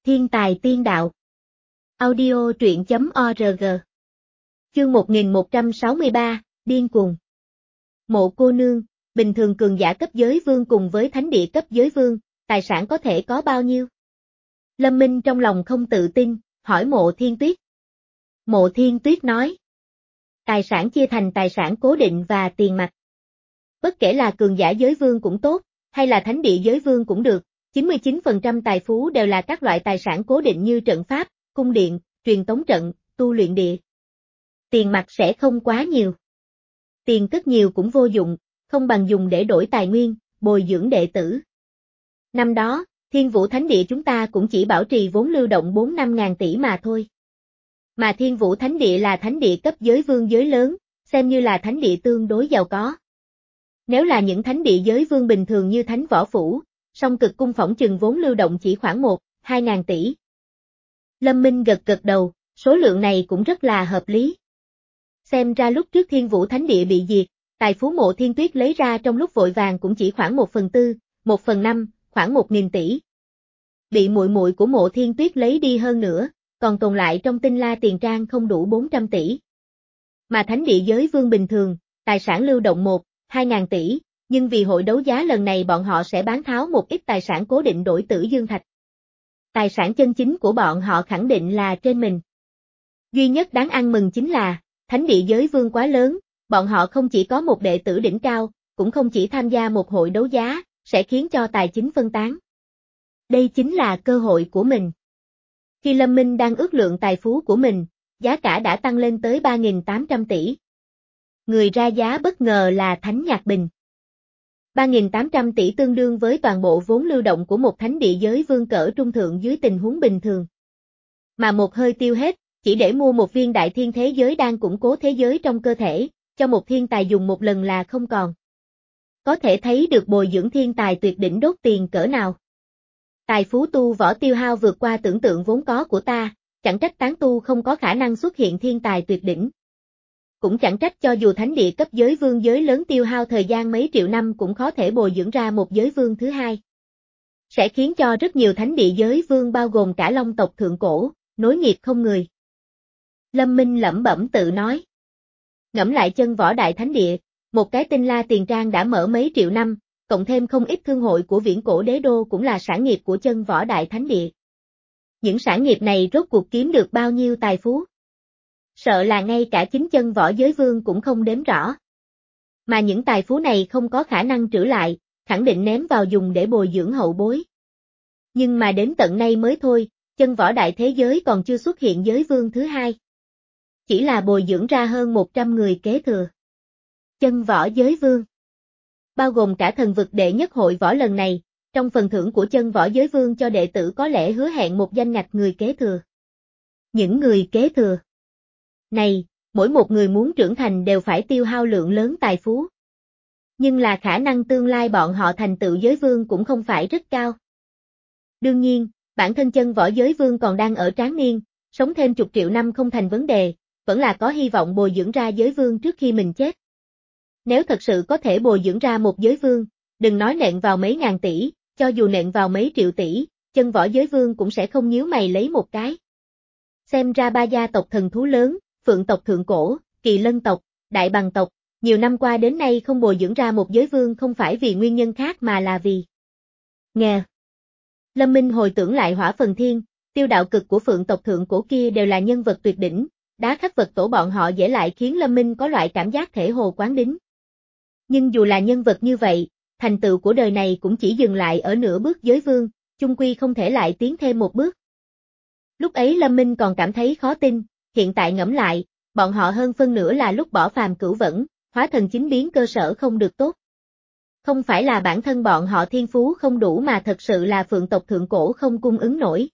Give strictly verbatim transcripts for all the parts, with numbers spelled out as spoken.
Thiên tài tiên đạo. Audio truyện chấm org. Chương một nghìn một trăm sáu mươi ba, điên cuồng. Mộ cô nương, bình thường cường giả cấp giới vương cùng với thánh địa cấp giới vương, tài sản có thể có bao nhiêu? Lâm Minh trong lòng không tự tin, hỏi Mộ Thiên Tuyết. Mộ Thiên Tuyết nói. Tài sản chia thành tài sản cố định và tiền mặt. Bất kể là cường giả giới vương cũng tốt, hay là thánh địa giới vương cũng được, chín mươi chín phần trăm tài phú đều là các loại tài sản cố định như trận pháp, cung điện, truyền tống trận, tu luyện địa. Tiền mặt sẽ không quá nhiều. Tiền cất nhiều cũng vô dụng, không bằng dùng để đổi tài nguyên, bồi dưỡng đệ tử. Năm đó, Thiên Vũ Thánh Địa chúng ta cũng chỉ bảo trì vốn lưu động bốn năm ngàn tỷ mà thôi. Mà Thiên Vũ Thánh Địa là thánh địa cấp giới vương giới lớn, xem như là thánh địa tương đối giàu có. Nếu là những thánh địa giới vương bình thường như Thánh Võ Phủ, song cực cung phỏng chừng vốn lưu động chỉ khoảng một, hai ngàn tỷ. Lâm Minh gật gật đầu, số lượng này cũng rất là hợp lý. Xem ra lúc trước Thiên Vũ Thánh Địa bị diệt, tài phú Mộ Thiên Tuyết lấy ra trong lúc vội vàng cũng chỉ khoảng một phần tư, một phần năm, khoảng một nghìn tỷ. Bị muội muội của Mộ Thiên Tuyết lấy đi hơn nữa, còn tồn lại trong tinh la tiền trang không đủ bốn trăm tỷ. Mà thánh địa giới vương bình thường, tài sản lưu động một, hai ngàn tỷ, nhưng vì hội đấu giá lần này bọn họ sẽ bán tháo một ít tài sản cố định đổi Tử Dương Thạch. Tài sản chân chính của bọn họ khẳng định là trên mình. Duy nhất đáng ăn mừng chính là, thánh địa giới vương quá lớn, bọn họ không chỉ có một đệ tử đỉnh cao, cũng không chỉ tham gia một hội đấu giá, sẽ khiến cho tài chính phân tán. Đây chính là cơ hội của mình. Khi Lâm Minh đang ước lượng tài phú của mình, giá cả đã tăng lên tới ba nghìn tám trăm tỷ. Người ra giá bất ngờ là Thánh Nhạc Bình. ba nghìn tám trăm tỷ tương đương với toàn bộ vốn lưu động của một thánh địa giới vương cỡ trung thượng dưới tình huống bình thường. Mà một hơi tiêu hết, chỉ để mua một viên đại thiên thế giới đang củng cố thế giới trong cơ thể, cho một thiên tài dùng một lần là không còn. Có thể thấy được bồi dưỡng thiên tài tuyệt đỉnh đốt tiền cỡ nào. Tài phú tu võ tiêu hao vượt qua tưởng tượng vốn có của ta, chẳng trách tán tu không có khả năng xuất hiện thiên tài tuyệt đỉnh. Cũng chẳng trách cho dù thánh địa cấp giới vương giới lớn tiêu hao thời gian mấy triệu năm cũng khó thể bồi dưỡng ra một giới vương thứ hai. Sẽ khiến cho rất nhiều thánh địa giới vương bao gồm cả Long tộc thượng cổ, nối nghiệp không người. Lâm Minh lẩm bẩm tự nói. Ngẫm lại chân võ đại thánh địa, một cái tinh la tiền trang đã mở mấy triệu năm, cộng thêm không ít thương hội của viễn cổ đế đô cũng là sản nghiệp của chân võ đại thánh địa. Những sản nghiệp này rốt cuộc kiếm được bao nhiêu tài phú? Sợ là ngay cả chính chân võ giới vương cũng không đếm rõ. Mà những tài phú này không có khả năng trữ lại, khẳng định ném vào dùng để bồi dưỡng hậu bối. Nhưng mà đến tận nay mới thôi, chân võ đại thế giới còn chưa xuất hiện giới vương thứ hai. Chỉ là bồi dưỡng ra hơn một trăm người kế thừa. Chân võ giới vương. Bao gồm cả thần vực đệ nhất hội võ lần này, trong phần thưởng của chân võ giới vương cho đệ tử có lẽ hứa hẹn một danh ngạch người kế thừa. Những người kế thừa này, mỗi một người muốn trưởng thành đều phải tiêu hao lượng lớn tài phú. Nhưng là khả năng tương lai bọn họ thành tựu giới vương cũng không phải rất cao. Đương nhiên, bản thân chân võ giới vương còn đang ở tráng niên, sống thêm chục triệu năm không thành vấn đề, vẫn là có hy vọng bồi dưỡng ra giới vương trước khi mình chết. Nếu thật sự có thể bồi dưỡng ra một giới vương, đừng nói nện vào mấy ngàn tỷ, cho dù nện vào mấy triệu tỷ, chân võ giới vương cũng sẽ không nhíu mày lấy một cái. Xem ra ba gia tộc thần thú lớn, Phượng tộc thượng cổ, Kỳ Lân tộc, Đại Bằng tộc, nhiều năm qua đến nay không bồi dưỡng ra một giới vương không phải vì nguyên nhân khác mà là vì nghề. Lâm Minh hồi tưởng lại Hỏa Phần Thiên, Tiêu Đạo Cực của Phượng tộc thượng cổ kia đều là nhân vật tuyệt đỉnh, đá khắc vật tổ bọn họ dễ lại khiến Lâm Minh có loại cảm giác thể hồ quán đính. Nhưng dù là nhân vật như vậy, thành tựu của đời này cũng chỉ dừng lại ở nửa bước giới vương, chung quy không thể lại tiến thêm một bước. Lúc ấy Lâm Minh còn cảm thấy khó tin, hiện tại ngẫm lại, bọn họ hơn phân nửa là lúc bỏ phàm cửu vẫn, hóa thần chính biến cơ sở không được tốt. Không phải là bản thân bọn họ thiên phú không đủ mà thật sự là Phượng tộc thượng cổ không cung ứng nổi.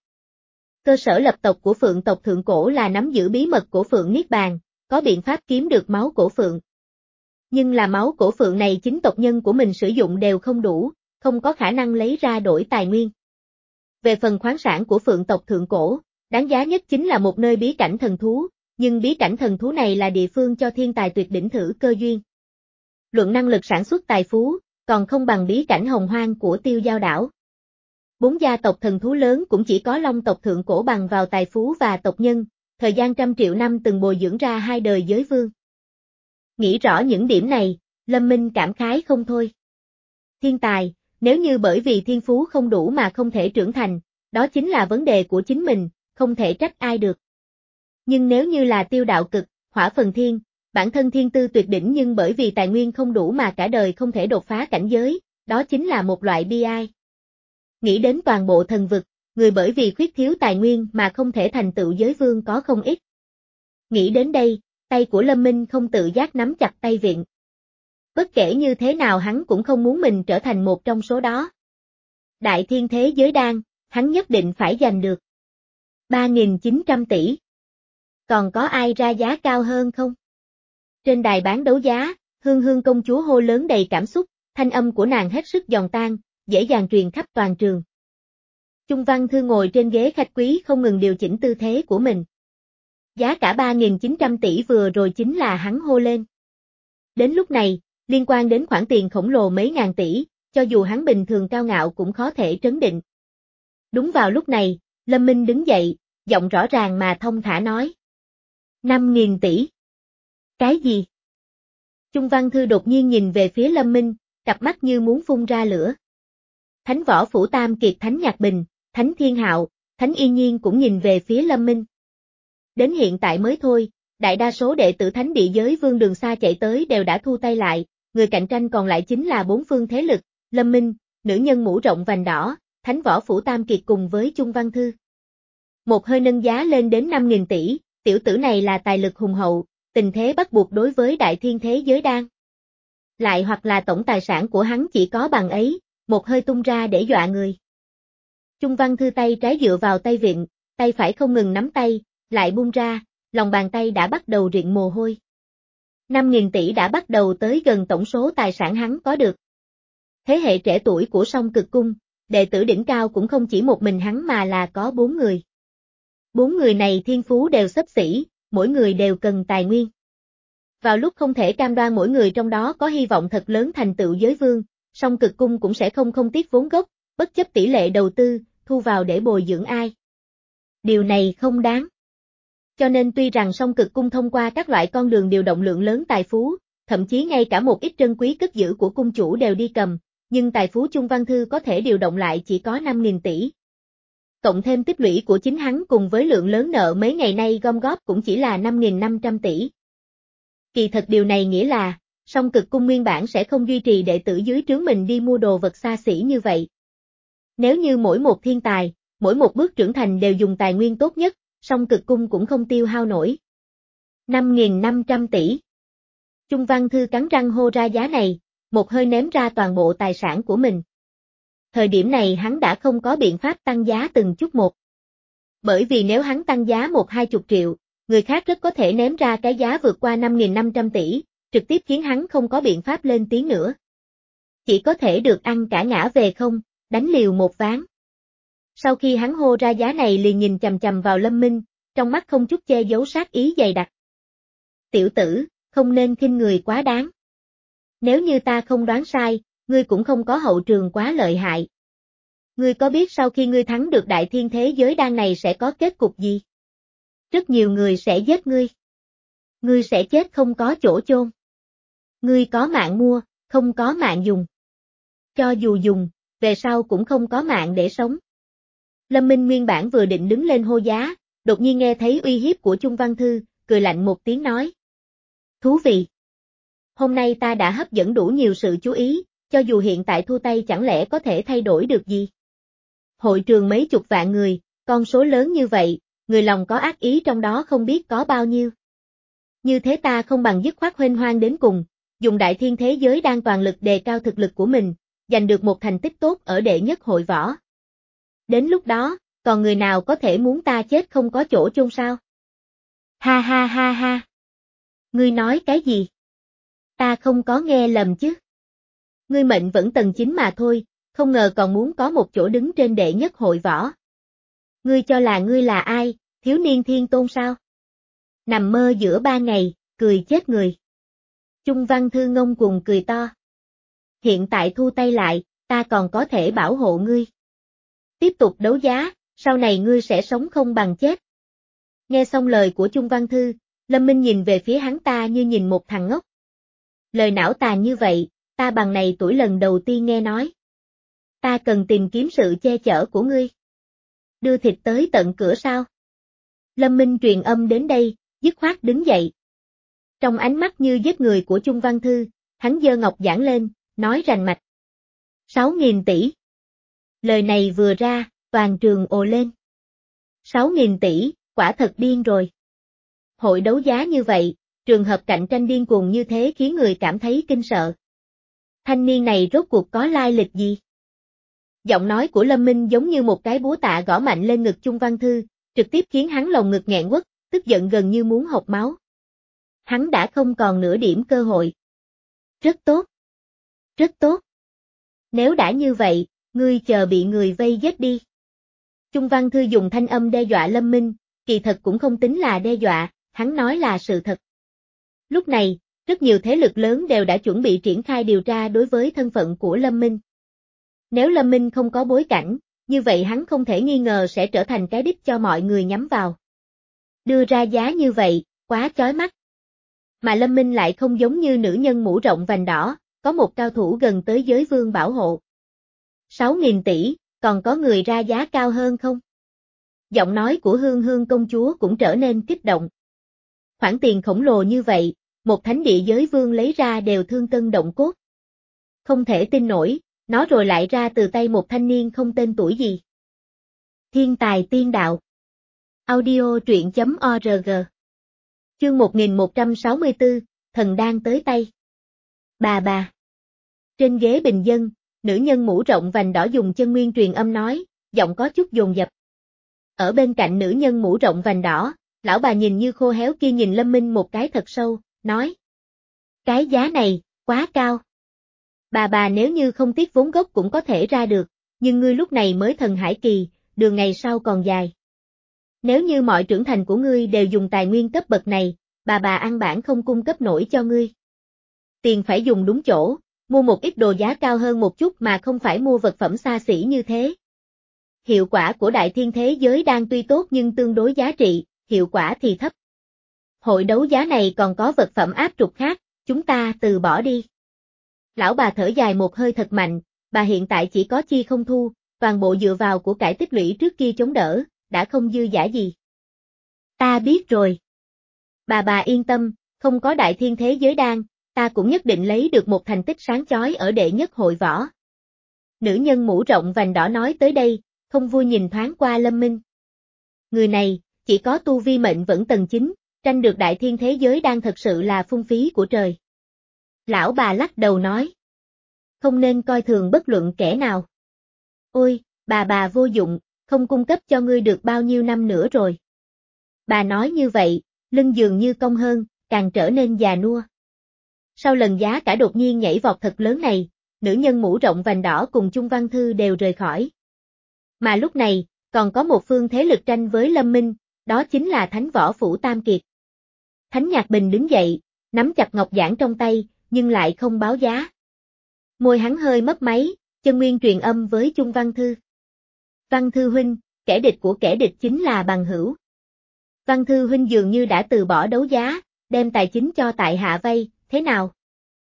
Cơ sở lập tộc của Phượng tộc thượng cổ là nắm giữ bí mật của Phượng Niết Bàn, có biện pháp kiếm được máu cổ Phượng. Nhưng là máu cổ Phượng này chính tộc nhân của mình sử dụng đều không đủ, không có khả năng lấy ra đổi tài nguyên. Về phần khoáng sản của Phượng tộc thượng cổ, đáng giá nhất chính là một nơi bí cảnh thần thú, nhưng bí cảnh thần thú này là địa phương cho thiên tài tuyệt đỉnh thử cơ duyên. Luận năng lực sản xuất tài phú, còn không bằng bí cảnh hồng hoang của Tiêu Giao đảo. Bốn gia tộc thần thú lớn cũng chỉ có Long tộc thượng cổ bằng vào tài phú và tộc nhân, thời gian trăm triệu năm từng bồi dưỡng ra hai đời giới vương. Nghĩ rõ những điểm này, Lâm Minh cảm khái không thôi. Thiên tài, nếu như bởi vì thiên phú không đủ mà không thể trưởng thành, đó chính là vấn đề của chính mình, không thể trách ai được. Nhưng nếu như là Tiêu Đạo Cực, Hỏa Phần Thiên, bản thân thiên tư tuyệt đỉnh nhưng bởi vì tài nguyên không đủ mà cả đời không thể đột phá cảnh giới, đó chính là một loại bi ai. Nghĩ đến toàn bộ thần vực, người bởi vì khuyết thiếu tài nguyên mà không thể thành tựu giới vương có không ít. Nghĩ đến đây, tay của Lâm Minh không tự giác nắm chặt tay vịn. Bất kể như thế nào hắn cũng không muốn mình trở thành một trong số đó. Đại thiên thế giới đan, hắn nhất định phải giành được. ba nghìn chín trăm tỷ. Còn có ai ra giá cao hơn không? Trên đài bán đấu giá, Hương Hương công chúa hô lớn đầy cảm xúc, thanh âm của nàng hết sức giòn tan, dễ dàng truyền khắp toàn trường. Chung Văn Thư ngồi trên ghế khách quý không ngừng điều chỉnh tư thế của mình. Giá cả ba nghìn chín trăm tỷ vừa rồi chính là hắn hô lên. Đến lúc này, liên quan đến khoản tiền khổng lồ mấy ngàn tỷ, cho dù hắn bình thường cao ngạo cũng khó thể trấn định. Đúng vào lúc này, Lâm Minh đứng dậy, giọng rõ ràng mà thông thả nói. năm nghìn tỷ. Cái gì? Chung Văn Thư đột nhiên nhìn về phía Lâm Minh, cặp mắt như muốn phun ra lửa. Thánh Võ Phủ Tam Kiệt Thánh Nhạc Bình, Thánh Thiên Hạo, Thánh Yên Nhiên cũng nhìn về phía Lâm Minh. Đến hiện tại mới thôi, đại đa số đệ tử Thánh Địa Giới Vương đường xa chạy tới đều đã thu tay lại, người cạnh tranh còn lại chính là bốn phương thế lực, Lâm Minh, nữ nhân mũ rộng vành đỏ, Thánh Võ Phủ Tam Kiệt cùng với Chung Văn Thư. Một hơi nâng giá lên đến năm nghìn tỷ, tiểu tử này là tài lực hùng hậu, tình thế bắt buộc đối với đại thiên thế giới đan. Lại hoặc là tổng tài sản của hắn chỉ có bằng ấy, một hơi tung ra để dọa người. Chung Văn Thư tay trái dựa vào tay vịn, tay phải không ngừng nắm tay, lại buông ra, lòng bàn tay đã bắt đầu rịn mồ hôi. năm nghìn tỷ đã bắt đầu tới gần tổng số tài sản hắn có được. Thế hệ trẻ tuổi của Song Cực Cung, đệ tử đỉnh cao cũng không chỉ một mình hắn mà là có bốn người. Bốn người này thiên phú đều xấp xỉ, mỗi người đều cần tài nguyên. Vào lúc không thể cam đoan mỗi người trong đó có hy vọng thật lớn thành tựu giới vương, Song Cực Cung cũng sẽ không không tiếc vốn gốc, bất chấp tỷ lệ đầu tư, thu vào để bồi dưỡng ai. Điều này không đáng. Cho nên tuy rằng Song Cực Cung thông qua các loại con đường điều động lượng lớn tài phú, thậm chí ngay cả một ít trân quý cất giữ của cung chủ đều đi cầm, nhưng tài phú Chung Văn Thư có thể điều động lại chỉ có năm nghìn tỷ. Cộng thêm tích lũy của chính hắn cùng với lượng lớn nợ mấy ngày nay gom góp cũng chỉ là năm nghìn năm trăm tỷ. Kỳ thật điều này nghĩa là, Song Cực Cung nguyên bản sẽ không duy trì đệ tử dưới trướng mình đi mua đồ vật xa xỉ như vậy. Nếu như mỗi một thiên tài, mỗi một bước trưởng thành đều dùng tài nguyên tốt nhất, Song Cực Cung cũng không tiêu hao nổi. năm nghìn năm trăm tỷ. Chung Văn Thư cắn răng hô ra giá này, một hơi ném ra toàn bộ tài sản của mình. Thời điểm này hắn đã không có biện pháp tăng giá từng chút một. Bởi vì nếu hắn tăng giá một hai chục triệu, người khác rất có thể ném ra cái giá vượt qua năm nghìn năm trăm tỷ, trực tiếp khiến hắn không có biện pháp lên tiếng nữa. Chỉ có thể được ăn cả ngã về không, đánh liều một ván. Sau khi hắn hô ra giá này liền nhìn chằm chằm vào Lâm Minh, trong mắt không chút che giấu sát ý dày đặc. Tiểu tử, không nên khinh người quá đáng. Nếu như ta không đoán sai, ngươi cũng không có hậu trường quá lợi hại. Ngươi có biết sau khi ngươi thắng được đại thiên thế giới đan này sẽ có kết cục gì? Rất nhiều người sẽ giết ngươi. Ngươi sẽ chết không có chỗ chôn. Ngươi có mạng mua, không có mạng dùng. Cho dù dùng, về sau cũng không có mạng để sống. Lâm Minh nguyên bản vừa định đứng lên hô giá, đột nhiên nghe thấy uy hiếp của Chung Văn Thư, cười lạnh một tiếng nói. Thú vị. Hôm nay ta đã hấp dẫn đủ nhiều sự chú ý, cho dù hiện tại thua tay chẳng lẽ có thể thay đổi được gì. Hội trường mấy chục vạn người, con số lớn như vậy, người lòng có ác ý trong đó không biết có bao nhiêu. Như thế ta không bằng dứt khoát huênh hoang đến cùng, dùng đại thiên thế giới đang toàn lực đề cao thực lực của mình, giành được một thành tích tốt ở đệ nhất hội võ. Đến lúc đó, còn người nào có thể muốn ta chết không có chỗ chôn sao? Ha ha ha ha. Ngươi nói cái gì? Ta không có nghe lầm chứ. Ngươi mệnh vẫn tầng chín mà thôi, không ngờ còn muốn có một chỗ đứng trên đệ nhất hội võ. Ngươi cho là ngươi là ai, thiếu niên thiên tôn sao? Nằm mơ giữa ba ngày, cười chết người. Chung Văn Thư ngông cuồng cười to. Hiện tại thu tay lại, ta còn có thể bảo hộ ngươi. Tiếp tục đấu giá, sau này ngươi sẽ sống không bằng chết. Nghe xong lời của Chung Văn Thư, Lâm Minh nhìn về phía hắn ta như nhìn một thằng ngốc. Lời não tàn như vậy, ta bằng này tuổi lần đầu tiên nghe nói. Ta cần tìm kiếm sự che chở của ngươi. Đưa thịt tới tận cửa sao? Lâm Minh truyền âm đến đây, dứt khoát đứng dậy. Trong ánh mắt như giết người của Chung Văn Thư, hắn giơ ngọc giản lên, nói rành mạch. Sáu nghìn tỷ. Lời này vừa ra, toàn trường ồ lên. Sáu nghìn tỷ, quả thật điên rồi. Hội đấu giá như vậy, trường hợp cạnh tranh điên cuồng như thế khiến người cảm thấy kinh sợ. Thanh niên này rốt cuộc có lai lịch gì? Giọng nói của Lâm Minh giống như một cái búa tạ gõ mạnh lên ngực Chung Văn Thư, trực tiếp khiến hắn lồng ngực nghẹn quất, tức giận gần như muốn hộc máu. Hắn đã không còn nửa điểm cơ hội. Rất tốt. Rất tốt. Nếu đã như vậy, ngươi chờ bị người vây giết đi. Chung Văn Thư dùng thanh âm đe dọa Lâm Minh, kỳ thật cũng không tính là đe dọa, hắn nói là sự thật. Lúc này, rất nhiều thế lực lớn đều đã chuẩn bị triển khai điều tra đối với thân phận của Lâm Minh. Nếu Lâm Minh không có bối cảnh, như vậy hắn không thể nghi ngờ sẽ trở thành cái đích cho mọi người nhắm vào. Đưa ra giá như vậy, quá chói mắt. Mà Lâm Minh lại không giống như nữ nhân mũ rộng vành đỏ, có một cao thủ gần tới giới vương bảo hộ. Sáu nghìn tỷ, còn có người ra giá cao hơn không? Giọng nói của Hương Hương công chúa cũng trở nên kích động. Khoản tiền khổng lồ như vậy, một thánh địa giới vương lấy ra đều thương cân động cốt. Không thể tin nổi, nó rồi lại ra từ tay một thanh niên không tên tuổi gì. Thiên tài tiên đạo. Audio truyện chấm org. Chương một nghìn một trăm sáu mươi tư, thần đang tới tay. Bà bà. Trên ghế bình dân, nữ nhân mũ rộng vành đỏ dùng chân nguyên truyền âm nói, giọng có chút dồn dập. Ở bên cạnh nữ nhân mũ rộng vành đỏ, lão bà nhìn như khô héo kia nhìn Lâm Minh một cái thật sâu, nói. Cái giá này, quá cao. Bà bà nếu như không tiếc vốn gốc cũng có thể ra được, nhưng ngươi lúc này mới thần hải kỳ, đường ngày sau còn dài. Nếu như mọi trưởng thành của ngươi đều dùng tài nguyên cấp bậc này, bà bà ăn bản không cung cấp nổi cho ngươi. Tiền phải dùng đúng chỗ, mua một ít đồ giá cao hơn một chút mà không phải mua vật phẩm xa xỉ như thế. Hiệu quả của đại thiên thế giới đang tuy tốt nhưng tương đối giá trị, hiệu quả thì thấp. Hội đấu giá này còn có vật phẩm áp trục khác, chúng ta từ bỏ đi. Lão bà thở dài một hơi thật mạnh, bà hiện tại chỉ có chi không thu, toàn bộ dựa vào của cải tích lũy trước kia chống đỡ, đã không dư giả gì. Ta biết rồi. Bà bà yên tâm, không có đại thiên thế giới đan, ta cũng nhất định lấy được một thành tích sáng chói ở đệ nhất hội võ. Nữ nhân mũ rộng vành đỏ nói tới đây, không vui nhìn thoáng qua Lâm Minh. Người này, chỉ có tu vi mệnh vẫn tầng chín, tranh được đại thiên thế giới đang thật sự là phung phí của trời. Lão bà lắc đầu nói. Không nên coi thường bất luận kẻ nào. Ôi, bà bà vô dụng, không cung cấp cho ngươi được bao nhiêu năm nữa rồi. Bà nói như vậy, lưng dường như cong hơn, càng trở nên già nua. Sau lần giá cả đột nhiên nhảy vọt thật lớn này, nữ nhân mũ rộng vành đỏ cùng Chung Văn Thư đều rời khỏi. Mà lúc này, còn có một phương thế lực tranh với Lâm Minh, đó chính là Thánh Võ Phủ Tam Kiệt. Thánh Nhạc Bình đứng dậy, nắm chặt ngọc giản trong tay, nhưng lại không báo giá. Môi hắn hơi mấp máy, chân nguyên truyền âm với Chung Văn Thư. Văn Thư huynh, kẻ địch của kẻ địch chính là bằng hữu. Văn Thư huynh dường như đã từ bỏ đấu giá, đem tài chính cho tại hạ vay, thế nào?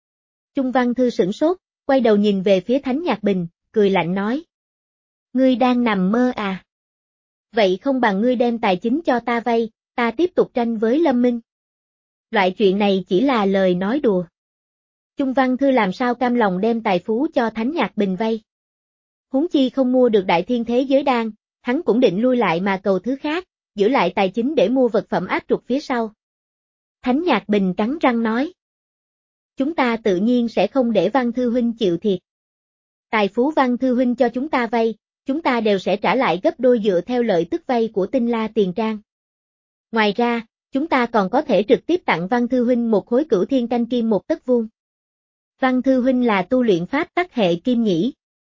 Chung Văn Thư sửng sốt, quay đầu nhìn về phía Thánh Nhạc Bình, cười lạnh nói. Ngươi đang nằm mơ à? Vậy không bằng ngươi đem tài chính cho ta vay, ta tiếp tục tranh với Lâm Minh. Loại chuyện này chỉ là lời nói đùa. Chung Văn Thư làm sao cam lòng đem tài phú cho Thánh Nhạc Bình vay. Huống chi không mua được đại thiên thế giới đan, hắn cũng định lui lại mà cầu thứ khác, giữ lại tài chính để mua vật phẩm áp trục phía sau. Thánh Nhạc Bình cắn răng nói. Chúng ta tự nhiên sẽ không để Văn Thư huynh chịu thiệt. Tài phú Văn Thư huynh cho chúng ta vay, chúng ta đều sẽ trả lại gấp đôi dựa theo lợi tức vay của Tinh La Tiền Trang. Ngoài ra, chúng ta còn có thể trực tiếp tặng Văn Thư huynh một khối cửu thiên canh kim một tấc vuông. Văn Thư huynh là tu luyện pháp tắc hệ kim nhĩ.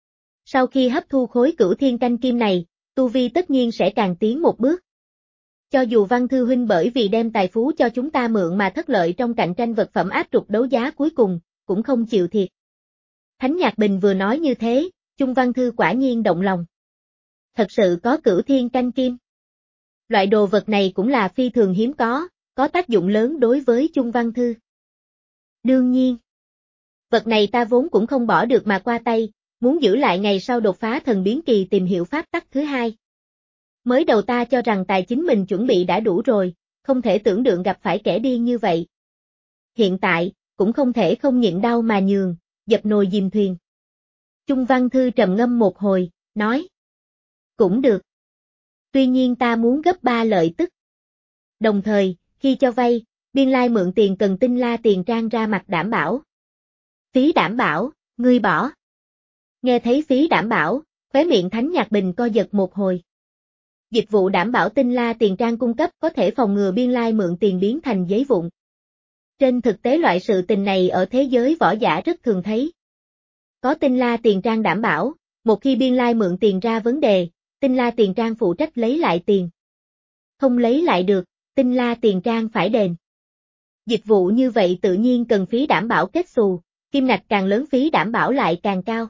Sau khi hấp thu khối cửu thiên canh kim này, tu vi tất nhiên sẽ càng tiến một bước. Cho dù Văn Thư huynh bởi vì đem tài phú cho chúng ta mượn mà thất lợi trong cạnh tranh vật phẩm áp trục đấu giá cuối cùng, cũng không chịu thiệt. Thánh Nhạc Bình vừa nói như thế, Chung Văn Thư quả nhiên động lòng. Thật sự có cửu thiên canh kim. Loại đồ vật này cũng là phi thường hiếm có, có tác dụng lớn đối với Chung Văn Thư. Đương nhiên, vật này ta vốn cũng không bỏ được mà qua tay, muốn giữ lại ngày sau đột phá thần biến kỳ tìm hiểu pháp tắc thứ hai. Mới đầu ta cho rằng tài chính mình chuẩn bị đã đủ rồi, không thể tưởng tượng gặp phải kẻ điên như vậy. Hiện tại, cũng không thể không nhịn đau mà nhường, dập nồi dìm thuyền. Chung Văn Thư trầm ngâm một hồi, nói. Cũng được. Tuy nhiên ta muốn gấp ba lợi tức. Đồng thời, khi cho vay, biên lai mượn tiền cần Tinh La Tiền Trang ra mặt đảm bảo. Phí đảm bảo, ngươi bỏ. Nghe thấy phí đảm bảo, khóe miệng Thánh Nhạc Bình co giật một hồi. Dịch vụ đảm bảo Tinh La Tiền Trang cung cấp có thể phòng ngừa biên lai mượn tiền biến thành giấy vụn. Trên thực tế loại sự tình này ở thế giới võ giả rất thường thấy. Có Tinh La Tiền Trang đảm bảo, một khi biên lai mượn tiền ra vấn đề, Tinh La Tiền Trang phụ trách lấy lại tiền. Không lấy lại được, Tinh La Tiền Trang phải đền. Dịch vụ như vậy tự nhiên cần phí đảm bảo kết xù, kim ngạch càng lớn phí đảm bảo lại càng cao.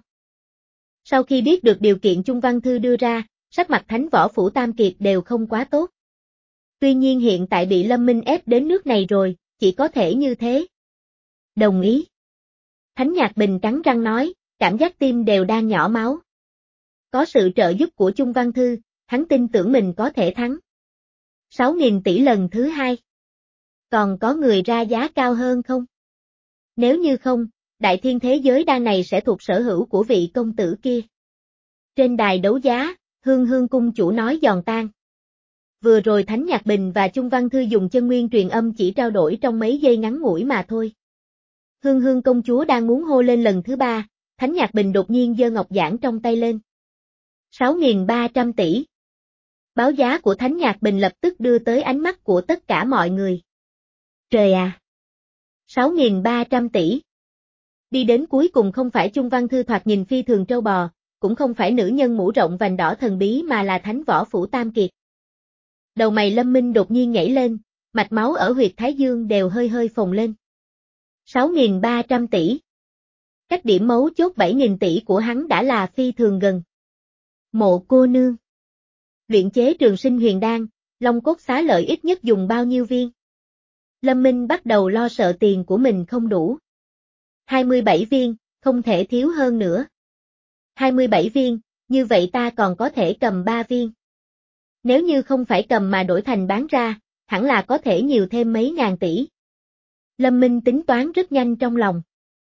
Sau khi biết được điều kiện Chung Văn Thư đưa ra, sắc mặt Thánh Võ Phủ Tam Kiệt đều không quá tốt. Tuy nhiên hiện tại bị Lâm Minh ép đến nước này rồi, chỉ có thể như thế. Đồng ý. Thánh Nhạc Bình cắn răng nói, cảm giác tim đều đang nhỏ máu. Có sự trợ giúp của Chung Văn Thư, hắn tin tưởng mình có thể thắng. sáu nghìn tỷ lần thứ hai. Còn có người ra giá cao hơn không? Nếu như không, đại thiên thế giới đan này sẽ thuộc sở hữu của vị công tử kia. Trên đài đấu giá, Hương Hương cung chủ nói giòn tan. Vừa rồi Thánh Nhạc Bình và Chung Văn Thư dùng chân nguyên truyền âm chỉ trao đổi trong mấy giây ngắn ngủi mà thôi. Hương Hương công chúa đang muốn hô lên lần thứ ba, Thánh Nhạc Bình đột nhiên giơ ngọc giản trong tay lên. sáu nghìn ba trăm tỷ. Báo giá của Thánh Nhạc Bình lập tức đưa tới ánh mắt của tất cả mọi người. Trời à! sáu nghìn ba trăm tỷ. Đi đến cuối cùng không phải Chung Văn Thư thoạt nhìn phi thường trâu bò, cũng không phải nữ nhân mũ rộng vành đỏ thần bí mà là Thánh Võ Phủ Tam Kiệt. Đầu mày Lâm Minh đột nhiên nhảy lên, mạch máu ở huyệt Thái Dương đều hơi hơi phồng lên. sáu nghìn ba trăm tỷ. Cách điểm mấu chốt bảy nghìn tỷ của hắn đã là phi thường gần. Mộ cô nương. Luyện chế trường sinh huyền đan, Long cốt xá lợi ít nhất dùng bao nhiêu viên? Lâm Minh bắt đầu lo sợ tiền của mình không đủ. hai mươi bảy viên, không thể thiếu hơn nữa. hai mươi bảy viên, như vậy ta còn có thể cầm ba viên. Nếu như không phải cầm mà đổi thành bán ra, hẳn là có thể nhiều thêm mấy ngàn tỷ. Lâm Minh tính toán rất nhanh trong lòng.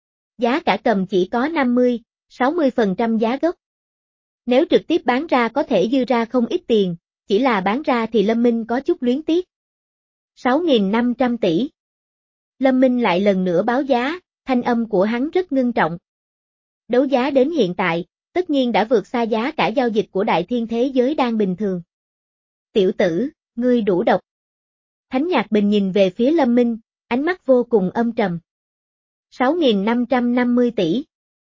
Giá cả cầm chỉ có năm mươi, sáu mươi phần trăm giá gốc. Nếu trực tiếp bán ra có thể dư ra không ít tiền, chỉ là bán ra thì Lâm Minh có chút luyến tiếc. sáu nghìn năm trăm tỷ. Lâm Minh lại lần nữa báo giá, thanh âm của hắn rất ngưng trọng. Đấu giá đến hiện tại, tất nhiên đã vượt xa giá cả giao dịch của đại thiên thế giới đang bình thường. Tiểu tử, ngươi đủ độc. Thánh Nhạc Bình nhìn về phía Lâm Minh, ánh mắt vô cùng âm trầm. sáu nghìn năm trăm năm mươi tỷ.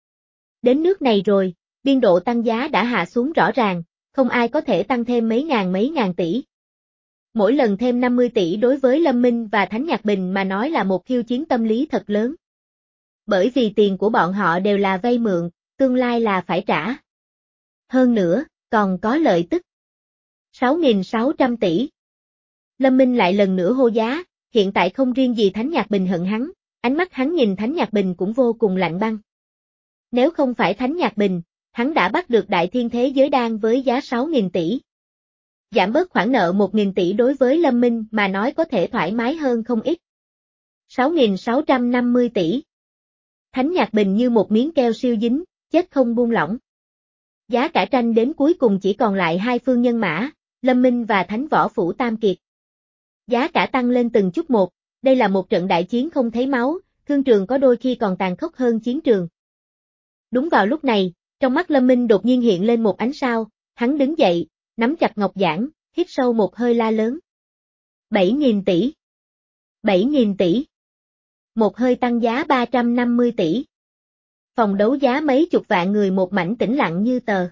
Đến nước này rồi, biên độ tăng giá đã hạ xuống rõ ràng, không ai có thể tăng thêm mấy ngàn mấy ngàn tỷ. Mỗi lần thêm năm mươi tỷ đối với Lâm Minh và Thánh Nhạc Bình mà nói là một khiêu chiến tâm lý thật lớn. Bởi vì tiền của bọn họ đều là vay mượn, tương lai là phải trả. Hơn nữa, còn có lợi tức. sáu nghìn sáu trăm tỷ. Lâm Minh lại lần nữa hô giá, hiện tại không riêng gì Thánh Nhạc Bình hận hắn, ánh mắt hắn nhìn Thánh Nhạc Bình cũng vô cùng lạnh băng. Nếu không phải Thánh Nhạc Bình, hắn đã bắt được đại thiên thế giới đan với giá sáu nghìn tỷ. Giảm bớt khoản nợ một nghìn tỷ đối với Lâm Minh mà nói có thể thoải mái hơn không ít. sáu nghìn sáu trăm năm mươi tỷ. Thánh Nhạc Bình như một miếng keo siêu dính, chết không buông lỏng. Giá cả tranh đến cuối cùng chỉ còn lại hai phương nhân mã, Lâm Minh và Thánh Võ Phủ Tam Kiệt. Giá cả tăng lên từng chút một, đây là một trận đại chiến không thấy máu, thương trường có đôi khi còn tàn khốc hơn chiến trường. Đúng vào lúc này, trong mắt Lâm Minh đột nhiên hiện lên một ánh sao, hắn đứng dậy, nắm chặt ngọc giản, hít sâu một hơi la lớn. bảy nghìn tỷ. bảy nghìn tỷ. Một hơi tăng giá ba trăm năm mươi tỷ. Phòng đấu giá mấy chục vạn người một mảnh tĩnh lặng như tờ.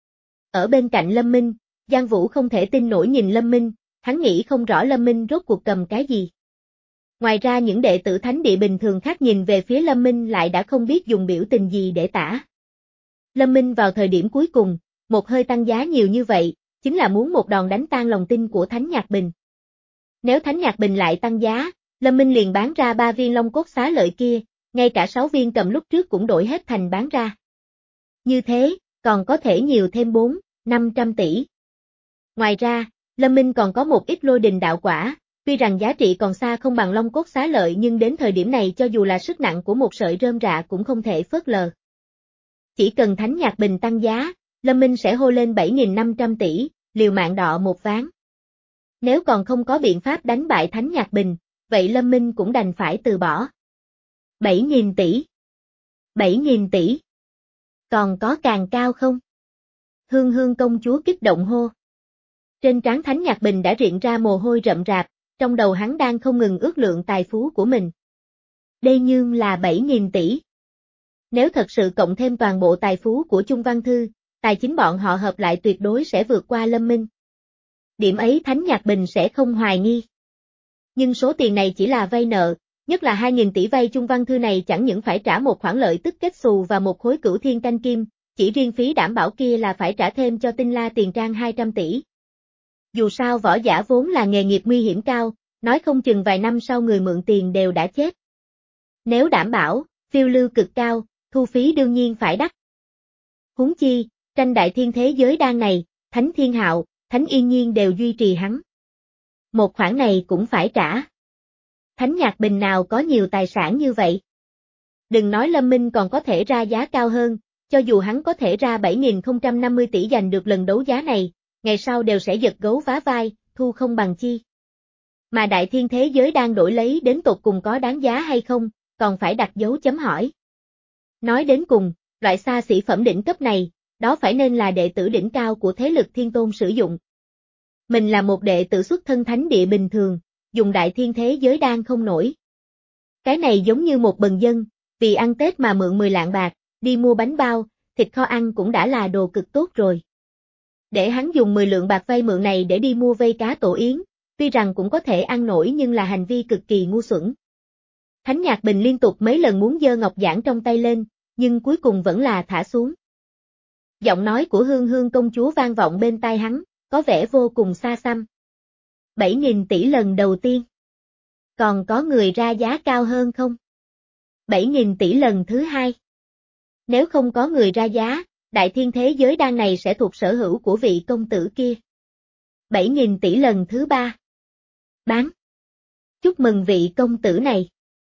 Ở bên cạnh Lâm Minh, Giang Vũ không thể tin nổi nhìn Lâm Minh, hắn nghĩ không rõ Lâm Minh rốt cuộc cầm cái gì. Ngoài ra những đệ tử thánh địa bình thường khác nhìn về phía Lâm Minh lại đã không biết dùng biểu tình gì để tả. Lâm Minh vào thời điểm cuối cùng, một hơi tăng giá nhiều như vậy, chính là muốn một đòn đánh tan lòng tin của Thánh Nhạc Bình. Nếu Thánh Nhạc Bình lại tăng giá, Lâm Minh liền bán ra ba viên Long Cốt Xá Lợi kia, ngay cả sáu viên cầm lúc trước cũng đổi hết thành bán ra. Như thế, còn có thể nhiều thêm bốn, năm trăm tỷ. Ngoài ra, Lâm Minh còn có một ít lôi đình đạo quả, tuy rằng giá trị còn xa không bằng Long Cốt Xá Lợi nhưng đến thời điểm này cho dù là sức nặng của một sợi rơm rạ cũng không thể phớt lờ. Chỉ cần Thánh Nhạc Bình tăng giá, Lâm Minh sẽ hô lên bảy nghìn năm trăm tỷ, liều mạng đọ một ván. Nếu còn không có biện pháp đánh bại Thánh Nhạc Bình, vậy Lâm Minh cũng đành phải từ bỏ. bảy nghìn tỷ. bảy nghìn tỷ. Còn có càng cao không? Hương Hương công chúa kích động hô. Trên trán Thánh Nhạc Bình đã rịn ra mồ hôi rậm rạp, trong đầu hắn đang không ngừng ước lượng tài phú của mình. Đây nhưng là bảy nghìn tỷ. Nếu thật sự cộng thêm toàn bộ tài phú của Chung Văn Thư, tài chính bọn họ hợp lại tuyệt đối sẽ vượt qua Lâm Minh. Điểm ấy Thánh Nhạc Bình sẽ không hoài nghi. Nhưng số tiền này chỉ là vay nợ, nhất là hai nghìn tỷ vay Chung Văn Thư này chẳng những phải trả một khoản lợi tức kết xù và một khối cửu thiên canh kim, chỉ riêng phí đảm bảo kia là phải trả thêm cho Tinh La tiền trang hai trăm tỷ. Dù sao võ giả vốn là nghề nghiệp nguy hiểm cao, nói không chừng vài năm sau người mượn tiền đều đã chết. Nếu đảm bảo, phiêu lưu cực cao, thu phí đương nhiên phải đắt. Huống chi, tranh đại thiên thế giới đan này, Thánh Thiên Hạo, Thánh Yên Nhiên đều duy trì hắn. Một khoản này cũng phải trả. Thánh Nhạc Bình nào có nhiều tài sản như vậy? Đừng nói Lâm Minh còn có thể ra giá cao hơn, cho dù hắn có thể ra bảy nghìn không trăm năm mươi tỷ giành được lần đấu giá này, ngày sau đều sẽ giật gấu vá vai, thu không bằng chi. Mà đại thiên thế giới đang đổi lấy đến tột cùng có đáng giá hay không, còn phải đặt dấu chấm hỏi. Nói đến cùng, loại xa xỉ phẩm đỉnh cấp này, đó phải nên là đệ tử đỉnh cao của thế lực thiên tôn sử dụng. Mình là một đệ tử xuất thân thánh địa bình thường, dùng đại thiên thế giới đan không nổi. Cái này giống như một bần dân, vì ăn Tết mà mượn mười lạng bạc, đi mua bánh bao, thịt kho ăn cũng đã là đồ cực tốt rồi. Để hắn dùng mười lượng bạc vay mượn này để đi mua vây cá tổ yến, tuy rằng cũng có thể ăn nổi nhưng là hành vi cực kỳ ngu xuẩn. Thánh Nhạc Bình liên tục mấy lần muốn giơ ngọc giản trong tay lên, nhưng cuối cùng vẫn là thả xuống. Giọng nói của Hương Hương công chúa vang vọng bên tai hắn, có vẻ vô cùng xa xăm. bảy nghìn tỷ lần đầu tiên. Còn có người ra giá cao hơn không? bảy nghìn tỷ lần thứ hai. Nếu không có người ra giá, đại thiên thế giới đan này sẽ thuộc sở hữu của vị công tử kia. bảy nghìn tỷ lần thứ ba. Bán. Chúc mừng vị công tử này.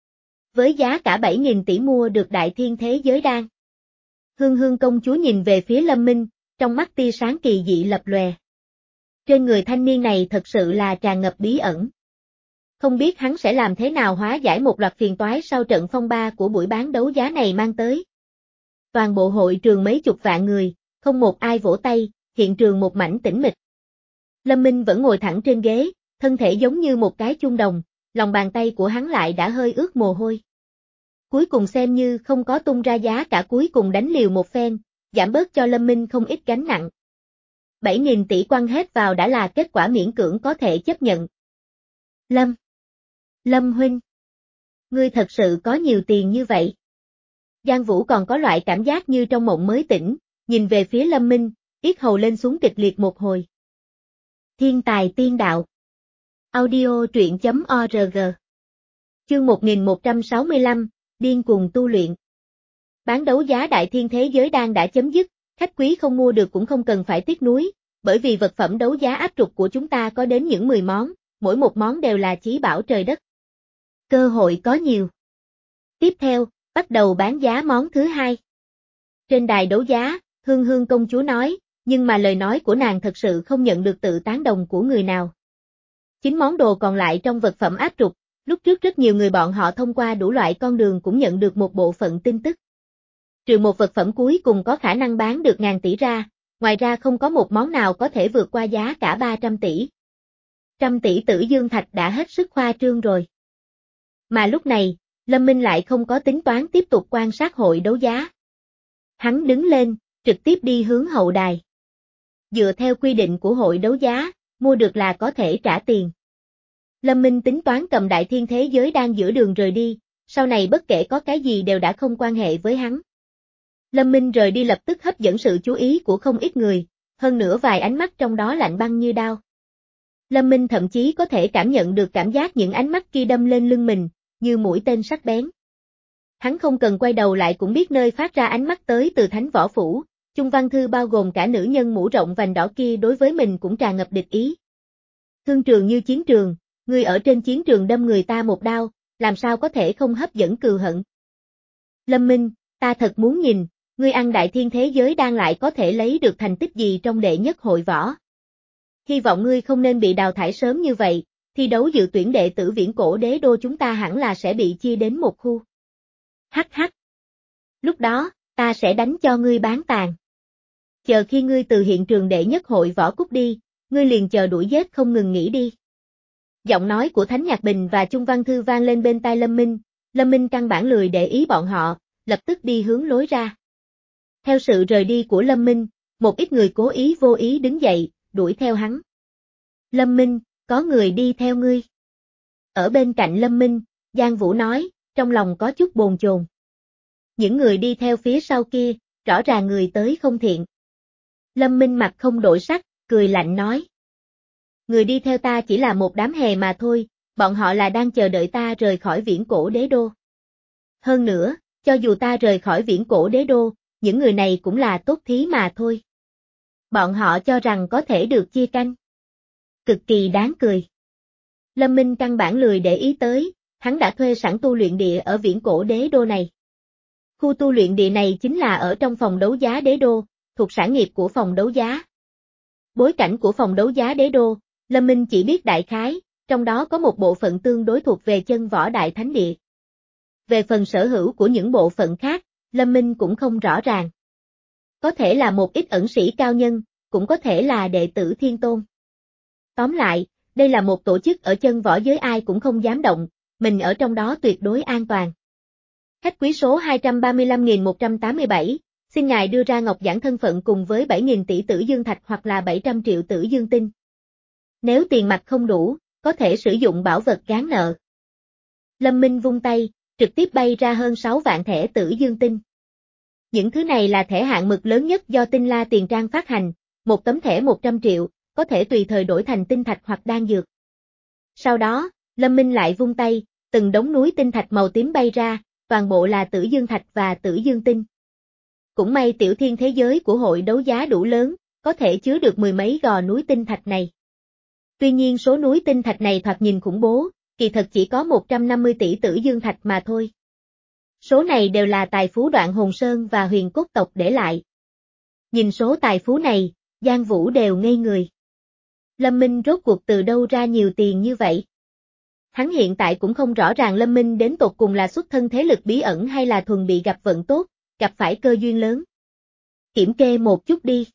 Với giá cả bảy nghìn tỷ mua được đại thiên thế giới đan. Hương Hương công chúa nhìn về phía Lâm Minh, trong mắt tia sáng kỳ dị lập lòe. Trên người thanh niên này thật sự là tràn ngập bí ẩn. Không biết hắn sẽ làm thế nào hóa giải một loạt phiền toái sau trận phong ba của buổi bán đấu giá này mang tới. Toàn bộ hội trường mấy chục vạn người, không một ai vỗ tay, hiện trường một mảnh tĩnh mịch. Lâm Minh vẫn ngồi thẳng trên ghế, thân thể giống như một cái chuông đồng, lòng bàn tay của hắn lại đã hơi ướt mồ hôi. Cuối cùng xem như không có tung ra giá cả, cuối cùng đánh liều một phen, giảm bớt cho Lâm Minh không ít gánh nặng. bảy nghìn tỷ quăng hết vào đã là kết quả miễn cưỡng có thể chấp nhận. Lâm. Lâm huynh. Ngươi thật sự có nhiều tiền như vậy. Giang Vũ còn có loại cảm giác như trong mộng mới tỉnh, nhìn về phía Lâm Minh, yết hầu lên xuống kịch liệt một hồi. Thiên tài tiên đạo. Audio truyện chấm org. Chương một nghìn một trăm sáu mươi lăm, điên cuồng tu luyện. Bán đấu giá đại thiên thế giới đan đã chấm dứt, khách quý không mua được cũng không cần phải tiếc nuối, bởi vì vật phẩm đấu giá áp trục của chúng ta có đến những mười món, mỗi một món đều là chí bảo trời đất. Cơ hội có nhiều. Tiếp theo, bắt đầu bán giá món thứ hai. Trên đài đấu giá, Hương Hương công chúa nói, nhưng mà lời nói của nàng thật sự không nhận được sự tán đồng của người nào. Chính món đồ còn lại trong vật phẩm áp trục, lúc trước rất nhiều người bọn họ thông qua đủ loại con đường cũng nhận được một bộ phận tin tức. Trừ một vật phẩm cuối cùng có khả năng bán được ngàn tỷ ra, ngoài ra không có một món nào có thể vượt qua giá cả ba trăm tỷ. Trăm tỷ tử dương thạch đã hết sức khoa trương rồi. Mà lúc này, Lâm Minh lại không có tính toán tiếp tục quan sát hội đấu giá. Hắn đứng lên, trực tiếp đi hướng hậu đài. Dựa theo quy định của hội đấu giá, mua được là có thể trả tiền. Lâm Minh tính toán cầm đại thiên thế giới đang giữa đường rời đi, sau này bất kể có cái gì đều đã không quan hệ với hắn. Lâm Minh rời đi lập tức hấp dẫn sự chú ý của không ít người, hơn nữa vài ánh mắt trong đó lạnh băng như đao. Lâm Minh thậm chí có thể cảm nhận được cảm giác những ánh mắt kia đâm lên lưng mình, như mũi tên sắc bén. Hắn không cần quay đầu lại cũng biết nơi phát ra ánh mắt tới từ Thánh Võ Phủ, Chung Văn Thư bao gồm cả nữ nhân mũ rộng vành đỏ kia đối với mình cũng tràn ngập địch ý. Thương trường như chiến trường, người ở trên chiến trường đâm người ta một đao, làm sao có thể không hấp dẫn cừu hận. Lâm Minh, ta thật muốn nhìn, ngươi ăn đại thiên thế giới đang lại có thể lấy được thành tích gì trong đệ nhất hội võ. Hy vọng ngươi không nên bị đào thải sớm như vậy, thi đấu dự tuyển đệ tử viễn cổ đế đô chúng ta hẳn là sẽ bị chia đến một khu. Hắc hắc. Lúc đó, ta sẽ đánh cho ngươi bán tàn. Chờ khi ngươi từ hiện trường đệ nhất hội võ cút đi, ngươi liền chờ đuổi giết không ngừng nghỉ đi. Giọng nói của Thánh Nhạc Bình và Chung Văn Thư vang lên bên tai Lâm Minh, Lâm Minh căn bản lười để ý bọn họ, lập tức đi hướng lối ra. Theo sự rời đi của Lâm Minh, một ít người cố ý vô ý đứng dậy, đuổi theo hắn. Lâm Minh, có người đi theo ngươi. Ở bên cạnh Lâm Minh, Giang Vũ nói, trong lòng có chút bồn chồn. Những người đi theo phía sau kia, rõ ràng người tới không thiện. Lâm Minh mặt không đổi sắc, cười lạnh nói. Người đi theo ta chỉ là một đám hề mà thôi, bọn họ là đang chờ đợi ta rời khỏi viễn cổ đế đô. Hơn nữa, cho dù ta rời khỏi viễn cổ đế đô, những người này cũng là tốt thí mà thôi. Bọn họ cho rằng có thể được chia canh. Cực kỳ đáng cười. Lâm Minh căn bản lười để ý tới, hắn đã thuê sẵn tu luyện địa ở viễn cổ đế đô này. Khu tu luyện địa này chính là ở trong phòng đấu giá đế đô, thuộc sản nghiệp của phòng đấu giá. Bối cảnh của phòng đấu giá đế đô, Lâm Minh chỉ biết đại khái, trong đó có một bộ phận tương đối thuộc về chân võ đại thánh địa. Về phần sở hữu của những bộ phận khác, Lâm Minh cũng không rõ ràng. Có thể là một ít ẩn sĩ cao nhân, cũng có thể là đệ tử Thiên Tôn. Tóm lại, đây là một tổ chức ở chân võ giới ai cũng không dám động, mình ở trong đó tuyệt đối an toàn. Khách quý số hai trăm ba mươi lăm nghìn một trăm tám mươi bảy, xin ngài đưa ra ngọc giản thân phận cùng với bảy nghìn tỷ tử dương thạch hoặc là bảy trăm triệu tử dương tinh. Nếu tiền mặt không đủ, có thể sử dụng bảo vật gán nợ. Lâm Minh vung tay, trực tiếp bay ra hơn sáu vạn thẻ tử dương tinh. Những thứ này là thẻ hạn mực lớn nhất do Tinh La Tiền Trang phát hành, một tấm thẻ một trăm triệu, có thể tùy thời đổi thành tinh thạch hoặc đan dược. Sau đó, Lâm Minh lại vung tay, từng đống núi tinh thạch màu tím bay ra, toàn bộ là tử dương thạch và tử dương tinh. Cũng may tiểu thiên thế giới của hội đấu giá đủ lớn, có thể chứa được mười mấy gò núi tinh thạch này. Tuy nhiên số núi tinh thạch này thoạt nhìn khủng bố, kỳ thật chỉ có một trăm năm mươi tỷ tử dương thạch mà thôi. Số này đều là tài phú Đoạn Hồn Sơn và Huyền Cốt tộc để lại. Nhìn số tài phú này, Giang Vũ đều ngây người. Lâm Minh rốt cuộc từ đâu ra nhiều tiền như vậy? Hắn hiện tại cũng không rõ ràng Lâm Minh đến tột cùng là xuất thân thế lực bí ẩn hay là thuần bị gặp vận tốt, gặp phải cơ duyên lớn. Kiểm kê một chút đi.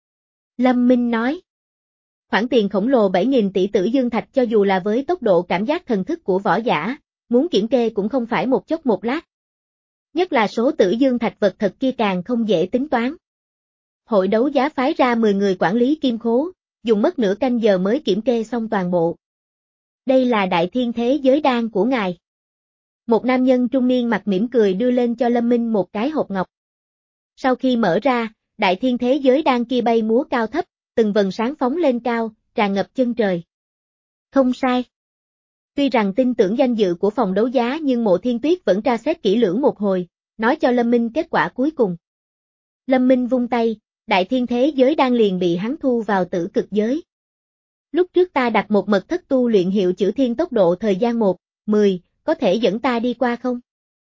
Lâm Minh nói. Khoản tiền khổng lồ bảy nghìn tỷ tử dương thạch cho dù là với tốc độ cảm giác thần thức của võ giả, muốn kiểm kê cũng không phải một chốc một lát. Nhất là số tử dương thạch vật thật kia càng không dễ tính toán. Hội đấu giá phái ra mười người quản lý kim khố, dùng mất nửa canh giờ mới kiểm kê xong toàn bộ. Đây là đại thiên thế giới đan của ngài. Một nam nhân trung niên mặt mỉm cười đưa lên cho Lâm Minh một cái hộp ngọc. Sau khi mở ra, đại thiên thế giới đan kia bay múa cao thấp, từng vầng sáng phóng lên cao, tràn ngập chân trời. Không sai. Tuy rằng tin tưởng danh dự của phòng đấu giá nhưng Mộ Thiên Tuyết vẫn tra xét kỹ lưỡng một hồi, nói cho Lâm Minh kết quả cuối cùng. Lâm Minh vung tay, đại thiên thế giới đan liền bị hắn thu vào tử cực giới. Lúc trước ta đặt một mật thất tu luyện hiệu chữ thiên tốc độ thời gian một, mười, có thể dẫn ta đi qua không?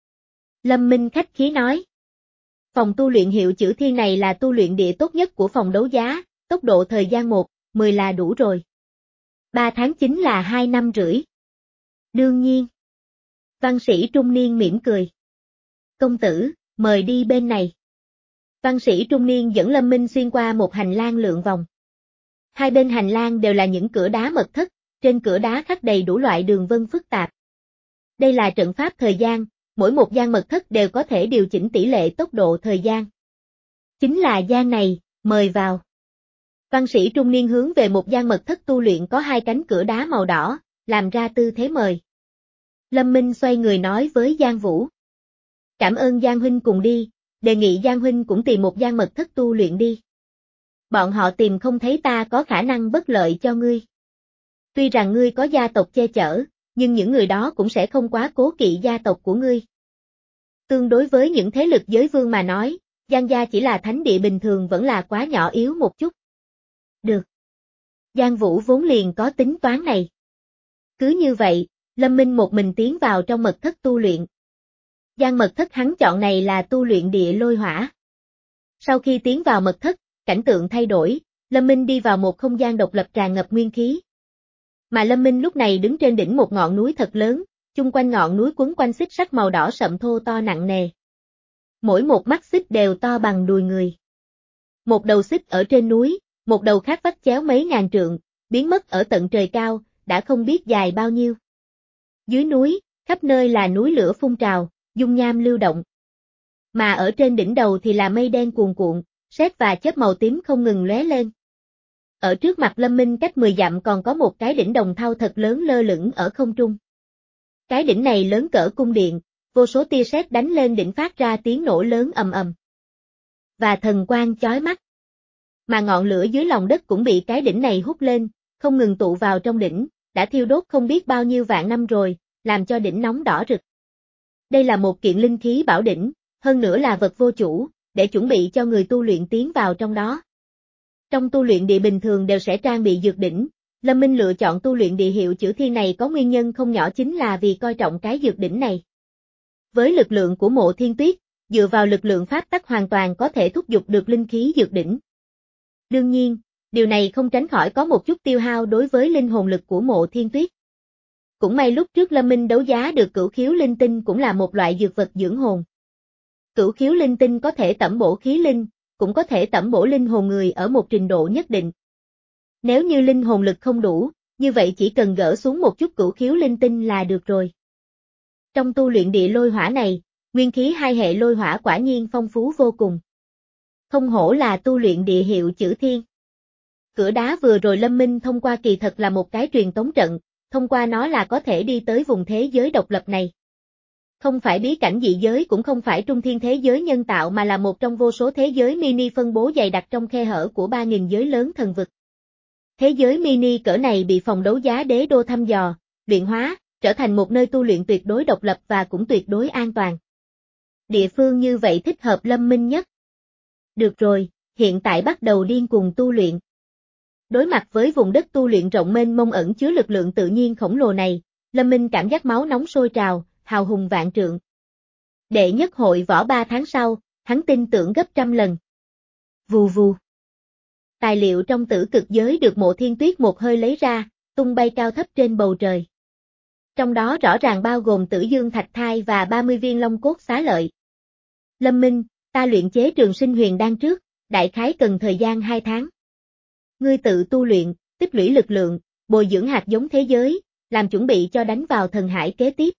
Lâm Minh khách khí nói. Phòng tu luyện hiệu chữ thiên này là tu luyện địa tốt nhất của phòng đấu giá, tốc độ thời gian một, mười là đủ rồi. Ba tháng chính là hai năm rưỡi. Đương nhiên. Văn sĩ trung niên mỉm cười. Công tử, mời đi bên này. Văn sĩ trung niên dẫn Lâm Minh xuyên qua một hành lang lượn vòng. Hai bên hành lang đều là những cửa đá mật thất, trên cửa đá khắc đầy đủ loại đường vân phức tạp. Đây là trận pháp thời gian, mỗi một gian mật thất đều có thể điều chỉnh tỷ lệ tốc độ thời gian. Chính là gian này, mời vào. Văn sĩ trung niên hướng về một gian mật thất tu luyện có hai cánh cửa đá màu đỏ, làm ra tư thế mời. Lâm Minh xoay người nói với Giang Vũ. Cảm ơn Giang huynh cùng đi, đề nghị Giang huynh cũng tìm một gian mật thất tu luyện đi. Bọn họ tìm không thấy ta có khả năng bất lợi cho ngươi. Tuy rằng ngươi có gia tộc che chở, nhưng những người đó cũng sẽ không quá cố kỵ gia tộc của ngươi. Tương đối với những thế lực giới vương mà nói, Giang gia chỉ là thánh địa bình thường vẫn là quá nhỏ yếu một chút. Được. Giang Vũ vốn liền có tính toán này. Cứ như vậy, Lâm Minh một mình tiến vào trong mật thất tu luyện. Gian mật thất hắn chọn này là tu luyện địa lôi hỏa. Sau khi tiến vào mật thất, cảnh tượng thay đổi, Lâm Minh đi vào một không gian độc lập tràn ngập nguyên khí. Mà Lâm Minh lúc này đứng trên đỉnh một ngọn núi thật lớn, chung quanh ngọn núi quấn quanh xích sắt màu đỏ sậm thô to nặng nề. Mỗi một mắt xích đều to bằng đùi người. Một đầu xích ở trên núi, một đầu khác vắt chéo mấy ngàn trượng, biến mất ở tận trời cao, đã không biết dài bao nhiêu. Dưới núi, khắp nơi là núi lửa phun trào, dung nham lưu động. Mà ở trên đỉnh đầu thì là mây đen cuồn cuộn, sét và chớp màu tím không ngừng lóe lên. Ở trước mặt Lâm Minh cách mười dặm còn có một cái đỉnh đồng thau thật lớn lơ lửng ở không trung. Cái đỉnh này lớn cỡ cung điện, vô số tia sét đánh lên đỉnh phát ra tiếng nổ lớn ầm ầm. Và thần quang chói mắt. Mà ngọn lửa dưới lòng đất cũng bị cái đỉnh này hút lên, không ngừng tụ vào trong đỉnh, đã thiêu đốt không biết bao nhiêu vạn năm rồi, làm cho đỉnh nóng đỏ rực. Đây là một kiện linh khí bảo đỉnh, hơn nữa là vật vô chủ, để chuẩn bị cho người tu luyện tiến vào trong đó. Trong tu luyện địa bình thường đều sẽ trang bị dược đỉnh, Lâm Minh lựa chọn tu luyện địa hiệu chữ thiên này có nguyên nhân không nhỏ chính là vì coi trọng cái dược đỉnh này. Với lực lượng của Mộ Thiên Tuyết, dựa vào lực lượng pháp tắc hoàn toàn có thể thúc giục được linh khí dược đỉnh. Đương nhiên, điều này không tránh khỏi có một chút tiêu hao đối với linh hồn lực của Mộ Thiên Tuyết. Cũng may lúc trước Lâm Minh đấu giá được cửu khiếu linh tinh cũng là một loại dược vật dưỡng hồn. Cửu khiếu linh tinh có thể tẩm bổ khí linh, cũng có thể tẩm bổ linh hồn người ở một trình độ nhất định. Nếu như linh hồn lực không đủ, như vậy chỉ cần gỡ xuống một chút cửu khiếu linh tinh là được rồi. Trong tu luyện địa lôi hỏa này, nguyên khí hai hệ lôi hỏa quả nhiên phong phú vô cùng. Không hổ là tu luyện địa hiệu chữ thiên. Cửa đá vừa rồi Lâm Minh thông qua kỳ thật là một cái truyền tống trận, thông qua nó là có thể đi tới vùng thế giới độc lập này. Không phải bí cảnh dị giới cũng không phải trung thiên thế giới nhân tạo mà là một trong vô số thế giới mini phân bố dày đặc trong khe hở của ba nghìn giới lớn thần vực. Thế giới mini cỡ này bị phòng đấu giá đế đô thăm dò, luyện hóa, trở thành một nơi tu luyện tuyệt đối độc lập và cũng tuyệt đối an toàn. Địa phương như vậy thích hợp Lâm Minh nhất. Được rồi, hiện tại bắt đầu điên cuồng tu luyện. Đối mặt với vùng đất tu luyện rộng mênh mông ẩn chứa lực lượng tự nhiên khổng lồ này, Lâm Minh cảm giác máu nóng sôi trào, hào hùng vạn trượng. Đệ nhất hội võ ba tháng sau, hắn tin tưởng gấp trăm lần. Vù vù. Tài liệu trong tử cực giới được Mộ Thiên Tuyết một hơi lấy ra, tung bay cao thấp trên bầu trời. Trong đó rõ ràng bao gồm Tử Dương Thạch Thai và ba mươi viên Long Cốt Xá Lợi. Lâm Minh, ta luyện chế Trường Sinh Huyền Đan trước, đại khái cần thời gian hai tháng. Ngươi tự tu luyện, tích lũy lực lượng, bồi dưỡng hạt giống thế giới, làm chuẩn bị cho đánh vào thần hải kế tiếp.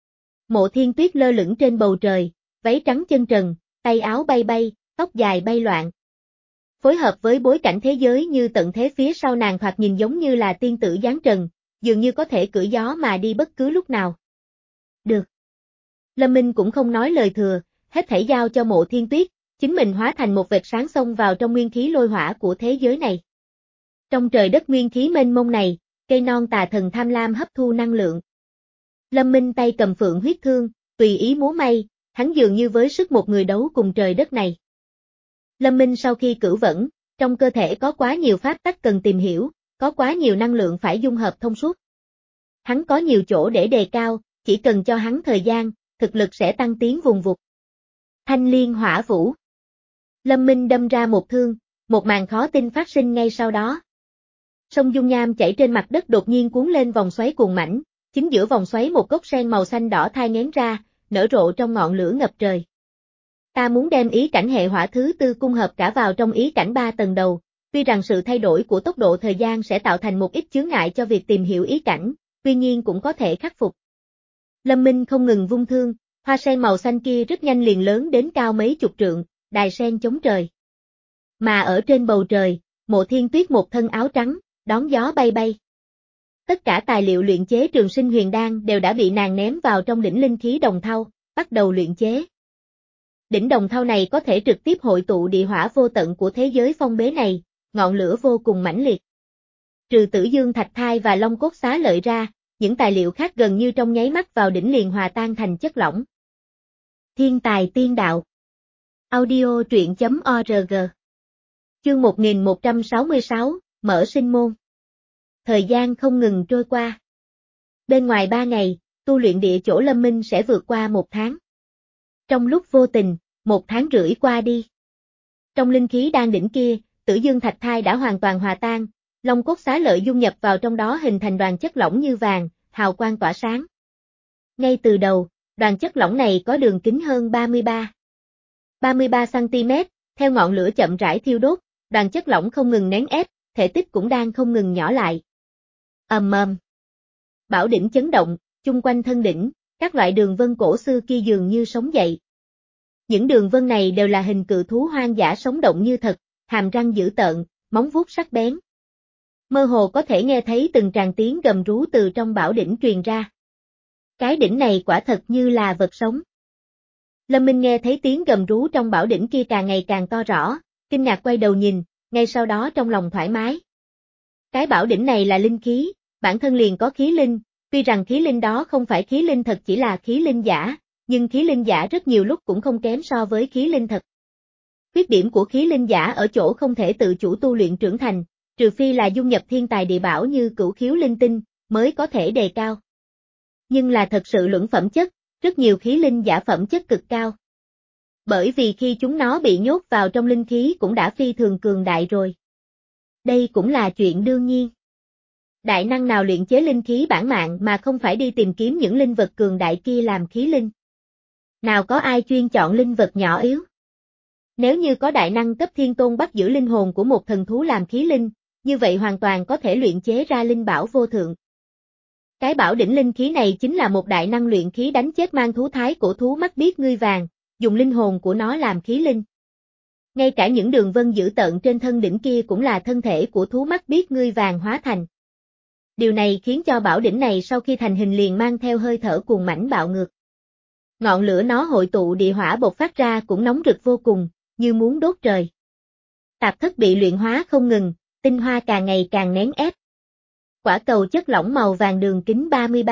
Mộ Thiên Tuyết lơ lửng trên bầu trời, váy trắng chân trần, tay áo bay bay, tóc dài bay loạn. Phối hợp với bối cảnh thế giới như tận thế phía sau nàng thoạt nhìn giống như là tiên tử giáng trần, dường như có thể cưỡi gió mà đi bất cứ lúc nào. Được. Lâm Minh cũng không nói lời thừa, hết thảy giao cho Mộ Thiên Tuyết, chính mình hóa thành một vệt sáng xông vào trong nguyên khí lôi hỏa của thế giới này. Trong trời đất nguyên khí mênh mông này, cây non tà thần tham lam hấp thu năng lượng. Lâm Minh tay cầm phượng huyết thương, tùy ý múa may, hắn dường như với sức một người đấu cùng trời đất này. Lâm Minh sau khi cửu vẫn, trong cơ thể có quá nhiều pháp tắc cần tìm hiểu, có quá nhiều năng lượng phải dung hợp thông suốt. Hắn có nhiều chỗ để đề cao, chỉ cần cho hắn thời gian, thực lực sẽ tăng tiến vùng vụt. Thanh liên hỏa vũ. Lâm Minh đâm ra một thương, một màn khó tin phát sinh ngay sau đó. Sông dung nham chảy trên mặt đất đột nhiên cuốn lên vòng xoáy cuồng mãnh, chính giữa vòng xoáy một gốc sen màu xanh đỏ thai nghén ra, nở rộ trong ngọn lửa ngập trời. Ta muốn đem ý cảnh hệ hỏa thứ tư cung hợp cả vào trong ý cảnh ba tầng đầu, tuy rằng sự thay đổi của tốc độ thời gian sẽ tạo thành một ít chướng ngại cho việc tìm hiểu ý cảnh, tuy nhiên cũng có thể khắc phục. Lâm Minh không ngừng vung thương, hoa sen màu xanh kia rất nhanh liền lớn đến cao mấy chục trượng, đài sen chống trời. Mà ở trên bầu trời, Mộ Thiên Tuyết một thân áo trắng, đón gió bay bay. Tất cả tài liệu luyện chế Trường Sinh Huyền Đan đều đã bị nàng ném vào trong đỉnh linh khí đồng thau, bắt đầu luyện chế. Đỉnh đồng thau này có thể trực tiếp hội tụ địa hỏa vô tận của thế giới phong bế này, ngọn lửa vô cùng mãnh liệt. Trừ Tử Dương Thạch Thai và Long Cốt Xá Lợi ra, những tài liệu khác gần như trong nháy mắt vào đỉnh liền hòa tan thành chất lỏng. Thiên tài tiên đạo. Audio truyện chấm org. Chương một nghìn một trăm sáu mươi sáu, mở sinh môn. Thời gian không ngừng trôi qua. Bên ngoài ba ngày, tu luyện địa chỗ Lâm Minh sẽ vượt qua một tháng. Trong lúc vô tình, một tháng rưỡi qua đi. Trong linh khí đan đỉnh kia, Tử Dương Thạch Thai đã hoàn toàn hòa tan, Long Cốt Xá Lợi dung nhập vào trong đó hình thành đoàn chất lỏng như vàng, hào quang tỏa sáng. Ngay từ đầu, đoàn chất lỏng này có đường kính hơn ba mươi ba xăng ti mét, theo ngọn lửa chậm rãi thiêu đốt, đoàn chất lỏng không ngừng nén ép, thể tích cũng đang không ngừng nhỏ lại. Ầm ầm. Bảo đỉnh chấn động, chung quanh thân đỉnh, các loại đường vân cổ xưa kia dường như sống dậy. Những đường vân này đều là hình cự thú hoang dã sống động như thật, hàm răng dữ tợn, móng vuốt sắc bén. Mơ hồ có thể nghe thấy từng tràng tiếng gầm rú từ trong bảo đỉnh truyền ra. Cái đỉnh này quả thật như là vật sống. Lâm Minh nghe thấy tiếng gầm rú trong bảo đỉnh kia càng ngày càng to rõ, kinh ngạc quay đầu nhìn, ngay sau đó trong lòng thoải mái. Cái bảo đỉnh này là linh khí, bản thân liền có khí linh, tuy rằng khí linh đó không phải khí linh thật chỉ là khí linh giả, nhưng khí linh giả rất nhiều lúc cũng không kém so với khí linh thật. Khuyết điểm của khí linh giả ở chỗ không thể tự chủ tu luyện trưởng thành, trừ phi là dung nhập thiên tài địa bảo như cửu khiếu linh tinh, mới có thể đề cao. Nhưng là thật sự luận phẩm chất, rất nhiều khí linh giả phẩm chất cực cao. Bởi vì khi chúng nó bị nhốt vào trong linh khí cũng đã phi thường cường đại rồi. Đây cũng là chuyện đương nhiên. Đại năng nào luyện chế linh khí bản mạng mà không phải đi tìm kiếm những linh vật cường đại kia làm khí linh. Nào có ai chuyên chọn linh vật nhỏ yếu. Nếu như có đại năng cấp thiên tôn bắt giữ linh hồn của một thần thú làm khí linh, như vậy hoàn toàn có thể luyện chế ra linh bảo vô thượng. Cái bảo đỉnh linh khí này chính là một đại năng luyện khí đánh chết mang thú thái cổ thú mắt biết ngươi vàng, dùng linh hồn của nó làm khí linh. Ngay cả những đường vân dữ tợn trên thân đỉnh kia cũng là thân thể của thú mắt biết ngươi vàng hóa thành. Điều này khiến cho bảo đỉnh này sau khi thành hình liền mang theo hơi thở cuồng mãnh bạo ngược. Ngọn lửa nó hội tụ địa hỏa bộc phát ra cũng nóng rực vô cùng, như muốn đốt trời. Tạp thất bị luyện hóa không ngừng, tinh hoa càng ngày càng nén ép. Quả cầu chất lỏng màu vàng đường kính ba mươi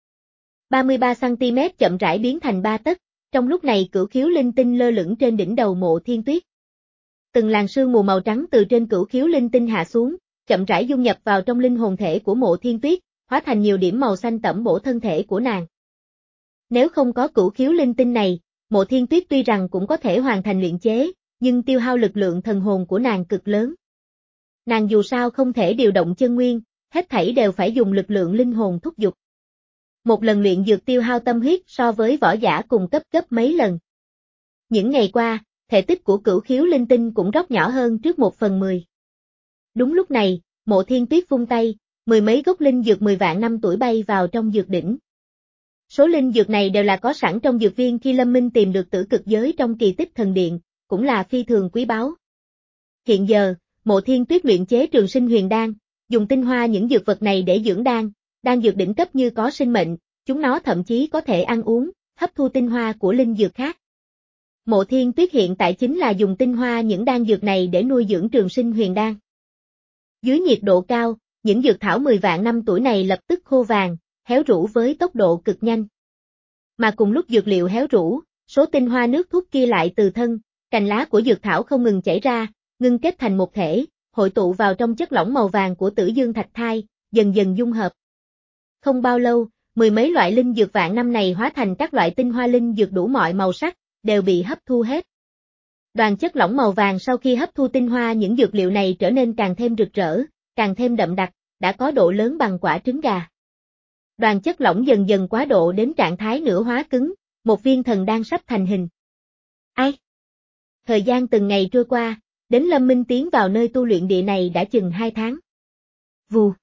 ba xăng ti mét chậm rãi biến thành ba tấc, trong lúc này cửu khiếu linh tinh lơ lửng trên đỉnh đầu Mộ Thiên Tuyết. Từng làn sương mù màu trắng từ trên cửu khiếu linh tinh hạ xuống, chậm rãi dung nhập vào trong linh hồn thể của Mộ Thiên Tuyết, hóa thành nhiều điểm màu xanh tẩm bổ thân thể của nàng. Nếu không có cửu khiếu linh tinh này, Mộ Thiên Tuyết tuy rằng cũng có thể hoàn thành luyện chế, nhưng tiêu hao lực lượng thần hồn của nàng cực lớn. Nàng dù sao không thể điều động chân nguyên, hết thảy đều phải dùng lực lượng linh hồn thúc giục. Một lần luyện dược tiêu hao tâm huyết so với võ giả cùng cấp gấp mấy lần. Những ngày qua, thể tích của cửu khiếu linh tinh cũng rót nhỏ hơn trước một phần mười. Đúng lúc này, Mộ Thiên Tuyết vung tay, mười mấy gốc linh dược mười vạn năm tuổi bay vào trong dược đỉnh. Số linh dược này đều là có sẵn trong dược viên khi Lâm Minh tìm được tử cực giới trong kỳ tích thần điện, cũng là phi thường quý báu. Hiện giờ, Mộ Thiên Tuyết luyện chế Trường Sinh Huyền Đan, dùng tinh hoa những dược vật này để dưỡng đan, đan dược đỉnh cấp như có sinh mệnh, chúng nó thậm chí có thể ăn uống, hấp thu tinh hoa của linh dược khác. Mộ Thiên Tuyết hiện tại chính là dùng tinh hoa những đan dược này để nuôi dưỡng Trường Sinh Huyền Đan. Dưới nhiệt độ cao, những dược thảo mười vạn năm tuổi này lập tức khô vàng, héo rũ với tốc độ cực nhanh. Mà cùng lúc dược liệu héo rũ, số tinh hoa nước thuốc kia lại từ thân, cành lá của dược thảo không ngừng chảy ra, ngưng kết thành một thể, hội tụ vào trong chất lỏng màu vàng của Tử Dương Thạch Thai, dần dần dung hợp. Không bao lâu, mười mấy loại linh dược vạn năm này hóa thành các loại tinh hoa linh dược đủ mọi màu sắc, đều bị hấp thu hết. Đoàn chất lỏng màu vàng sau khi hấp thu tinh hoa những dược liệu này trở nên càng thêm rực rỡ, càng thêm đậm đặc, đã có độ lớn bằng quả trứng gà. Đoàn chất lỏng dần dần quá độ đến trạng thái nửa hóa cứng, một viên thần đan sắp thành hình. Ai? Thời gian từng ngày trôi qua, đến Lâm Minh tiến vào nơi tu luyện địa này đã chừng hai tháng. Vù.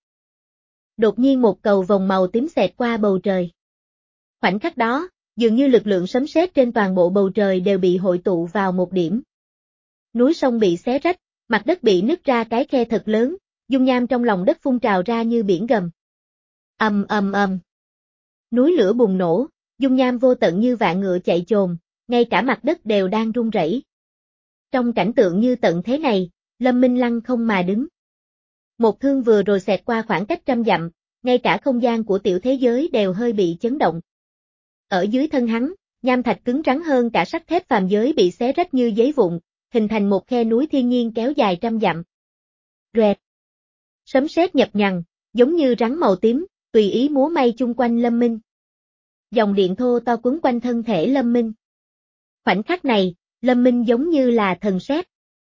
Đột nhiên một cầu vòng màu tím xẹt qua bầu trời. Khoảnh khắc đó, dường như lực lượng sấm sét trên toàn bộ bầu trời đều bị hội tụ vào một điểm. Núi sông bị xé rách, mặt đất bị nứt ra cái khe thật lớn, dung nham trong lòng đất phun trào ra như biển gầm. Ầm ầm ầm. Núi lửa bùng nổ, dung nham vô tận như vạn ngựa chạy chồm, ngay cả mặt đất đều đang rung rẩy. Trong cảnh tượng như tận thế này, Lâm Minh lăng không mà đứng. Một thương vừa rồi xẹt qua khoảng cách trăm dặm, ngay cả không gian của tiểu thế giới đều hơi bị chấn động. Ở dưới thân hắn, nham thạch cứng rắn hơn cả sắt thép phàm giới bị xé rách như giấy vụn, hình thành một khe núi thiên nhiên kéo dài trăm dặm. Rẹt. Sấm sét nhập nhằng, giống như rắn màu tím, tùy ý múa may chung quanh Lâm Minh. Dòng điện thô to quấn quanh thân thể Lâm Minh. Khoảnh khắc này, Lâm Minh giống như là thần sét.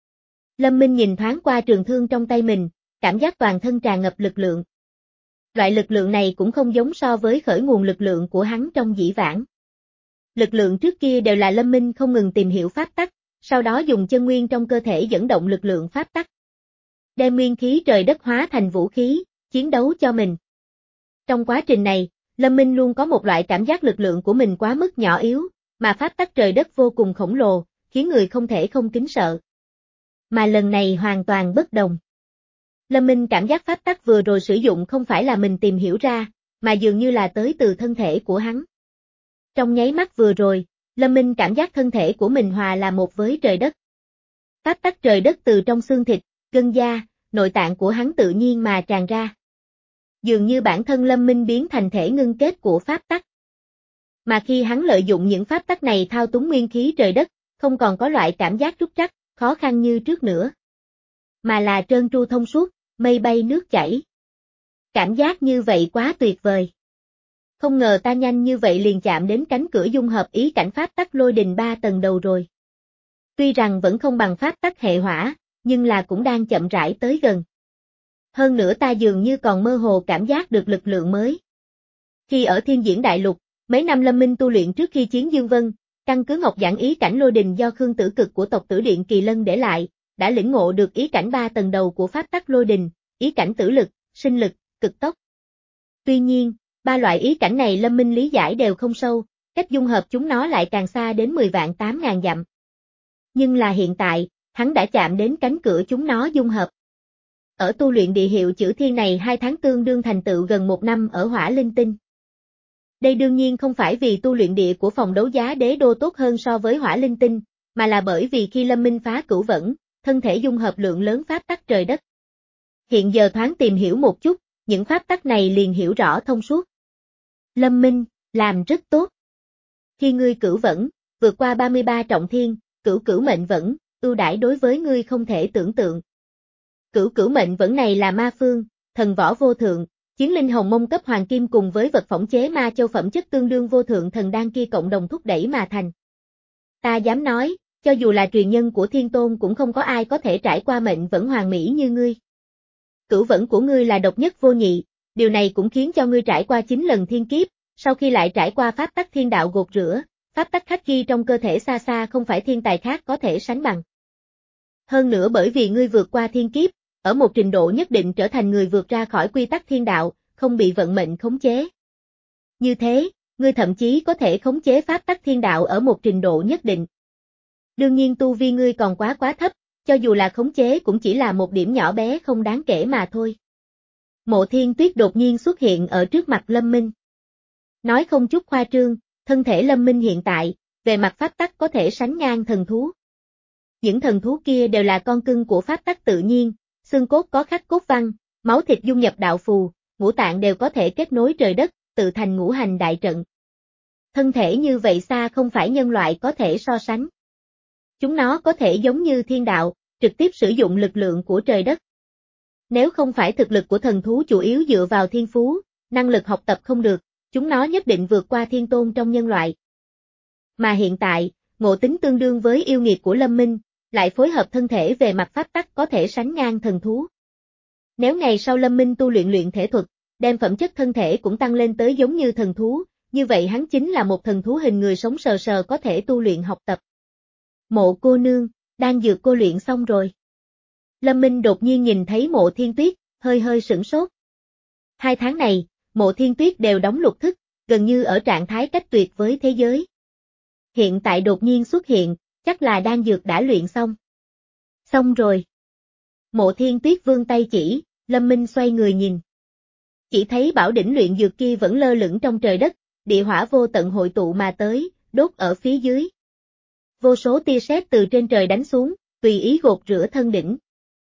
Lâm Minh nhìn thoáng qua trường thương trong tay mình, cảm giác toàn thân tràn ngập lực lượng. Loại lực lượng này cũng không giống so với khởi nguồn lực lượng của hắn trong dĩ vãng. Lực lượng trước kia đều là Lâm Minh không ngừng tìm hiểu pháp tắc, sau đó dùng chân nguyên trong cơ thể dẫn động lực lượng pháp tắc. Đem nguyên khí trời đất hóa thành vũ khí, chiến đấu cho mình. Trong quá trình này, Lâm Minh luôn có một loại cảm giác lực lượng của mình quá mức nhỏ yếu, mà pháp tắc trời đất vô cùng khổng lồ, khiến người không thể không kính sợ. Mà lần này hoàn toàn bất đồng. Lâm Minh cảm giác pháp tắc vừa rồi sử dụng không phải là mình tìm hiểu ra, mà dường như là tới từ thân thể của hắn. Trong nháy mắt vừa rồi, Lâm Minh cảm giác thân thể của mình hòa là một với trời đất. Pháp tắc trời đất từ trong xương thịt, gân da, nội tạng của hắn tự nhiên mà tràn ra. Dường như bản thân Lâm Minh biến thành thể ngưng kết của pháp tắc. Mà khi hắn lợi dụng những pháp tắc này thao túng nguyên khí trời đất, không còn có loại cảm giác trúc trắc, khó khăn như trước nữa. Mà là trơn tru thông suốt, mây bay nước chảy. Cảm giác như vậy quá tuyệt vời. Không ngờ ta nhanh như vậy liền chạm đến cánh cửa dung hợp ý cảnh pháp tắc lôi đình ba tầng đầu rồi. Tuy rằng vẫn không bằng pháp tắc hệ hỏa, nhưng là cũng đang chậm rãi tới gần. Hơn nữa ta dường như còn mơ hồ cảm giác được lực lượng mới. Khi ở Thiên Diễn Đại Lục, mấy năm Lâm Minh tu luyện trước khi chiến Dương Vân, căn cứ ngọc giản ý cảnh lôi đình do Khương Tử Cực của tộc Tử Điện Kỳ Lân để lại, đã lĩnh ngộ được ý cảnh ba tầng đầu của pháp tắc lôi đình, ý cảnh tử lực, sinh lực, cực tốc. Tuy nhiên, ba loại ý cảnh này Lâm Minh lý giải đều không sâu, cách dung hợp chúng nó lại càng xa đến mười vạn tám ngàn dặm. Nhưng là hiện tại, hắn đã chạm đến cánh cửa chúng nó dung hợp. Ở tu luyện địa hiệu chữ thiên này hai tháng tương đương thành tựu gần một năm ở hỏa linh tinh. Đây đương nhiên không phải vì tu luyện địa của phòng đấu giá đế đô tốt hơn so với hỏa linh tinh, mà là bởi vì khi Lâm Minh phá cửu vẫn, thân thể dung hợp lượng lớn pháp tắc trời đất. Hiện giờ thoáng tìm hiểu một chút, những pháp tắc này liền hiểu rõ thông suốt. Lâm Minh, làm rất tốt. Khi ngươi cửu vẫn, vượt qua ba mươi ba trọng thiên, cửu cửu mệnh vẫn, ưu đãi đối với ngươi không thể tưởng tượng. Cửu cửu mệnh vẫn này là ma phương, thần võ vô thượng, chiến linh hồng mông cấp hoàng kim cùng với vật phỏng chế ma châu phẩm chất tương đương vô thượng thần đan kia cộng đồng thúc đẩy mà thành. Ta dám nói, cho dù là truyền nhân của Thiên Tôn cũng không có ai có thể trải qua mệnh vẫn hoàn mỹ như ngươi. Cửu vẫn của ngươi là độc nhất vô nhị, điều này cũng khiến cho ngươi trải qua chín lần thiên kiếp, sau khi lại trải qua pháp tắc thiên đạo gột rửa, pháp tắc khắc ghi trong cơ thể xa xa không phải thiên tài khác có thể sánh bằng. Hơn nữa bởi vì ngươi vượt qua thiên kiếp, ở một trình độ nhất định trở thành người vượt ra khỏi quy tắc thiên đạo, không bị vận mệnh khống chế. Như thế, ngươi thậm chí có thể khống chế pháp tắc thiên đạo ở một trình độ nhất định. Đương nhiên tu vi ngươi còn quá quá thấp, cho dù là khống chế cũng chỉ là một điểm nhỏ bé không đáng kể mà thôi. Mộ Thiên Tuyết đột nhiên xuất hiện ở trước mặt Lâm Minh. Nói không chút khoa trương, thân thể Lâm Minh hiện tại, về mặt pháp tắc có thể sánh ngang thần thú. Những thần thú kia đều là con cưng của pháp tắc tự nhiên, xương cốt có khắc cốt văn, máu thịt dung nhập đạo phù, ngũ tạng đều có thể kết nối trời đất, tự thành ngũ hành đại trận. Thân thể như vậy xa không phải nhân loại có thể so sánh. Chúng nó có thể giống như thiên đạo, trực tiếp sử dụng lực lượng của trời đất. Nếu không phải thực lực của thần thú chủ yếu dựa vào thiên phú, năng lực học tập không được, chúng nó nhất định vượt qua thiên tôn trong nhân loại. Mà hiện tại, ngộ tính tương đương với yêu nghiệt của Lâm Minh, lại phối hợp thân thể về mặt pháp tắc có thể sánh ngang thần thú. Nếu ngày sau Lâm Minh tu luyện luyện thể thuật, đem phẩm chất thân thể cũng tăng lên tới giống như thần thú, như vậy hắn chính là một thần thú hình người sống sờ sờ có thể tu luyện học tập. Mộ cô nương, đang dược cô luyện xong rồi. Lâm Minh đột nhiên nhìn thấy Mộ Thiên Tuyết, hơi hơi sửng sốt. Hai tháng này, Mộ Thiên Tuyết đều đóng lục thức, gần như ở trạng thái cách tuyệt với thế giới. Hiện tại đột nhiên xuất hiện, chắc là đan dược đã luyện xong. Xong rồi. Mộ Thiên Tuyết vươn tay chỉ, Lâm Minh xoay người nhìn. Chỉ thấy bảo đỉnh luyện dược kia vẫn lơ lửng trong trời đất, địa hỏa vô tận hội tụ mà tới, đốt ở phía dưới. Vô số tia sét từ trên trời đánh xuống, tùy ý gột rửa thân đỉnh.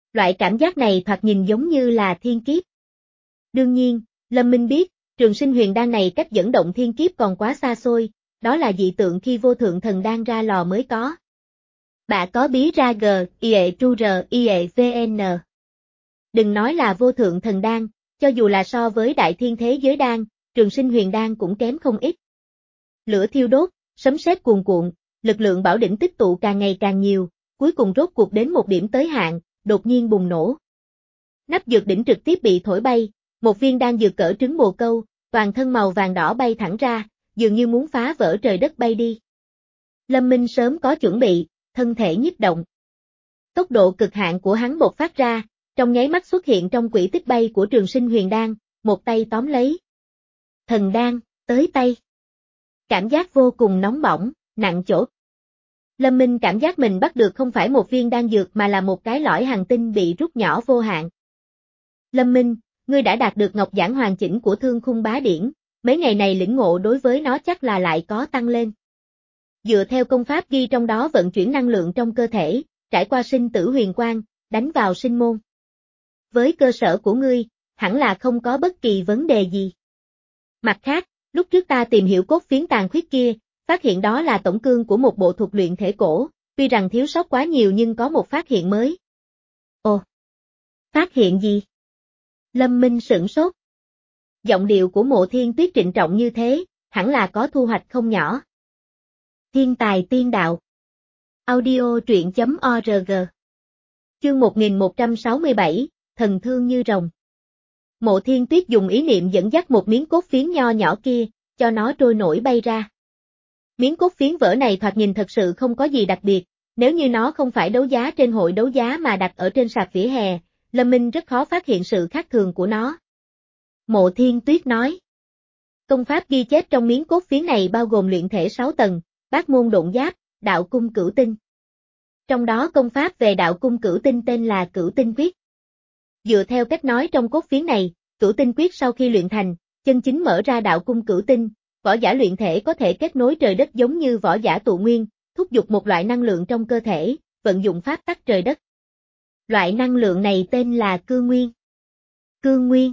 Loại cảm giác này thoạt nhìn giống như là thiên kiếp. Đương nhiên, Lâm Minh biết, trường sinh huyền đan này cách dẫn động thiên kiếp còn quá xa xôi, đó là dị tượng khi vô thượng thần đan ra lò mới có. Bạ có bí ra g, ie tru r, ie vn. Đừng nói là vô thượng thần đan, cho dù là so với đại thiên thế giới đan, trường sinh huyền đan cũng kém không ít. Lửa thiêu đốt, sấm sét cuồn cuộn, lực lượng bảo đỉnh tích tụ càng ngày càng nhiều, cuối cùng rốt cuộc đến một điểm tới hạn, đột nhiên bùng nổ. Nắp dược đỉnh trực tiếp bị thổi bay, một viên đan dược cỡ trứng bồ câu, toàn thân màu vàng đỏ bay thẳng ra, dường như muốn phá vỡ trời đất bay đi. Lâm Minh sớm có chuẩn bị, thân thể nhích động. Tốc độ cực hạn của hắn bộc phát ra, trong nháy mắt xuất hiện trong quỹ tích bay của trường sinh huyền đan, một tay tóm lấy. Thần đan, tới tay. Cảm giác vô cùng nóng bỏng, nặng chỗ. Lâm Minh cảm giác mình bắt được không phải một viên đan dược mà là một cái lõi hành tinh bị rút nhỏ vô hạn. Lâm Minh, ngươi đã đạt được ngọc giản hoàn chỉnh của Thương Khung Bá Điển, mấy ngày này lĩnh ngộ đối với nó chắc là lại có tăng lên. Dựa theo công pháp ghi trong đó vận chuyển năng lượng trong cơ thể, trải qua sinh tử huyền quang, đánh vào sinh môn. Với cơ sở của ngươi, hẳn là không có bất kỳ vấn đề gì. Mặt khác, lúc trước ta tìm hiểu cốt phiến tàn khuyết kia, phát hiện đó là tổng cương của một bộ thuật luyện thể cổ, tuy rằng thiếu sót quá nhiều nhưng có một phát hiện mới. Ồ! Phát hiện gì? Lâm Minh sửng sốt. Giọng điệu của Mộ Thiên Tuyết trịnh trọng như thế, hẳn là có thu hoạch không nhỏ. Thiên tài tiên đạo. Audio truyện chấm org. Chương một nghìn một trăm sáu mươi bảy, Thần thương như rồng. Mộ Thiên Tuyết dùng ý niệm dẫn dắt một miếng cốt phiến nho nhỏ kia, cho nó trôi nổi bay ra. Miếng cốt phiến vỡ này thoạt nhìn thật sự không có gì đặc biệt, nếu như nó không phải đấu giá trên hội đấu giá mà đặt ở trên sạp vỉa hè, Lâm Minh rất khó phát hiện sự khác thường của nó. Mộ Thiên Tuyết nói. Công pháp ghi chép trong miếng cốt phiến này bao gồm luyện thể sáu tầng, bát môn độn giáp, đạo cung cửu tinh. Trong đó công pháp về đạo cung cửu tinh tên là Cửu Tinh Quyết. Dựa theo cách nói trong cốt phiến này, Cửu Tinh Quyết sau khi luyện thành, chân chính mở ra đạo cung cửu tinh, võ giả luyện thể có thể kết nối trời đất giống như võ giả tụ nguyên, thúc giục một loại năng lượng trong cơ thể, vận dụng pháp tắc trời đất. Loại năng lượng này tên là cương nguyên. Cương nguyên.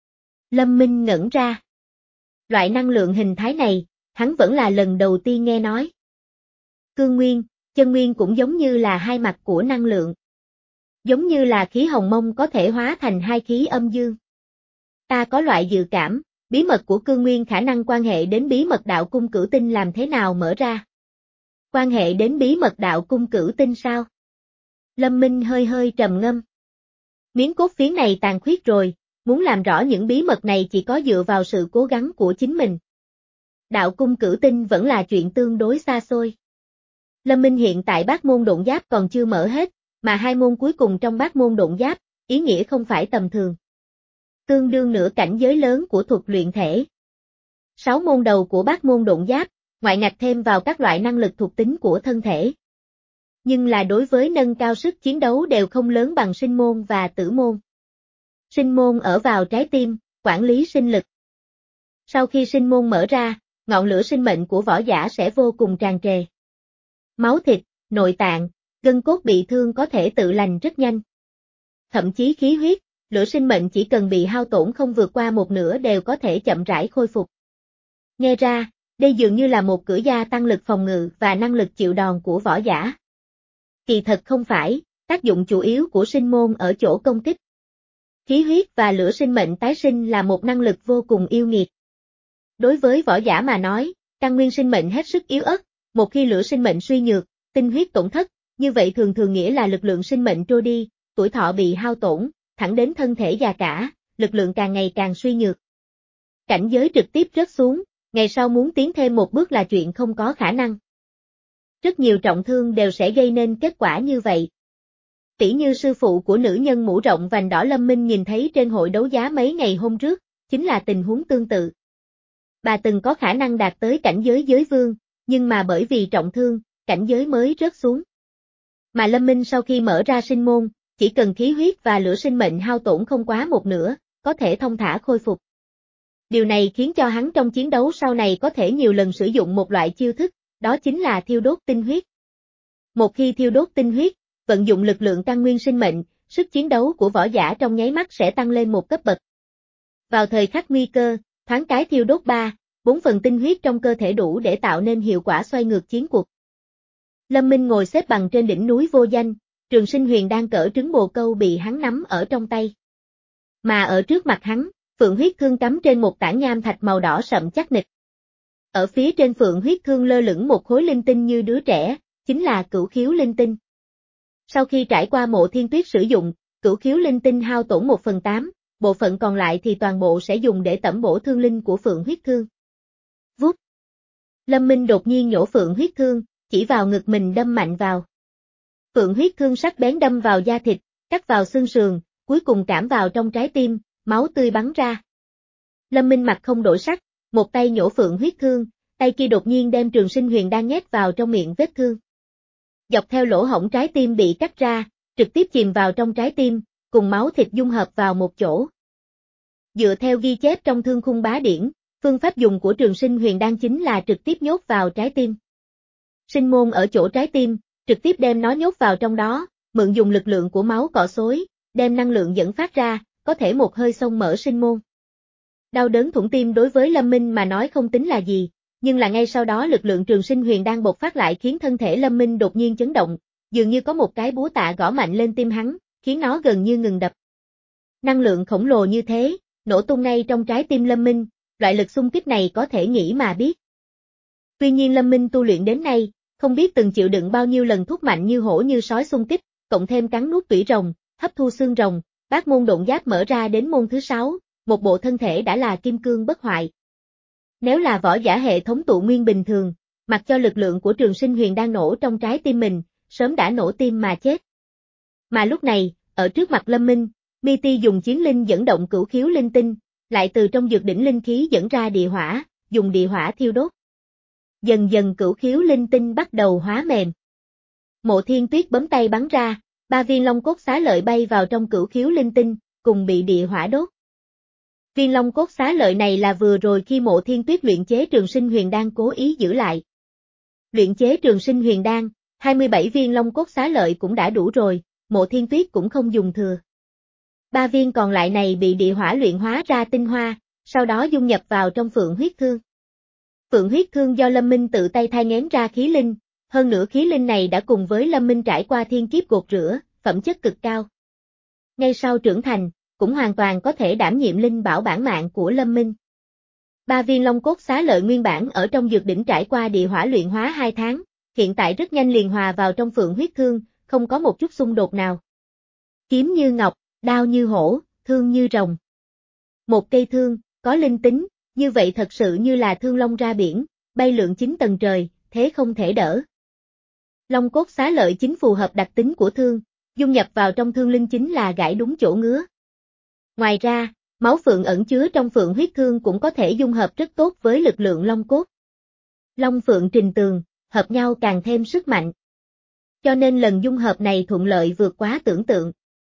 Lâm Minh ngẩn ra. Loại năng lượng hình thái này, hắn vẫn là lần đầu tiên nghe nói. Cương nguyên, chân nguyên cũng giống như là hai mặt của năng lượng. Giống như là khí hồng mông có thể hóa thành hai khí âm dương. Ta có loại dự cảm, bí mật của cương nguyên khả năng quan hệ đến bí mật đạo cung cửu tinh làm thế nào mở ra. Quan hệ đến bí mật đạo cung cửu tinh sao? Lâm Minh hơi hơi trầm ngâm. Miếng cốt phiến này tàn khuyết rồi, muốn làm rõ những bí mật này chỉ có dựa vào sự cố gắng của chính mình. Đạo cung cửu tinh vẫn là chuyện tương đối xa xôi. Lâm Minh hiện tại bát môn độn giáp còn chưa mở hết, mà hai môn cuối cùng trong bát môn độn giáp, ý nghĩa không phải tầm thường. Tương đương nửa cảnh giới lớn của thuật luyện thể. Sáu môn đầu của bát môn độn giáp, ngoại ngạch thêm vào các loại năng lực thuộc tính của thân thể. Nhưng là đối với nâng cao sức chiến đấu đều không lớn bằng sinh môn và tử môn. Sinh môn ở vào trái tim, quản lý sinh lực. Sau khi sinh môn mở ra, ngọn lửa sinh mệnh của võ giả sẽ vô cùng tràn trề. Máu thịt, nội tạng, gân cốt bị thương có thể tự lành rất nhanh. Thậm chí khí huyết, lửa sinh mệnh chỉ cần bị hao tổn không vượt qua một nửa đều có thể chậm rãi khôi phục. Nghe ra, đây dường như là một cửa gia tăng lực phòng ngự và năng lực chịu đòn của võ giả. Kỳ thật không phải, tác dụng chủ yếu của sinh môn ở chỗ công kích. Khí huyết và lửa sinh mệnh tái sinh là một năng lực vô cùng yêu nghiệt. Đối với võ giả mà nói, căn nguyên sinh mệnh hết sức yếu ớt, một khi lửa sinh mệnh suy nhược, tinh huyết tổn thất, như vậy thường thường nghĩa là lực lượng sinh mệnh trôi đi, tuổi thọ bị hao tổn, thẳng đến thân thể già cả, lực lượng càng ngày càng suy nhược. Cảnh giới trực tiếp rớt xuống, ngày sau muốn tiến thêm một bước là chuyện không có khả năng. Rất nhiều trọng thương đều sẽ gây nên kết quả như vậy. Tỷ như sư phụ của nữ nhân mũ rộng vành đỏ Lâm Minh nhìn thấy trên hội đấu giá mấy ngày hôm trước, chính là tình huống tương tự. Bà từng có khả năng đạt tới cảnh giới giới vương, nhưng mà bởi vì trọng thương, cảnh giới mới rớt xuống. Mà Lâm Minh sau khi mở ra sinh môn, chỉ cần khí huyết và lửa sinh mệnh hao tổn không quá một nửa, có thể thông thả khôi phục. Điều này khiến cho hắn trong chiến đấu sau này có thể nhiều lần sử dụng một loại chiêu thức, đó chính là thiêu đốt tinh huyết. Một khi thiêu đốt tinh huyết, vận dụng lực lượng căn nguyên sinh mệnh, sức chiến đấu của võ giả trong nháy mắt sẽ tăng lên một cấp bậc. Vào thời khắc nguy cơ, thoáng cái thiêu đốt ba, bốn phần tinh huyết trong cơ thể đủ để tạo nên hiệu quả xoay ngược chiến cuộc. Lâm Minh ngồi xếp bằng trên đỉnh núi vô danh, Trường Sinh Huyền đang cỡ trứng bồ câu bị hắn nắm ở trong tay. Mà ở trước mặt hắn, phượng huyết thương cắm trên một tảng nham thạch màu đỏ sậm chắc nịch. Ở phía trên phượng huyết thương lơ lửng một khối linh tinh như đứa trẻ, chính là cửu khiếu linh tinh. Sau khi trải qua Mộ Thiên Tuyết sử dụng, cửu khiếu linh tinh hao tổn một phần tám, bộ phận còn lại thì toàn bộ sẽ dùng để tẩm bổ thương linh của phượng huyết thương. Vút. Lâm Minh đột nhiên nhổ phượng huyết thương, chỉ vào ngực mình đâm mạnh vào. Phượng huyết thương sắc bén đâm vào da thịt, cắt vào xương sườn, cuối cùng cảm vào trong trái tim, máu tươi bắn ra. Lâm Minh mặt không đổi sắc, một tay nhổ phượng huyết thương, tay kia đột nhiên đem Trường Sinh Huyền đang nhét vào trong miệng vết thương. Dọc theo lỗ hổng trái tim bị cắt ra, trực tiếp chìm vào trong trái tim, cùng máu thịt dung hợp vào một chỗ. Dựa theo ghi chép trong Thương Khung Bá Điển, phương pháp dùng của Trường Sinh Huyền đan chính là trực tiếp nhốt vào trái tim. Sinh môn ở chỗ trái tim, trực tiếp đem nó nhốt vào trong đó, mượn dùng lực lượng của máu cọ xối, đem năng lượng dẫn phát ra, có thể một hơi xông mở sinh môn. Đau đớn thủng tim đối với Lâm Minh mà nói không tính là gì, nhưng là ngay sau đó lực lượng Trường Sinh Huyền đan bộc phát lại khiến thân thể Lâm Minh đột nhiên chấn động, dường như có một cái búa tạ gõ mạnh lên tim hắn, khiến nó gần như ngừng đập. Năng lượng khổng lồ như thế, nổ tung ngay trong trái tim Lâm Minh, loại lực xung kích này có thể nghĩ mà biết. Tuy nhiên Lâm Minh tu luyện đến nay, không biết từng chịu đựng bao nhiêu lần thuốc mạnh như hổ như sói xung kích, cộng thêm cắn nuốt tủy rồng, hấp thu xương rồng, bát môn độn giáp mở ra đến môn thứ sáu, một bộ thân thể đã là kim cương bất hoại. Nếu là võ giả hệ thống tụ nguyên bình thường, mặc cho lực lượng của Trường Sinh Huyền đang nổ trong trái tim mình, sớm đã nổ tim mà chết. Mà lúc này, ở trước mặt Lâm Minh, Mi Ti dùng chiến linh dẫn động cửu khiếu linh tinh, lại từ trong dược đỉnh linh khí dẫn ra địa hỏa, dùng địa hỏa thiêu đốt. Dần dần cửu khiếu linh tinh bắt đầu hóa mềm. Mộ Thiên Tuyết bấm tay bắn ra, ba viên long cốt xá lợi bay vào trong cửu khiếu linh tinh, cùng bị địa hỏa đốt. Viên long cốt xá lợi này là vừa rồi khi Mộ Thiên Tuyết luyện chế Trường Sinh Huyền đan cố ý giữ lại. Luyện chế Trường Sinh Huyền đan, hai mươi bảy viên long cốt xá lợi cũng đã đủ rồi, Mộ Thiên Tuyết cũng không dùng thừa. Ba viên còn lại này bị địa hỏa luyện hóa ra tinh hoa, sau đó dung nhập vào trong phượng huyết thương. Phượng huyết thương do Lâm Minh tự tay thai nghén ra khí linh, hơn nữa khí linh này đã cùng với Lâm Minh trải qua thiên kiếp gột rửa, phẩm chất cực cao. Ngay sau trưởng thành, cũng hoàn toàn có thể đảm nhiệm linh bảo bản mạng của Lâm Minh. Ba viên long cốt xá lợi nguyên bản ở trong dược đỉnh trải qua địa hỏa luyện hóa hai tháng, hiện tại rất nhanh liền hòa vào trong phượng huyết thương, không có một chút xung đột nào. Kiếm như ngọc, đao như hổ, thương như rồng. Một cây thương, có linh tính, như vậy thật sự như là thương long ra biển, bay lượn chín tầng trời, thế không thể đỡ. Long cốt xá lợi chính phù hợp đặc tính của thương, dung nhập vào trong thương linh chính là gãi đúng chỗ ngứa. Ngoài ra, máu phượng ẩn chứa trong phượng huyết thương cũng có thể dung hợp rất tốt với lực lượng long cốt. Long phượng trình tường, hợp nhau càng thêm sức mạnh. Cho nên lần dung hợp này thuận lợi vượt quá tưởng tượng.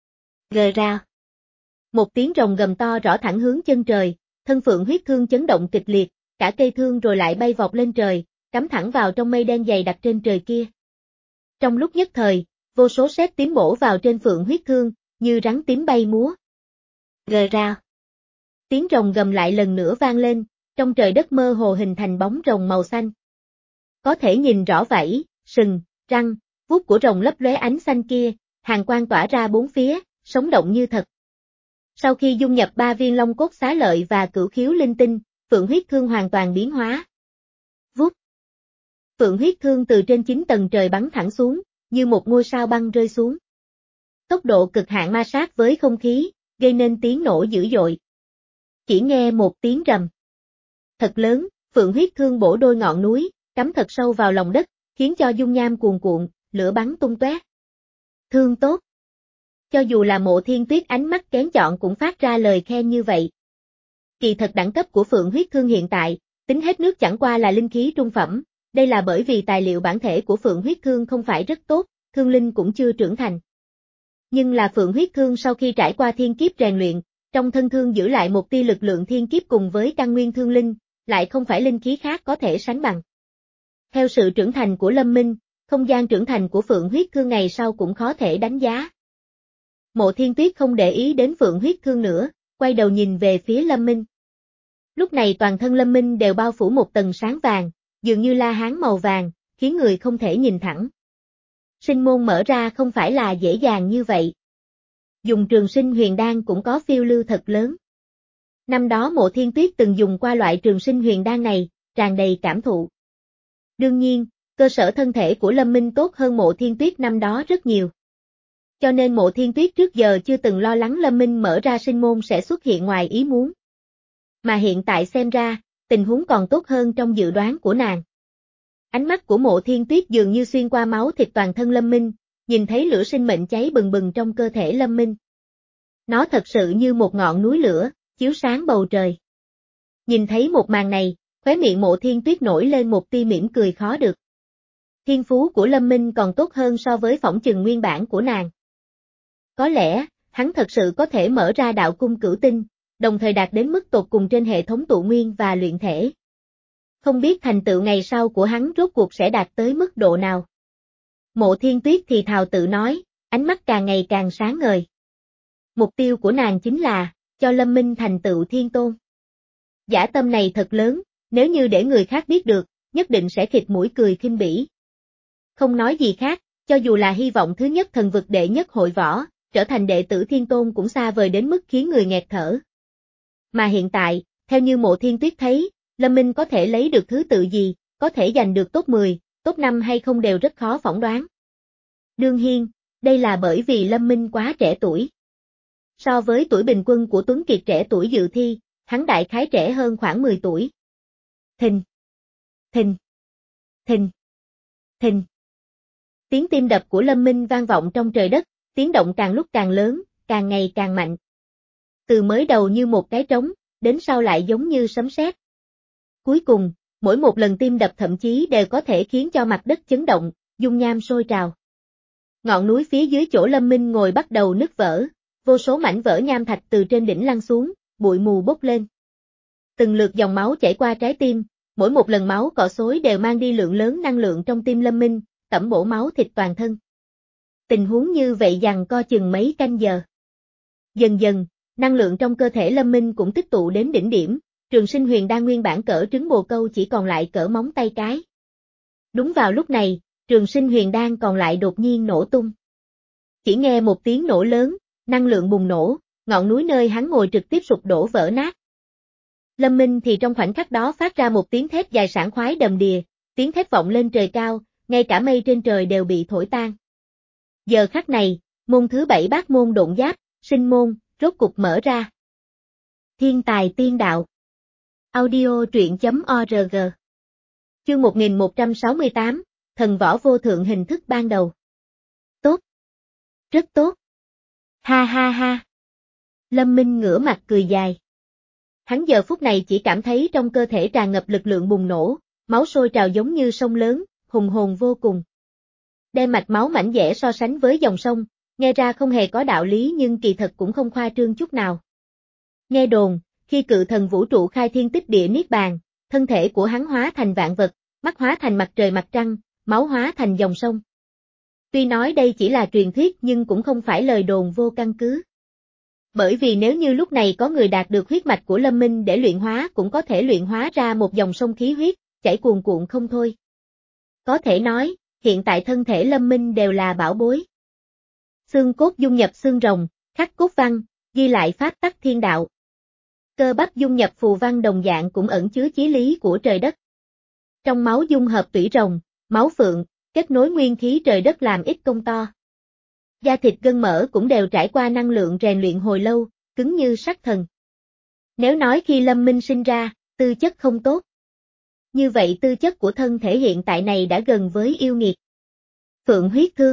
Gờ ra. Một tiếng rồng gầm to rõ thẳng hướng chân trời, thân phượng huyết thương chấn động kịch liệt, cả cây thương rồi lại bay vọt lên trời, cắm thẳng vào trong mây đen dày đặc trên trời kia. Trong lúc nhất thời, vô số sét tím bổ vào trên phượng huyết thương, như rắn tím bay múa. Gờ ra. Tiếng rồng gầm lại lần nữa vang lên, trong trời đất mơ hồ hình thành bóng rồng màu xanh. Có thể nhìn rõ vảy, sừng, răng, vuốt của rồng lấp lóe ánh xanh kia, hàn quang tỏa ra bốn phía, sống động như thật. Sau khi dung nhập ba viên long cốt xá lợi và cửu khiếu linh tinh, phượng huyết thương hoàn toàn biến hóa. Vút. Phượng huyết thương từ trên chín tầng trời bắn thẳng xuống, như một ngôi sao băng rơi xuống. Tốc độ cực hạn ma sát với không khí, gây nên tiếng nổ dữ dội. Chỉ nghe một tiếng rầm thật lớn, phượng huyết thương bổ đôi ngọn núi, cắm thật sâu vào lòng đất, khiến cho dung nham cuồn cuộn, lửa bắn tung tóe. Thương tốt. Cho dù là Mộ Thiên Tuyết ánh mắt kén chọn cũng phát ra lời khen như vậy. Kỳ thật đẳng cấp của phượng huyết thương hiện tại, tính hết nước chẳng qua là linh khí trung phẩm, đây là bởi vì tài liệu bản thể của phượng huyết thương không phải rất tốt, thương linh cũng chưa trưởng thành. Nhưng là phượng huyết thương sau khi trải qua thiên kiếp rèn luyện, trong thân thương giữ lại một tia lực lượng thiên kiếp cùng với căn nguyên thương linh, lại không phải linh khí khác có thể sánh bằng. Theo sự trưởng thành của Lâm Minh, không gian trưởng thành của phượng huyết thương ngày sau cũng khó thể đánh giá. Mộ Thiên Tuyết không để ý đến Phượng huyết thương nữa, quay đầu nhìn về phía Lâm Minh. Lúc này toàn thân Lâm Minh đều bao phủ một tầng sáng vàng, dường như la hán màu vàng, khiến người không thể nhìn thẳng. Sinh môn mở ra không phải là dễ dàng như vậy. Dùng trường sinh huyền đan cũng có phiêu lưu thật lớn. Năm đó Mộ Thiên Tuyết từng dùng qua loại trường sinh huyền đan này, tràn đầy cảm thụ. Đương nhiên, cơ sở thân thể của Lâm Minh tốt hơn Mộ Thiên Tuyết năm đó rất nhiều. Cho nên Mộ Thiên Tuyết trước giờ chưa từng lo lắng Lâm Minh mở ra sinh môn sẽ xuất hiện ngoài ý muốn. Mà hiện tại xem ra, tình huống còn tốt hơn trong dự đoán của nàng. Ánh mắt của Mộ Thiên Tuyết dường như xuyên qua máu thịt toàn thân Lâm Minh, nhìn thấy lửa sinh mệnh cháy bừng bừng trong cơ thể Lâm Minh. Nó thật sự như một ngọn núi lửa, chiếu sáng bầu trời. Nhìn thấy một màn này, khóe miệng Mộ Thiên Tuyết nổi lên một tia mỉm cười khó được. Thiên phú của Lâm Minh còn tốt hơn so với phỏng chừng nguyên bản của nàng. Có lẽ, hắn thật sự có thể mở ra đạo cung cửu tinh, đồng thời đạt đến mức tột cùng trên hệ thống tụ nguyên và luyện thể. Không biết thành tựu ngày sau của hắn rốt cuộc sẽ đạt tới mức độ nào. Mộ Thiên Tuyết thì thào tự nói, ánh mắt càng ngày càng sáng ngời. Mục tiêu của nàng chính là, cho Lâm Minh thành tựu thiên tôn. Dã tâm này thật lớn, nếu như để người khác biết được, nhất định sẽ khịt mũi cười khinh bỉ. Không nói gì khác, cho dù là hy vọng thứ nhất thần vực đệ nhất hội võ, trở thành đệ tử thiên tôn cũng xa vời đến mức khiến người nghẹt thở. Mà hiện tại, theo như Mộ Thiên Tuyết thấy, Lâm Minh có thể lấy được thứ tự gì, có thể giành được top mười, top năm hay không đều rất khó phỏng đoán. Đương nhiên, đây là bởi vì Lâm Minh quá trẻ tuổi. So với tuổi bình quân của Tuấn Kiệt trẻ tuổi dự thi, hắn đại khái trẻ hơn khoảng mười tuổi. Thình, thình, thình, thình. Tiếng tim đập của Lâm Minh vang vọng trong trời đất, tiếng động càng lúc càng lớn, càng ngày càng mạnh. Từ mới đầu như một cái trống, đến sau lại giống như sấm sét. Cuối cùng, mỗi một lần tim đập thậm chí đều có thể khiến cho mặt đất chấn động, dung nham sôi trào. Ngọn núi phía dưới chỗ Lâm Minh ngồi bắt đầu nứt vỡ, vô số mảnh vỡ nham thạch từ trên đỉnh lăn xuống, bụi mù bốc lên. Từng lượt dòng máu chảy qua trái tim, mỗi một lần máu cọ xối đều mang đi lượng lớn năng lượng trong tim Lâm Minh, tẩm bổ máu thịt toàn thân. Tình huống như vậy giằng co chừng mấy canh giờ. Dần dần, năng lượng trong cơ thể Lâm Minh cũng tích tụ đến đỉnh điểm, trường sinh huyền đan nguyên bản cỡ trứng bồ câu chỉ còn lại cỡ móng tay cái. Đúng vào lúc này, trường sinh huyền đan còn lại đột nhiên nổ tung. Chỉ nghe một tiếng nổ lớn, năng lượng bùng nổ, ngọn núi nơi hắn ngồi trực tiếp sụp đổ vỡ nát. Lâm Minh thì trong khoảnh khắc đó phát ra một tiếng thét dài sảng khoái đầm đìa, tiếng thét vọng lên trời cao, ngay cả mây trên trời đều bị thổi tan. Giờ khắc này, môn thứ bảy bát môn độn giáp, sinh môn, rốt cục mở ra. Thiên tài tiên đạo. Audio truyện chấm org. Chương một nghìn một trăm sáu mươi tám, thần võ vô thượng hình thức ban đầu. Tốt. Rất tốt. Ha ha ha. Lâm Minh ngửa mặt cười dài. Hắn giờ phút này chỉ cảm thấy trong cơ thể tràn ngập lực lượng bùng nổ, máu sôi trào giống như sông lớn, hùng hồn vô cùng. Đem mạch máu mảnh dẻ so sánh với dòng sông, nghe ra không hề có đạo lý nhưng kỳ thật cũng không khoa trương chút nào. Nghe đồn, khi cự thần vũ trụ khai thiên tích địa niết bàn, thân thể của hắn hóa thành vạn vật, mắt hóa thành mặt trời mặt trăng, máu hóa thành dòng sông. Tuy nói đây chỉ là truyền thuyết nhưng cũng không phải lời đồn vô căn cứ. Bởi vì nếu như lúc này có người đạt được huyết mạch của Lâm Minh để luyện hóa cũng có thể luyện hóa ra một dòng sông khí huyết, chảy cuồn cuộn không thôi. Có thể nói, hiện tại thân thể Lâm Minh đều là bảo bối. Xương cốt dung nhập xương rồng, khắc cốt văn, ghi lại pháp tắc thiên đạo. Cơ bắp dung nhập phù văn đồng dạng cũng ẩn chứa chí lý của trời đất. Trong máu dung hợp tủy rồng, máu phượng, kết nối nguyên khí trời đất làm ít công to. Da thịt gân mỡ cũng đều trải qua năng lượng rèn luyện hồi lâu, cứng như sắt thần. Nếu nói khi Lâm Minh sinh ra, tư chất không tốt. Như vậy tư chất của thân thể hiện tại này đã gần với yêu nghiệt. Phượng huyết thương.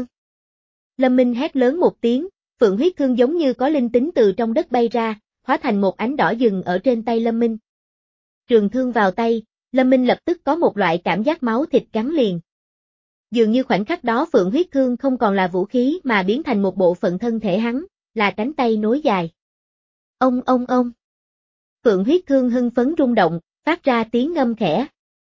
Lâm Minh hét lớn một tiếng, phượng huyết thương giống như có linh tính từ trong đất bay ra, hóa thành một ánh đỏ dừng ở trên tay Lâm Minh. Trường thương vào tay, Lâm Minh lập tức có một loại cảm giác máu thịt gắn liền. Dường như khoảnh khắc đó phượng huyết thương không còn là vũ khí mà biến thành một bộ phận thân thể hắn, là cánh tay nối dài. Ông ông ông. Phượng huyết thương hưng phấn rung động, phát ra tiếng ngâm khẽ.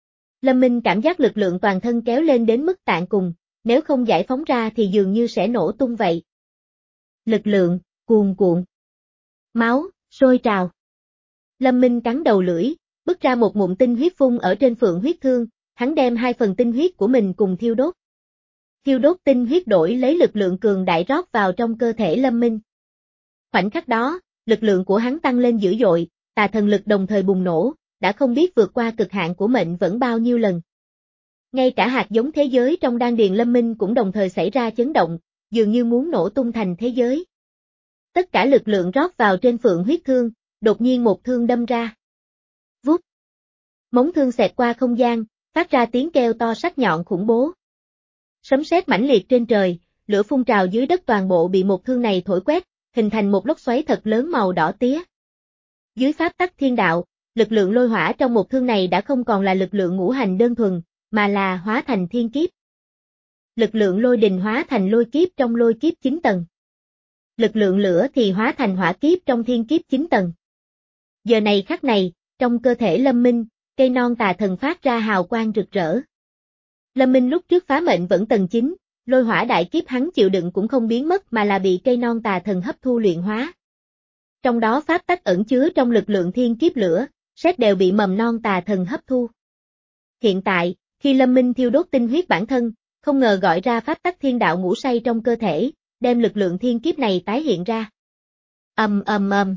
Lâm Minh cảm giác lực lượng toàn thân kéo lên đến mức tạng cùng, nếu không giải phóng ra thì dường như sẽ nổ tung vậy. Lực lượng, cuồn cuộn. Máu, sôi trào. Lâm Minh cắn đầu lưỡi, bứt ra một ngụm tinh huyết phun ở trên phượng huyết thương, hắn đem hai phần tinh huyết của mình cùng thiêu đốt. Thiêu đốt tinh huyết đổi lấy lực lượng cường đại rót vào trong cơ thể Lâm Minh. Khoảnh khắc đó, lực lượng của hắn tăng lên dữ dội, tà thần lực đồng thời bùng nổ, đã không biết vượt qua cực hạn của mệnh vẫn bao nhiêu lần. Ngay cả hạt giống thế giới trong đan điền Lâm Minh cũng đồng thời xảy ra chấn động, dường như muốn nổ tung thành thế giới. Tất cả lực lượng rót vào trên phượng huyết thương, đột nhiên một thương đâm ra. Vút. Móng thương xẹt qua không gian, phát ra tiếng kêu to sắc nhọn khủng bố. Sấm sét mãnh liệt trên trời, lửa phun trào dưới đất toàn bộ bị một thương này thổi quét, hình thành một lốc xoáy thật lớn màu đỏ tía. Dưới pháp tắc thiên đạo, lực lượng lôi hỏa trong một thương này đã không còn là lực lượng ngũ hành đơn thuần, mà là hóa thành thiên kiếp. Lực lượng lôi đình hóa thành lôi kiếp trong lôi kiếp chín tầng. Lực lượng lửa thì hóa thành hỏa kiếp trong thiên kiếp chín tầng. Giờ này khắc này, trong cơ thể Lâm Minh, cây non tà thần phát ra hào quang rực rỡ. Lâm Minh lúc trước phá mệnh vẫn tầng chín, lôi hỏa đại kiếp hắn chịu đựng cũng không biến mất mà là bị cây non tà thần hấp thu luyện hóa. Trong đó pháp tắc ẩn chứa trong lực lượng thiên kiếp lửa, sét đều bị mầm non tà thần hấp thu. Hiện tại, khi Lâm Minh thiêu đốt tinh huyết bản thân, không ngờ gọi ra pháp tắc thiên đạo ngủ say trong cơ thể, đem lực lượng thiên kiếp này tái hiện ra. Ầm ầm ầm.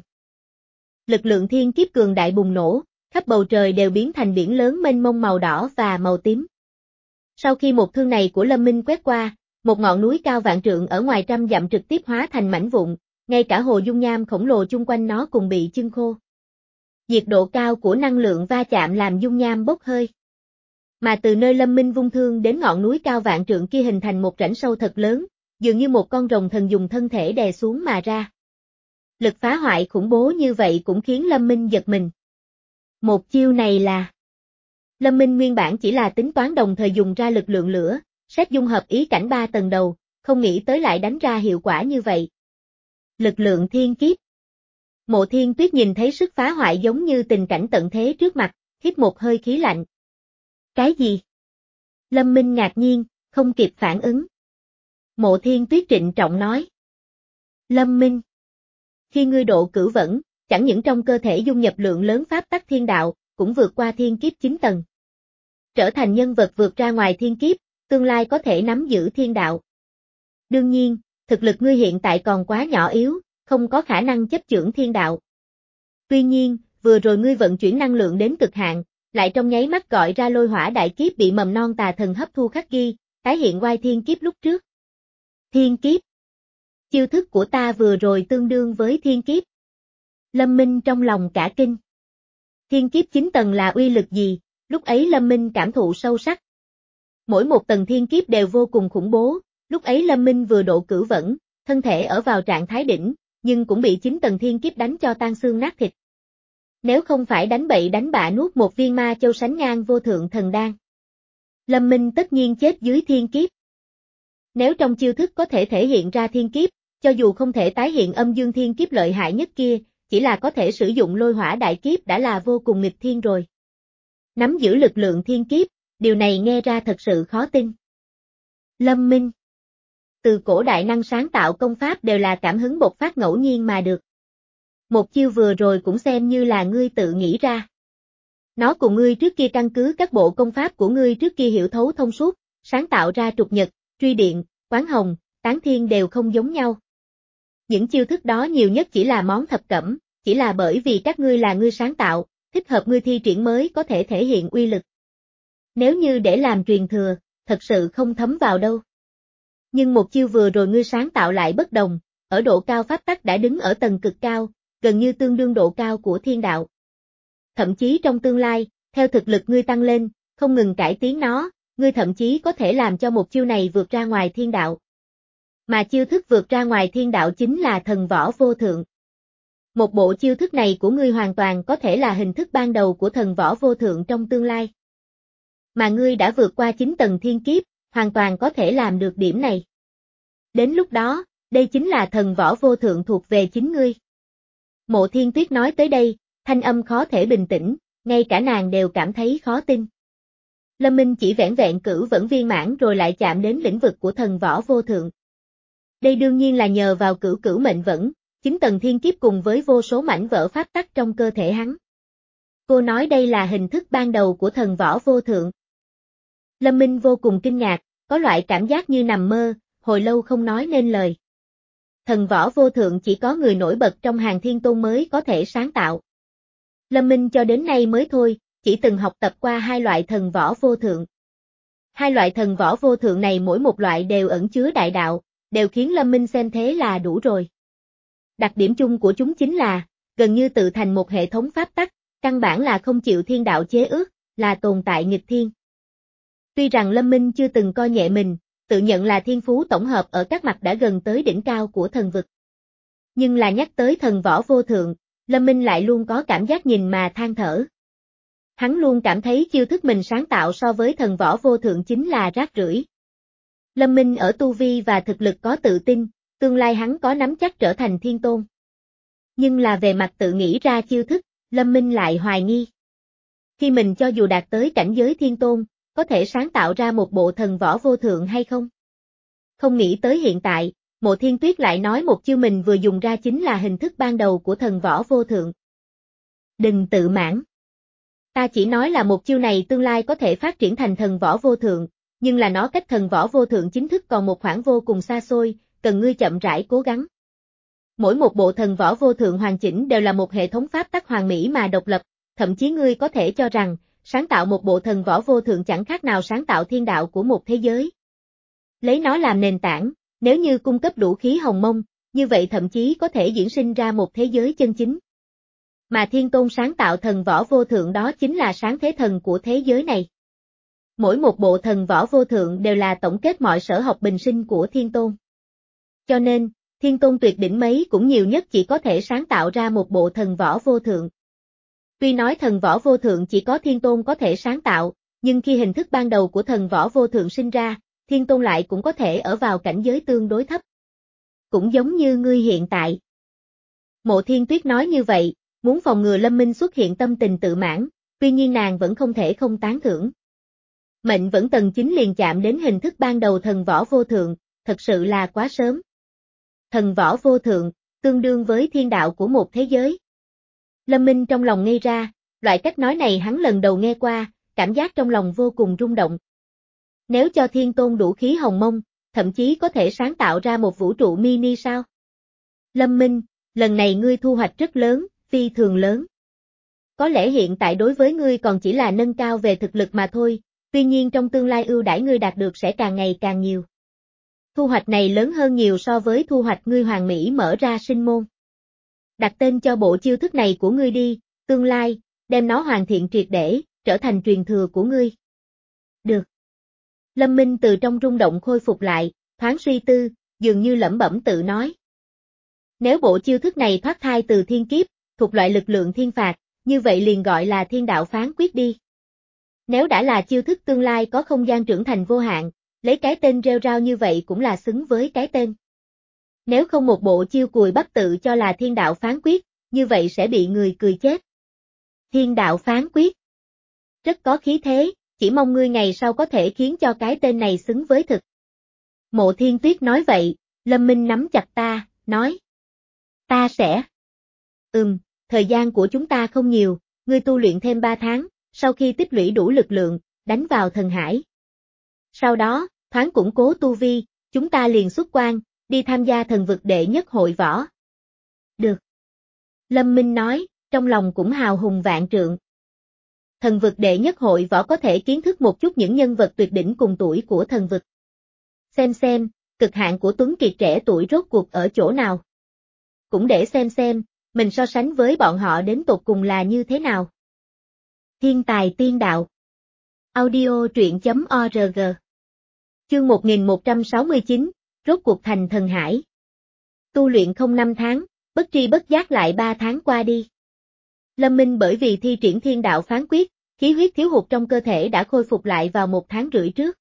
Lực lượng thiên kiếp cường đại bùng nổ, khắp bầu trời đều biến thành biển lớn mênh mông màu đỏ và màu tím. Sau khi một thương này của Lâm Minh quét qua, một ngọn núi cao vạn trượng ở ngoài trăm dặm trực tiếp hóa thành mảnh vụn, ngay cả hồ dung nham khổng lồ chung quanh nó cùng bị chưng khô. Nhiệt độ cao của năng lượng va chạm làm dung nham bốc hơi. Mà từ nơi Lâm Minh vung thương đến ngọn núi cao vạn trượng kia hình thành một rãnh sâu thật lớn, dường như một con rồng thần dùng thân thể đè xuống mà ra. Lực phá hoại khủng bố như vậy cũng khiến Lâm Minh giật mình. Một chiêu này là... Lâm Minh nguyên bản chỉ là tính toán đồng thời dùng ra lực lượng lửa, sét dung hợp ý cảnh ba tầng đầu, không nghĩ tới lại đánh ra hiệu quả như vậy. Lực lượng thiên kiếp. Mộ Thiên Tuyết nhìn thấy sức phá hoại giống như tình cảnh tận thế trước mặt, hít một hơi khí lạnh. Cái gì? Lâm Minh ngạc nhiên, không kịp phản ứng. Mộ Thiên Tuyết trịnh trọng nói. Lâm Minh. Khi ngươi độ cửu vẫn, chẳng những trong cơ thể dung nhập lượng lớn pháp tắc thiên đạo, cũng vượt qua thiên kiếp chín tầng. Trở thành nhân vật vượt ra ngoài thiên kiếp, tương lai có thể nắm giữ thiên đạo. Đương nhiên, thực lực ngươi hiện tại còn quá nhỏ yếu, không có khả năng chấp chưởng thiên đạo. Tuy nhiên, vừa rồi ngươi vận chuyển năng lượng đến cực hạn, lại trong nháy mắt gọi ra lôi hỏa đại kiếp bị mầm non tà thần hấp thu khắc ghi, tái hiện oai thiên kiếp lúc trước. Thiên kiếp. Chiêu thức của ta vừa rồi tương đương với thiên kiếp. Lâm Minh trong lòng cả kinh. Thiên kiếp chín tầng là uy lực gì, lúc ấy Lâm Minh cảm thụ sâu sắc. Mỗi một tầng thiên kiếp đều vô cùng khủng bố, lúc ấy Lâm Minh vừa độ cửu vẫn, thân thể ở vào trạng thái đỉnh, nhưng cũng bị chín tầng thiên kiếp đánh cho tan xương nát thịt. Nếu không phải đánh bậy đánh bạ nuốt một viên ma châu sánh ngang vô thượng thần đan, Lâm Minh tất nhiên chết dưới thiên kiếp. Nếu trong chiêu thức có thể thể hiện ra thiên kiếp, cho dù không thể tái hiện âm dương thiên kiếp lợi hại nhất kia, chỉ là có thể sử dụng lôi hỏa đại kiếp đã là vô cùng nghịch thiên rồi. Nắm giữ lực lượng thiên kiếp, điều này nghe ra thật sự khó tin. Lâm Minh. Từ cổ đại năng sáng tạo công pháp đều là cảm hứng bộc phát ngẫu nhiên mà được. Một chiêu vừa rồi cũng xem như là ngươi tự nghĩ ra. Nó cùng ngươi trước kia căn cứ các bộ công pháp của ngươi trước kia hiểu thấu thông suốt, sáng tạo ra trục nhật, truy điện, quán hồng, tán thiên đều không giống nhau. Những chiêu thức đó nhiều nhất chỉ là món thập cẩm, chỉ là bởi vì các ngươi là ngươi sáng tạo, thích hợp ngươi thi triển mới có thể thể hiện uy lực. Nếu như để làm truyền thừa, thật sự không thấm vào đâu. Nhưng một chiêu vừa rồi ngươi sáng tạo lại bất đồng, ở độ cao pháp tắc đã đứng ở tầng cực cao, gần như tương đương độ cao của thiên đạo. Thậm chí trong tương lai, theo thực lực ngươi tăng lên, không ngừng cải tiến nó, ngươi thậm chí có thể làm cho một chiêu này vượt ra ngoài thiên đạo. Mà chiêu thức vượt ra ngoài thiên đạo chính là thần võ vô thượng. Một bộ chiêu thức này của ngươi hoàn toàn có thể là hình thức ban đầu của thần võ vô thượng trong tương lai. Mà ngươi đã vượt qua chín tầng thiên kiếp, hoàn toàn có thể làm được điểm này. Đến lúc đó, đây chính là thần võ vô thượng thuộc về chính ngươi. Mộ Thiên Tuyết nói tới đây, thanh âm khó thể bình tĩnh, ngay cả nàng đều cảm thấy khó tin. Lâm Minh chỉ vẻn vẹn cửu vẫn viên mãn rồi lại chạm đến lĩnh vực của thần võ vô thượng. Đây đương nhiên là nhờ vào cửu cửu mệnh vẫn, chính tầng thiên kiếp cùng với vô số mảnh vỡ pháp tắc trong cơ thể hắn. Cô nói đây là hình thức ban đầu của thần võ vô thượng. Lâm Minh vô cùng kinh ngạc, có loại cảm giác như nằm mơ, hồi lâu không nói nên lời. Thần võ vô thượng chỉ có người nổi bật trong hàng thiên tôn mới có thể sáng tạo. Lâm Minh cho đến nay mới thôi, chỉ từng học tập qua hai loại thần võ vô thượng. Hai loại thần võ vô thượng này mỗi một loại đều ẩn chứa đại đạo, đều khiến Lâm Minh xem thế là đủ rồi. Đặc điểm chung của chúng chính là, gần như tự thành một hệ thống pháp tắc, căn bản là không chịu thiên đạo chế ước, là tồn tại nghịch thiên. Tuy rằng Lâm Minh chưa từng coi nhẹ mình, tự nhận là thiên phú tổng hợp ở các mặt đã gần tới đỉnh cao của thần vực. Nhưng là nhắc tới thần võ vô thượng, Lâm Minh lại luôn có cảm giác nhìn mà than thở. Hắn luôn cảm thấy chiêu thức mình sáng tạo so với thần võ vô thượng chính là rác rưởi. Lâm Minh ở tu vi và thực lực có tự tin, tương lai hắn có nắm chắc trở thành thiên tôn. Nhưng là về mặt tự nghĩ ra chiêu thức, Lâm Minh lại hoài nghi. Khi mình cho dù đạt tới cảnh giới thiên tôn, có thể sáng tạo ra một bộ thần võ vô thượng hay không? Không nghĩ tới hiện tại, Mộ Thiên Tuyết lại nói một chiêu mình vừa dùng ra chính là hình thức ban đầu của thần võ vô thượng. Đừng tự mãn. Ta chỉ nói là một chiêu này tương lai có thể phát triển thành thần võ vô thượng, nhưng là nó cách thần võ vô thượng chính thức còn một khoảng vô cùng xa xôi, cần ngươi chậm rãi cố gắng. Mỗi một bộ thần võ vô thượng hoàn chỉnh đều là một hệ thống pháp tắc hoàn mỹ mà độc lập, thậm chí ngươi có thể cho rằng, sáng tạo một bộ thần võ vô thượng chẳng khác nào sáng tạo thiên đạo của một thế giới. Lấy nó làm nền tảng, nếu như cung cấp đủ khí hồng mông, như vậy thậm chí có thể diễn sinh ra một thế giới chân chính. Mà thiên tôn sáng tạo thần võ vô thượng đó chính là sáng thế thần của thế giới này. Mỗi một bộ thần võ vô thượng đều là tổng kết mọi sở học bình sinh của thiên tôn. Cho nên, thiên tôn tuyệt đỉnh mấy cũng nhiều nhất chỉ có thể sáng tạo ra một bộ thần võ vô thượng. Tuy nói thần võ vô thượng chỉ có thiên tôn có thể sáng tạo, nhưng khi hình thức ban đầu của thần võ vô thượng sinh ra, thiên tôn lại cũng có thể ở vào cảnh giới tương đối thấp. Cũng giống như ngươi hiện tại. Mộ Thiên Tuyết nói như vậy, muốn phòng ngừa Lâm Minh xuất hiện tâm tình tự mãn, tuy nhiên nàng vẫn không thể không tán thưởng. Mệnh vẫn tầng chín liền chạm đến hình thức ban đầu thần võ vô thượng, thật sự là quá sớm. Thần võ vô thượng, tương đương với thiên đạo của một thế giới. Lâm Minh trong lòng ngây ra, loại cách nói này hắn lần đầu nghe qua, cảm giác trong lòng vô cùng rung động. Nếu cho thiên tôn đủ khí hồng mông, thậm chí có thể sáng tạo ra một vũ trụ mini sao? Lâm Minh, lần này ngươi thu hoạch rất lớn, phi thường lớn. Có lẽ hiện tại đối với ngươi còn chỉ là nâng cao về thực lực mà thôi, tuy nhiên trong tương lai ưu đãi ngươi đạt được sẽ càng ngày càng nhiều. Thu hoạch này lớn hơn nhiều so với thu hoạch ngươi hoàn mỹ mở ra sinh môn. Đặt tên cho bộ chiêu thức này của ngươi đi, tương lai, đem nó hoàn thiện triệt để, trở thành truyền thừa của ngươi. Được. Lâm Minh từ trong rung động khôi phục lại, thoáng suy tư, dường như lẩm bẩm tự nói. Nếu bộ chiêu thức này thoát thai từ thiên kiếp, thuộc loại lực lượng thiên phạt, như vậy liền gọi là thiên đạo phán quyết đi. Nếu đã là chiêu thức tương lai có không gian trưởng thành vô hạn, lấy cái tên rêu rao như vậy cũng là xứng với cái tên. Nếu không một bộ chiêu cùi bắp tự cho là thiên đạo phán quyết, như vậy sẽ bị người cười chết. Thiên đạo phán quyết. Rất có khí thế, chỉ mong ngươi ngày sau có thể khiến cho cái tên này xứng với thực. Mộ Thiên Tuyết nói vậy, Lâm Minh nắm chặt ta, nói. Ta sẽ. Ừm, thời gian của chúng ta không nhiều, ngươi tu luyện thêm ba tháng, sau khi tích lũy đủ lực lượng, đánh vào thần hải. Sau đó, thoáng củng cố tu vi, chúng ta liền xuất quan, đi tham gia thần vực đệ nhất hội võ. Được. Lâm Minh nói, trong lòng cũng hào hùng vạn trượng. Thần vực đệ nhất hội võ có thể kiến thức một chút những nhân vật tuyệt đỉnh cùng tuổi của thần vực. Xem xem, cực hạn của Tuấn Kiệt trẻ tuổi rốt cuộc ở chỗ nào. Cũng để xem xem, mình so sánh với bọn họ đến tột cùng là như thế nào. Thiên tài tiên đạo. Audio truyện chấm org. Chương một nghìn một trăm sáu mươi chín, rốt cuộc thành thần hải. Tu luyện không năm tháng, bất tri bất giác lại ba tháng qua đi. Lâm Minh bởi vì thi triển thiên đạo phán quyết, khí huyết thiếu hụt trong cơ thể đã khôi phục lại vào một tháng rưỡi trước.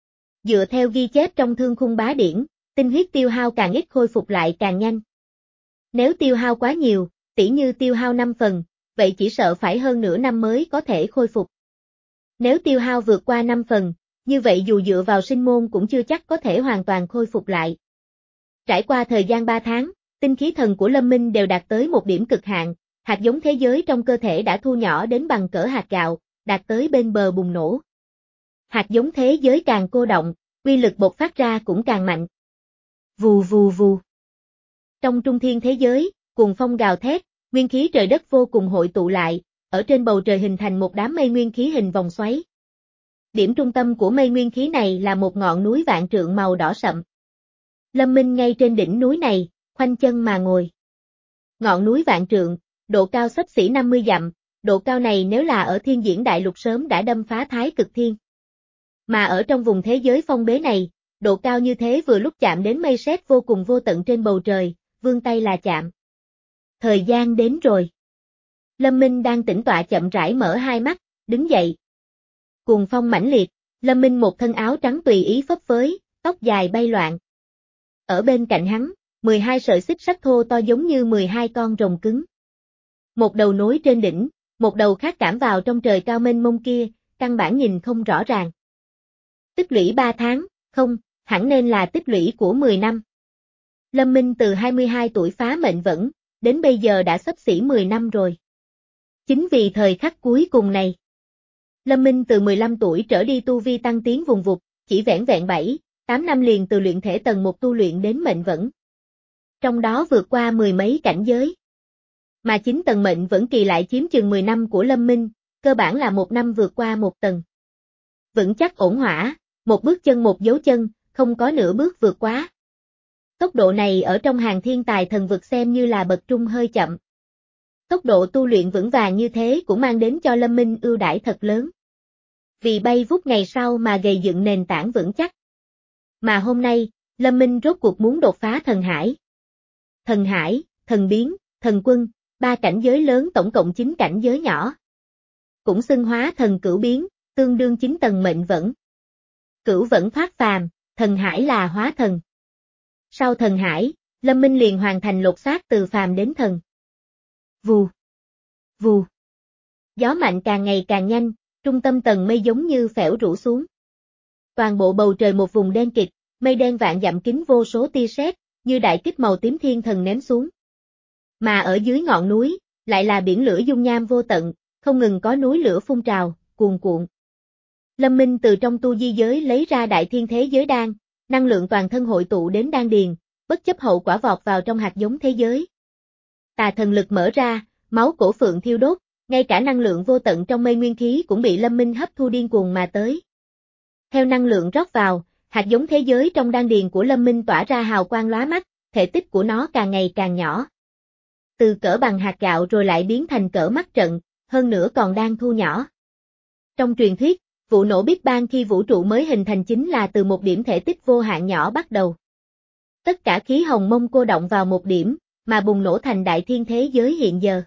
Dựa theo ghi chép trong Thương Khung Bá Điển, tinh huyết tiêu hao càng ít khôi phục lại càng nhanh. Nếu tiêu hao quá nhiều, tỉ như tiêu hao năm phần, vậy chỉ sợ phải hơn nửa năm mới có thể khôi phục. Nếu tiêu hao vượt qua năm phần, như vậy dù dựa vào sinh môn cũng chưa chắc có thể hoàn toàn khôi phục lại. Trải qua thời gian ba tháng, tinh khí thần của Lâm Minh đều đạt tới một điểm cực hạn, hạt giống thế giới trong cơ thể đã thu nhỏ đến bằng cỡ hạt gạo, đạt tới bên bờ bùng nổ. Hạt giống thế giới càng cô động, uy lực bộc phát ra cũng càng mạnh. Vù vù vù. Trong trung thiên thế giới, cuồng phong gào thét, nguyên khí trời đất vô cùng hội tụ lại, ở trên bầu trời hình thành một đám mây nguyên khí hình vòng xoáy. Điểm trung tâm của mây nguyên khí này là một ngọn núi vạn trượng màu đỏ sậm. Lâm Minh ngay trên đỉnh núi này, khoanh chân mà ngồi. Ngọn núi vạn trượng, độ cao xấp xỉ năm mươi dặm, độ cao này nếu là ở thiên diễn đại lục sớm đã đâm phá thái cực thiên. Mà ở trong vùng thế giới phong bế này, độ cao như thế vừa lúc chạm đến mây sét vô cùng vô tận trên bầu trời, vươn tay là chạm. Thời gian đến rồi. Lâm Minh đang tĩnh tọa chậm rãi mở hai mắt, đứng dậy. Cuồng phong mãnh liệt, Lâm Minh một thân áo trắng tùy ý phấp phới, tóc dài bay loạn. Ở bên cạnh hắn, mười hai sợi xích sắt thô to giống như mười hai con rồng cứng. Một đầu nối trên đỉnh, một đầu khác cảm vào trong trời cao mênh mông kia, căn bản nhìn không rõ ràng. Tích lũy ba tháng, không, hẳn nên là tích lũy của mười năm. Lâm Minh từ hai mươi hai tuổi phá mệnh vẫn, đến bây giờ đã xấp xỉ mười năm rồi. Chính vì thời khắc cuối cùng này, Lâm Minh từ mười lăm tuổi trở đi tu vi tăng tiến vùng vụt, chỉ vẻn vẹn bảy, tám năm liền từ luyện thể tầng một tu luyện đến mệnh vẫn. Trong đó vượt qua mười mấy cảnh giới. Mà chính tầng mệnh vẫn kỳ lại chiếm chừng mười năm của Lâm Minh, cơ bản là một năm vượt qua một tầng. Vững chắc ổn hỏa, một bước chân một dấu chân, không có nửa bước vượt quá. Tốc độ này ở trong hàng thiên tài thần vực xem như là bậc trung hơi chậm. Tốc độ tu luyện vững vàng như thế cũng mang đến cho Lâm Minh ưu đãi thật lớn. Vì bay vút ngày sau mà gây dựng nền tảng vững chắc. Mà hôm nay, Lâm Minh rốt cuộc muốn đột phá thần hải. Thần hải, thần biến, thần quân, ba cảnh giới lớn tổng cộng chín cảnh giới nhỏ. Cũng xưng hóa thần cửu biến, tương đương chín tầng mệnh vẫn. Cửu vẫn thoát phàm, thần hải là hóa thần. Sau thần hải, Lâm Minh liền hoàn thành lột xác từ phàm đến thần. Vù, vù. Gió mạnh càng ngày càng nhanh, trung tâm tầng mây giống như phễu rủ xuống. Toàn bộ bầu trời một vùng đen kịt, mây đen vạn dặm kín vô số tia sét, như đại kích màu tím thiên thần ném xuống. Mà ở dưới ngọn núi, lại là biển lửa dung nham vô tận, không ngừng có núi lửa phun trào, cuồn cuộn. Lâm Minh từ trong tu di giới lấy ra đại thiên thế giới đan, năng lượng toàn thân hội tụ đến đan điền, bất chấp hậu quả vọt vào trong hạt giống thế giới. Tà thần lực mở ra, máu cổ phượng thiêu đốt, ngay cả năng lượng vô tận trong mây nguyên khí cũng bị Lâm Minh hấp thu điên cuồng mà tới. Theo năng lượng rót vào, hạt giống thế giới trong đan điền của Lâm Minh tỏa ra hào quang lóa mắt, thể tích của nó càng ngày càng nhỏ. Từ cỡ bằng hạt gạo rồi lại biến thành cỡ mắt trận, hơn nữa còn đang thu nhỏ. Trong truyền thuyết, vụ nổ Big Bang khi vũ trụ mới hình thành chính là từ một điểm thể tích vô hạn nhỏ bắt đầu. Tất cả khí hồng mông cô động vào một điểm, mà bùng nổ thành đại thiên thế giới hiện giờ.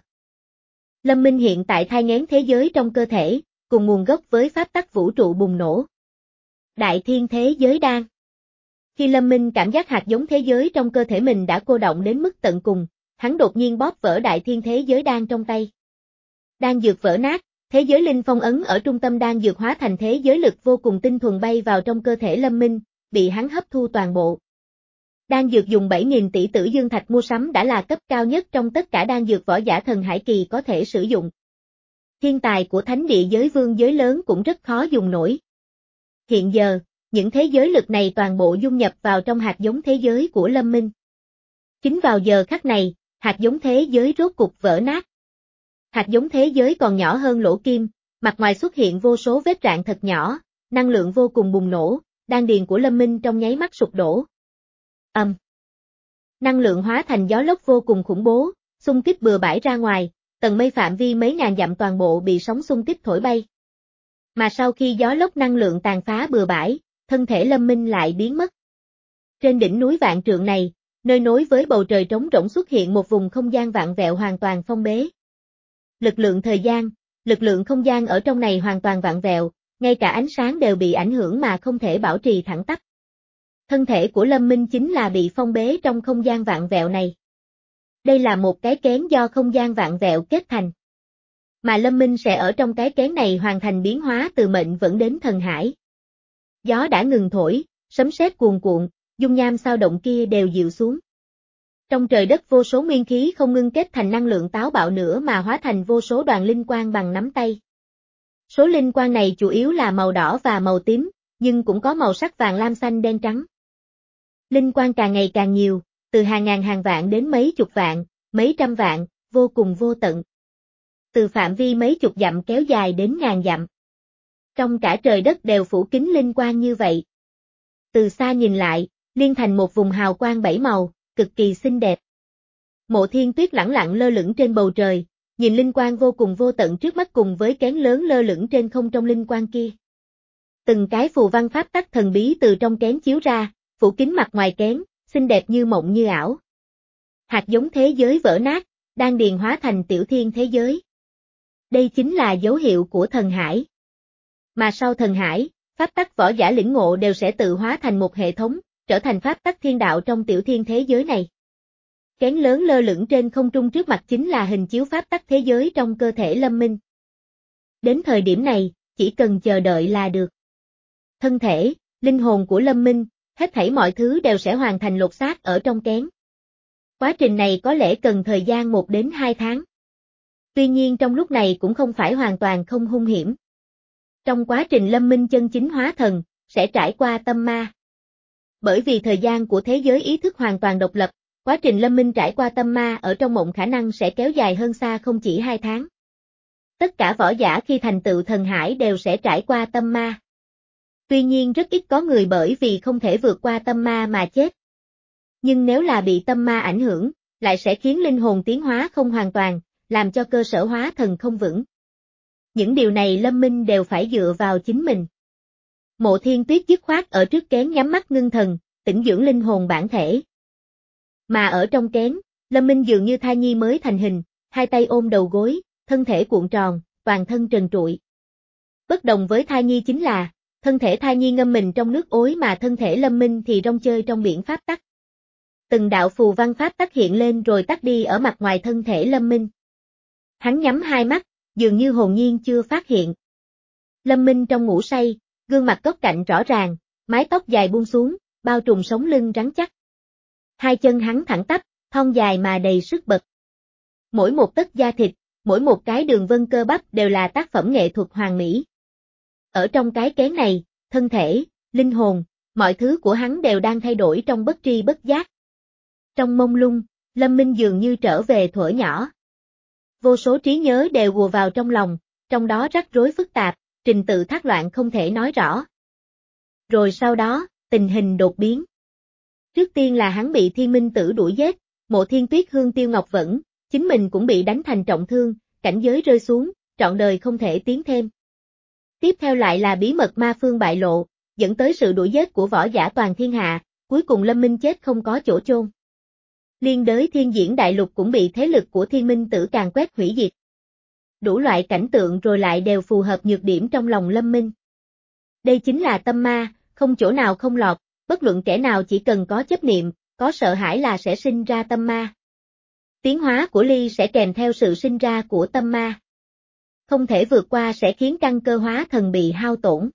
Lâm Minh hiện tại thai nghén thế giới trong cơ thể, cùng nguồn gốc với pháp tắc vũ trụ bùng nổ. Đại thiên thế giới đan. Khi Lâm Minh cảm giác hạt giống thế giới trong cơ thể mình đã cô động đến mức tận cùng, hắn đột nhiên bóp vỡ đại thiên thế giới đan trong tay. Đan dược vỡ nát, thế giới linh phong ấn ở trung tâm đan dược hóa thành thế giới lực vô cùng tinh thuần bay vào trong cơ thể Lâm Minh, bị hắn hấp thu toàn bộ. Đan dược dùng bảy nghìn tỷ tử dương thạch mua sắm đã là cấp cao nhất trong tất cả đan dược võ giả thần hải kỳ có thể sử dụng. Thiên tài của thánh địa giới vương giới lớn cũng rất khó dùng nổi. Hiện giờ, những thế giới lực này toàn bộ dung nhập vào trong hạt giống thế giới của Lâm Minh. Chính vào giờ khắc này, hạt giống thế giới rốt cục vỡ nát. Hạt giống thế giới còn nhỏ hơn lỗ kim, mặt ngoài xuất hiện vô số vết rạn thật nhỏ, năng lượng vô cùng bùng nổ, đan điền của Lâm Minh trong nháy mắt sụp đổ. Âm. Um. Năng lượng hóa thành gió lốc vô cùng khủng bố, xung kích bừa bãi ra ngoài, tầng mây phạm vi mấy ngàn dặm toàn bộ bị sóng xung kích thổi bay. Mà sau khi gió lốc năng lượng tàn phá bừa bãi, thân thể Lâm Minh lại biến mất. Trên đỉnh núi vạn trượng này, nơi nối với bầu trời trống rỗng xuất hiện một vùng không gian vạn vẹo hoàn toàn phong bế. Lực lượng thời gian, lực lượng không gian ở trong này hoàn toàn vạn vẹo, ngay cả ánh sáng đều bị ảnh hưởng mà không thể bảo trì thẳng tắp. Thân thể của Lâm Minh chính là bị phong bế trong không gian vạn vẹo này. Đây là một cái kén do không gian vạn vẹo kết thành. Mà Lâm Minh sẽ ở trong cái kén này hoàn thành biến hóa từ mệnh vẫn đến thần hải. Gió đã ngừng thổi, sấm sét cuồn cuộn, dung nham sao động kia đều dịu xuống. Trong trời đất vô số nguyên khí không ngưng kết thành năng lượng táo bạo nữa mà hóa thành vô số đoàn linh quang bằng nắm tay. Số linh quang này chủ yếu là màu đỏ và màu tím, nhưng cũng có màu sắc vàng lam xanh đen trắng. Linh quang càng ngày càng nhiều, từ hàng ngàn hàng vạn đến mấy chục vạn, mấy trăm vạn, vô cùng vô tận. Từ phạm vi mấy chục dặm kéo dài đến ngàn dặm. Trong cả trời đất đều phủ kín linh quang như vậy. Từ xa nhìn lại, liên thành một vùng hào quang bảy màu, cực kỳ xinh đẹp. Mộ Thiên Tuyết lẳng lặng lơ lửng trên bầu trời, nhìn linh quang vô cùng vô tận trước mắt cùng với kén lớn lơ lửng trên không trong linh quang kia. Từng cái phù văn pháp tắc thần bí từ trong kén chiếu ra, phủ kín mặt ngoài kén, xinh đẹp như mộng như ảo. Hạt giống thế giới vỡ nát, đang điền hóa thành tiểu thiên thế giới. Đây chính là dấu hiệu của thần hải. Mà sau thần hải, pháp tắc võ giả lĩnh ngộ đều sẽ tự hóa thành một hệ thống, trở thành pháp tắc thiên đạo trong tiểu thiên thế giới này. Kén lớn lơ lửng trên không trung trước mặt chính là hình chiếu pháp tắc thế giới trong cơ thể Lâm Minh. Đến thời điểm này, chỉ cần chờ đợi là được. Thân thể, linh hồn của Lâm Minh, hết thảy mọi thứ đều sẽ hoàn thành lột xác ở trong kén. Quá trình này có lẽ cần thời gian một đến hai tháng. Tuy nhiên trong lúc này cũng không phải hoàn toàn không hung hiểm. Trong quá trình Lâm Minh chân chính hóa thần, sẽ trải qua tâm ma. Bởi vì thời gian của thế giới ý thức hoàn toàn độc lập, quá trình Lâm Minh trải qua tâm ma ở trong mộng khả năng sẽ kéo dài hơn xa không chỉ hai tháng. Tất cả võ giả khi thành tựu thần hải đều sẽ trải qua tâm ma. Tuy nhiên rất ít có người bởi vì không thể vượt qua tâm ma mà chết. Nhưng nếu là bị tâm ma ảnh hưởng, lại sẽ khiến linh hồn tiến hóa không hoàn toàn, làm cho cơ sở hóa thần không vững. Những điều này Lâm Minh đều phải dựa vào chính mình. Mộ Thiên Tuyết dứt khoát ở trước kén nhắm mắt ngưng thần, tĩnh dưỡng linh hồn bản thể. Mà ở trong kén, Lâm Minh dường như thai nhi mới thành hình, hai tay ôm đầu gối, thân thể cuộn tròn, toàn thân trần trụi. Bất đồng với thai nhi chính là, thân thể thai nhi ngâm mình trong nước ối mà thân thể Lâm Minh thì rong chơi trong biển pháp tắc. Từng đạo phù văn pháp tắc hiện lên rồi tắt đi ở mặt ngoài thân thể Lâm Minh. Hắn nhắm hai mắt, dường như hồn nhiên chưa phát hiện. Lâm Minh trong ngủ say, gương mặt góc cạnh rõ ràng, mái tóc dài buông xuống, bao trùm sống lưng rắn chắc. Hai chân hắn thẳng tắp, thon dài mà đầy sức bật. Mỗi một tấc da thịt, mỗi một cái đường vân cơ bắp đều là tác phẩm nghệ thuật hoàn mỹ. Ở trong cái kén này, thân thể, linh hồn, mọi thứ của hắn đều đang thay đổi trong bất tri bất giác. Trong mông lung, Lâm Minh dường như trở về thuở nhỏ. Vô số trí nhớ đều ùa vào trong lòng, trong đó rắc rối phức tạp, trình tự thác loạn không thể nói rõ. Rồi sau đó, tình hình đột biến. Trước tiên là hắn bị Thiên Minh Tử đuổi giết, Mộ Thiên Tuyết Hương Tiêu Ngọc Vẫn, chính mình cũng bị đánh thành trọng thương, cảnh giới rơi xuống, trọn đời không thể tiến thêm. Tiếp theo lại là bí mật ma phương bại lộ, dẫn tới sự đuổi giết của võ giả toàn thiên hạ, cuối cùng Lâm Minh chết không có chỗ chôn. Liên đới Thiên Diễn Đại Lục cũng bị thế lực của Thiên Minh Tử càn quét hủy diệt. Đủ loại cảnh tượng rồi lại đều phù hợp nhược điểm trong lòng Lâm Minh. Đây chính là tâm ma, không chỗ nào không lọt, bất luận kẻ nào chỉ cần có chấp niệm, có sợ hãi là sẽ sinh ra tâm ma. Tiến hóa của Ly sẽ kèm theo sự sinh ra của tâm ma. Không thể vượt qua sẽ khiến căn cơ hóa thần bị hao tổn.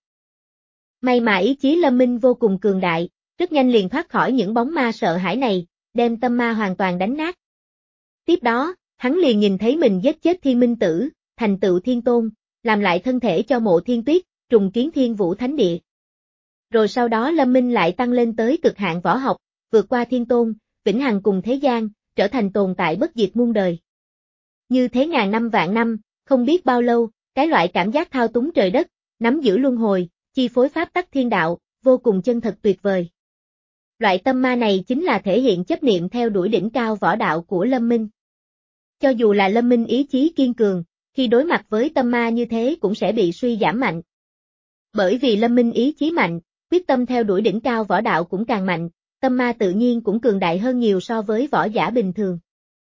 May mà ý chí Lâm Minh vô cùng cường đại, rất nhanh liền thoát khỏi những bóng ma sợ hãi này, đem tâm ma hoàn toàn đánh nát. Tiếp đó, hắn liền nhìn thấy mình giết chết Thiên Minh Tử, thành tựu Thiên Tôn, làm lại thân thể cho Mộ Thiên Tuyết, trùng kiến Thiên Vũ Thánh Địa. Rồi sau đó Lâm Minh lại tăng lên tới cực hạn võ học, vượt qua Thiên Tôn, vĩnh hằng cùng thế gian, trở thành tồn tại bất diệt muôn đời. Như thế ngàn năm vạn năm, không biết bao lâu, cái loại cảm giác thao túng trời đất, nắm giữ luân hồi, chi phối pháp tắc thiên đạo, vô cùng chân thật tuyệt vời. Loại tâm ma này chính là thể hiện chấp niệm theo đuổi đỉnh cao võ đạo của Lâm Minh. Cho dù là Lâm Minh ý chí kiên cường, khi đối mặt với tâm ma như thế cũng sẽ bị suy giảm mạnh. Bởi vì Lâm Minh ý chí mạnh, quyết tâm theo đuổi đỉnh cao võ đạo cũng càng mạnh, tâm ma tự nhiên cũng cường đại hơn nhiều so với võ giả bình thường.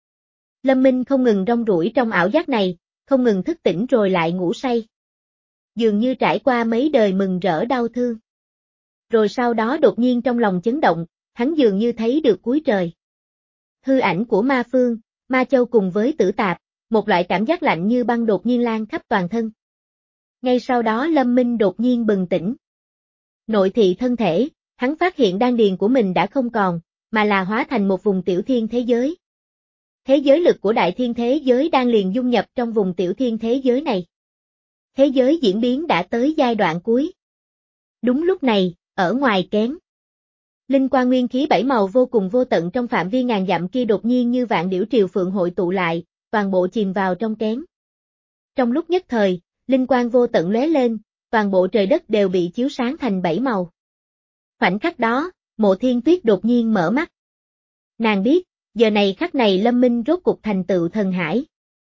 Lâm Minh không ngừng rong ruổi trong ảo giác này, không ngừng thức tỉnh rồi lại ngủ say. Dường như trải qua mấy đời mừng rỡ đau thương. Rồi sau đó đột nhiên trong lòng chấn động, hắn dường như thấy được cuối trời. Hư ảnh của ma phương, ma châu cùng với tử tạp, một loại cảm giác lạnh như băng đột nhiên lan khắp toàn thân. Ngay sau đó Lâm Minh đột nhiên bừng tỉnh. Nội thị thân thể, hắn phát hiện đan điền của mình đã không còn, mà là hóa thành một vùng tiểu thiên thế giới. Thế giới lực của đại thiên thế giới đang liền dung nhập trong vùng tiểu thiên thế giới này. Thế giới diễn biến đã tới giai đoạn cuối. Đúng lúc này, ở ngoài kén, linh quang nguyên khí bảy màu vô cùng vô tận trong phạm vi ngàn dặm kia đột nhiên như vạn điểu triều phượng hội tụ lại, toàn bộ chìm vào trong kén. Trong lúc nhất thời, linh quang vô tận lóe lên, toàn bộ trời đất đều bị chiếu sáng thành bảy màu. Khoảnh khắc đó, Mộ Thiên Tuyết đột nhiên mở mắt. Nàng biết, giờ này khắc này Lâm Minh rốt cục thành tựu thần hải.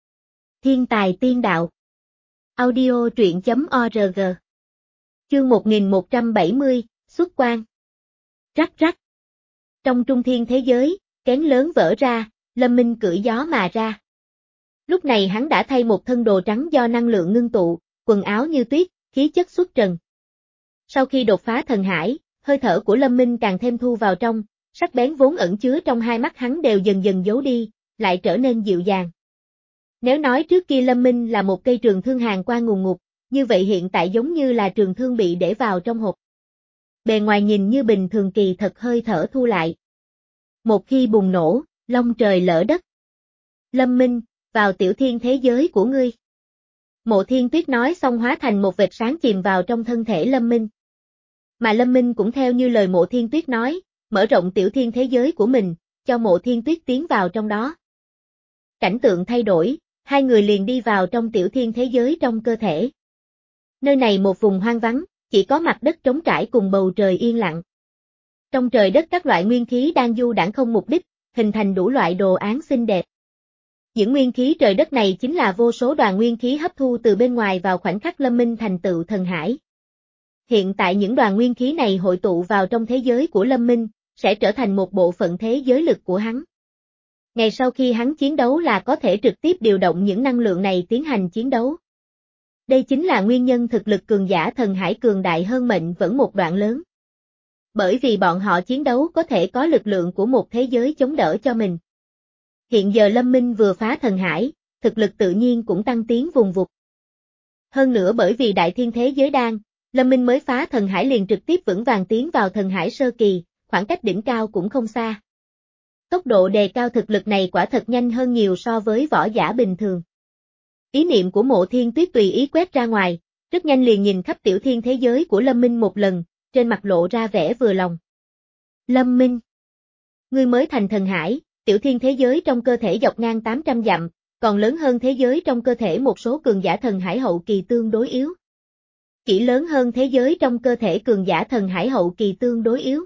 Thiên tài tiên đạo. Audio truyện chấm org. Chương một nghìn một trăm bảy mươi, xuất quan. Rắc rắc. Trong trung thiên thế giới, kén lớn vỡ ra, Lâm Minh cưỡi gió mà ra. Lúc này hắn đã thay một thân đồ trắng do năng lượng ngưng tụ, quần áo như tuyết, khí chất xuất trần. Sau khi đột phá thần hải, hơi thở của Lâm Minh càng thêm thu vào trong, sắc bén vốn ẩn chứa trong hai mắt hắn đều dần dần giấu đi, lại trở nên dịu dàng. Nếu nói trước kia Lâm Minh là một cây trường thương hàng qua ngùn ngụt, như vậy hiện tại giống như là trường thương bị để vào trong hộp. Bề ngoài nhìn như bình thường kỳ thật hơi thở thu lại. Một khi bùng nổ, long trời lỡ đất. Lâm Minh, vào tiểu thiên thế giới của ngươi. Mộ Thiên Tuyết nói xong hóa thành một vệt sáng chìm vào trong thân thể Lâm Minh. Mà Lâm Minh cũng theo như lời Mộ Thiên Tuyết nói, mở rộng tiểu thiên thế giới của mình, cho Mộ Thiên Tuyết tiến vào trong đó. Cảnh tượng thay đổi, hai người liền đi vào trong tiểu thiên thế giới trong cơ thể. Nơi này một vùng hoang vắng, chỉ có mặt đất trống trải cùng bầu trời yên lặng. Trong trời đất các loại nguyên khí đang du đãng không mục đích, hình thành đủ loại đồ án xinh đẹp. Những nguyên khí trời đất này chính là vô số đoàn nguyên khí hấp thu từ bên ngoài vào khoảnh khắc Lâm Minh thành tựu thần hải. Hiện tại những đoàn nguyên khí này hội tụ vào trong thế giới của Lâm Minh, sẽ trở thành một bộ phận thế giới lực của hắn. Ngày sau khi hắn chiến đấu là có thể trực tiếp điều động những năng lượng này tiến hành chiến đấu. Đây chính là nguyên nhân thực lực cường giả thần hải cường đại hơn mệnh vẫn một đoạn lớn. Bởi vì bọn họ chiến đấu có thể có lực lượng của một thế giới chống đỡ cho mình. Hiện giờ Lâm Minh vừa phá thần hải, thực lực tự nhiên cũng tăng tiến vùng vụt. Hơn nữa bởi vì đại thiên thế giới đan, Lâm Minh mới phá thần hải liền trực tiếp vững vàng tiến vào thần hải sơ kỳ, khoảng cách đỉnh cao cũng không xa. Tốc độ đề cao thực lực này quả thật nhanh hơn nhiều so với võ giả bình thường. Ý niệm của Mộ Thiên Tuyết tùy ý quét ra ngoài, rất nhanh liền nhìn khắp tiểu thiên thế giới của Lâm Minh một lần, trên mặt lộ ra vẻ vừa lòng. Lâm Minh, ngươi mới thành thần hải, tiểu thiên thế giới trong cơ thể dọc ngang tám trăm dặm, còn lớn hơn thế giới trong cơ thể một số cường giả thần hải hậu kỳ tương đối yếu. Chỉ lớn hơn thế giới trong cơ thể cường giả thần hải hậu kỳ tương đối yếu.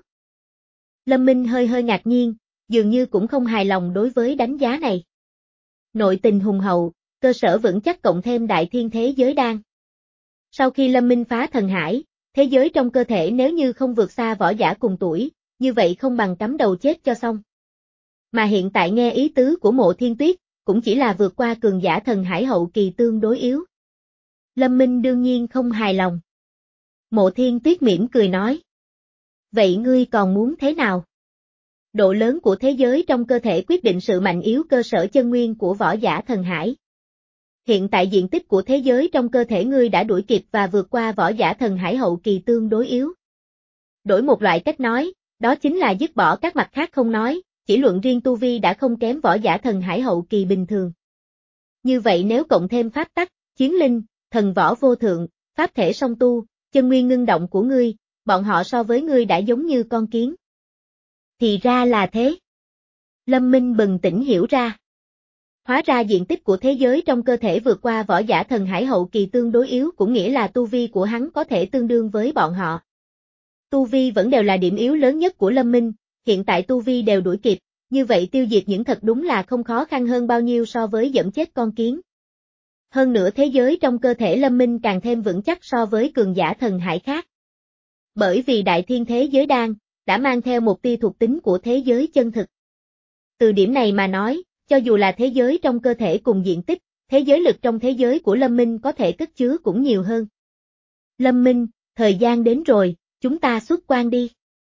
Lâm Minh hơi hơi ngạc nhiên, dường như cũng không hài lòng đối với đánh giá này. Nội tình hùng hậu, cơ sở vững chắc cộng thêm đại thiên thế giới đan. Sau khi Lâm Minh phá thần hải, thế giới trong cơ thể nếu như không vượt xa võ giả cùng tuổi, như vậy không bằng cắm đầu chết cho xong. Mà hiện tại nghe ý tứ của Mộ Thiên Tuyết, cũng chỉ là vượt qua cường giả thần hải hậu kỳ tương đối yếu. Lâm Minh đương nhiên không hài lòng. Mộ Thiên Tuyết mỉm cười nói. Vậy ngươi còn muốn thế nào? Độ lớn của thế giới trong cơ thể quyết định sự mạnh yếu cơ sở chân nguyên của võ giả thần hải. Hiện tại diện tích của thế giới trong cơ thể ngươi đã đuổi kịp và vượt qua võ giả thần hải hậu kỳ tương đối yếu. Đổi một loại cách nói, đó chính là dứt bỏ các mặt khác không nói, chỉ luận riêng tu vi đã không kém võ giả thần hải hậu kỳ bình thường. Như vậy nếu cộng thêm pháp tắc, chiến linh, thần võ vô thượng, pháp thể song tu, chân nguyên ngưng động của ngươi, bọn họ so với ngươi đã giống như con kiến. Thì ra là thế. Lâm Minh bừng tỉnh hiểu ra. Hóa ra diện tích của thế giới trong cơ thể vượt qua võ giả thần hải hậu kỳ tương đối yếu cũng nghĩa là tu vi của hắn có thể tương đương với bọn họ. Tu vi vẫn đều là điểm yếu lớn nhất của Lâm Minh, hiện tại tu vi đều đuổi kịp, như vậy tiêu diệt những thật đúng là không khó khăn hơn bao nhiêu so với giẫm chết con kiến. Hơn nữa thế giới trong cơ thể Lâm Minh càng thêm vững chắc so với cường giả thần hải khác. Bởi vì đại thiên thế giới đan, đã mang theo một tia thuộc tính của thế giới chân thực. Từ điểm này mà nói, cho dù là thế giới trong cơ thể cùng diện tích, thế giới lực trong thế giới của Lâm Minh có thể cất chứa cũng nhiều hơn. Lâm Minh, thời gian đến rồi, chúng ta xuất quan đi.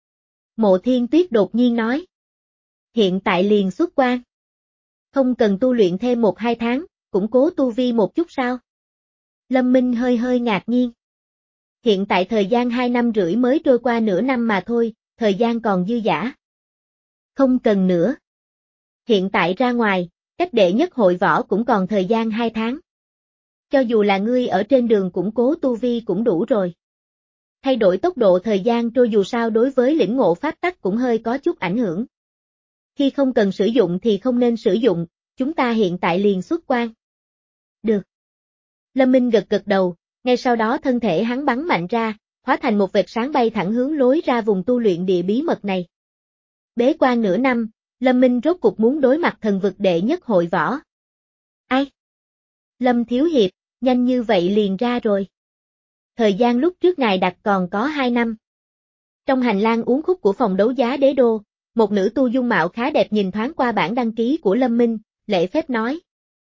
Mộ Thiên Tuyết đột nhiên nói. Hiện tại liền xuất quan. Không cần tu luyện thêm một hai tháng, củng cố tu vi một chút sao? Lâm Minh hơi hơi ngạc nhiên. Hiện tại thời gian hai năm rưỡi mới trôi qua nửa năm mà thôi, thời gian còn dư dả. Không cần nữa. Hiện tại ra ngoài, cách đệ nhất hội võ cũng còn thời gian hai tháng. Cho dù là ngươi ở trên đường củng cố tu vi cũng đủ rồi. Thay đổi tốc độ thời gian trôi dù sao đối với lĩnh ngộ pháp tắc cũng hơi có chút ảnh hưởng. Khi không cần sử dụng thì không nên sử dụng, chúng ta hiện tại liền xuất quan. Được. Lâm Minh gật gật đầu, ngay sau đó thân thể hắn bắn mạnh ra, hóa thành một vệt sáng bay thẳng hướng lối ra vùng tu luyện địa bí mật này. Bế quan nửa năm, Lâm Minh rốt cục muốn đối mặt thần vực đệ nhất hội võ. Ai? Lâm Thiếu Hiệp, nhanh như vậy liền ra rồi. Thời gian lúc trước ngài đặt còn có hai năm. Trong hành lang uốn khúc của phòng đấu giá đế đô, một nữ tu dung mạo khá đẹp nhìn thoáng qua bản đăng ký của Lâm Minh, lễ phép nói.